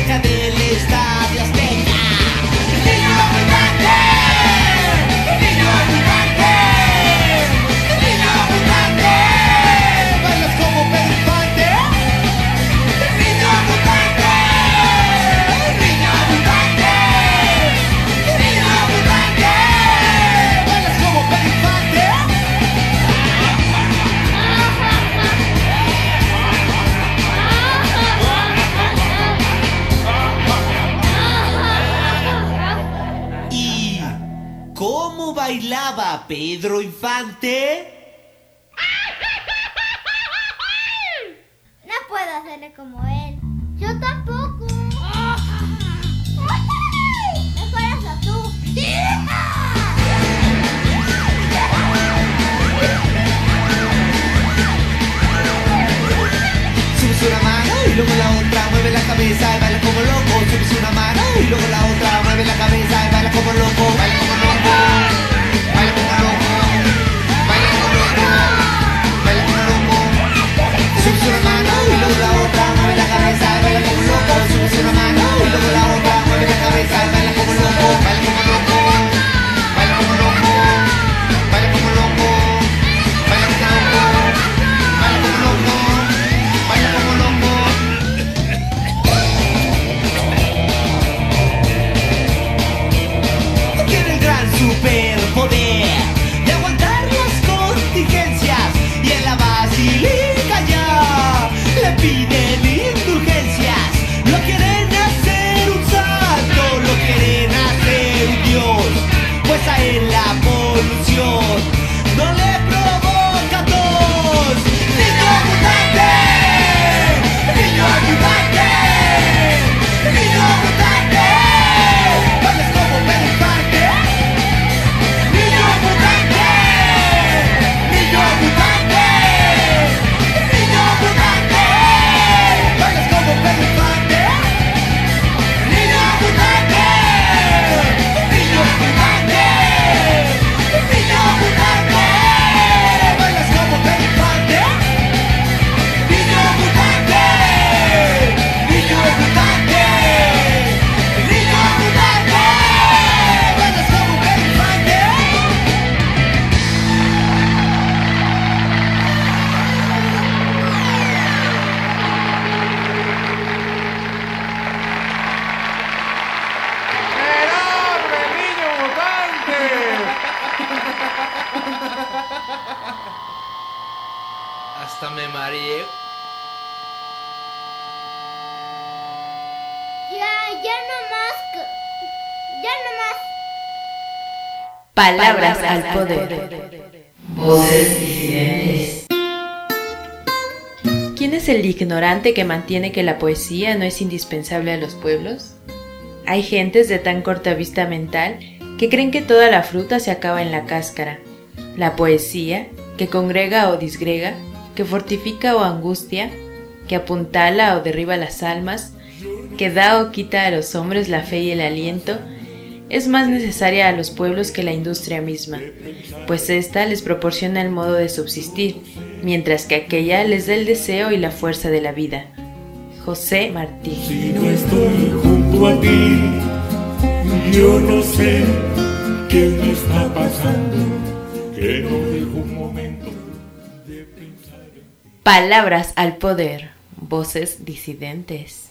cerca del Estadio Azteca. Niño mutante, niño mutante, niño mutante, bailas como Pedro Infante. Niño mutante, niño mutante, niño mutante, bailas como Pedro Infante. ¿Y cómo bailaba Pedro Infante? No puedo hacerle como él. Yo tampoco. Mejor hazlo tú. Subes una mano y luego la otra, mueve la cabeza y baila como loco. Subes una mano y luego la otra, mueve la cabeza y baila como loco. Baila como loco, baila como loco, baila como loco, baila como loco. Subes una mano y luego la otra, mueve la cabeza y baila como loco. Subes una mano y luego la otra, mueve la cabeza y baila como loco. Baila como loco, baila como loco, baila como loco, baila como loco, baila como loco, baila como loco. Tiene el gran superpoder de aguantar las contingencias y en la basílica ya le piden indulgencias. Lo quieren hacer un santo, lo quieren hacer un dios, pues a él la polución no le provoca tos. Niño mutante, niño mutante, niño mutante, bailas como Pedro Infante. Niño mutante, niño mutante, niño mutante, bailas como Pedro Infante. Niño mutante, niño mutante, niño mutante, bailas como Pedro Infante. Niño mutante, niño mutante, niño mutante, bailas como Pedro Infante. ¡Enorme niño mutante! Hasta me mareé. Ya, ya no más. c- Ya no más. Palabras al poder. Voces disidentes. ¿Quién es el ignorante que mantiene que la poesía no es indispensable a los pueblos? Hay gentes de tan corta vista mental que creen que toda la fruta se acaba en la cáscara. La poesía, que congrega o disgrega, que fortifica o angustia, que apuntala o derriba las almas, que da o quita a los hombres la fe y el aliento, es más necesaria a los pueblos que la industria misma, pues ésta les proporciona el modo de subsistir, mientras que aquella les da el deseo y la fuerza de la vida. José Martí. Si no estoy junto a ti, yo no sé qué me está pasando, que no dejo un momento de pensar en ti. Palabras al poder. Voces disidentes.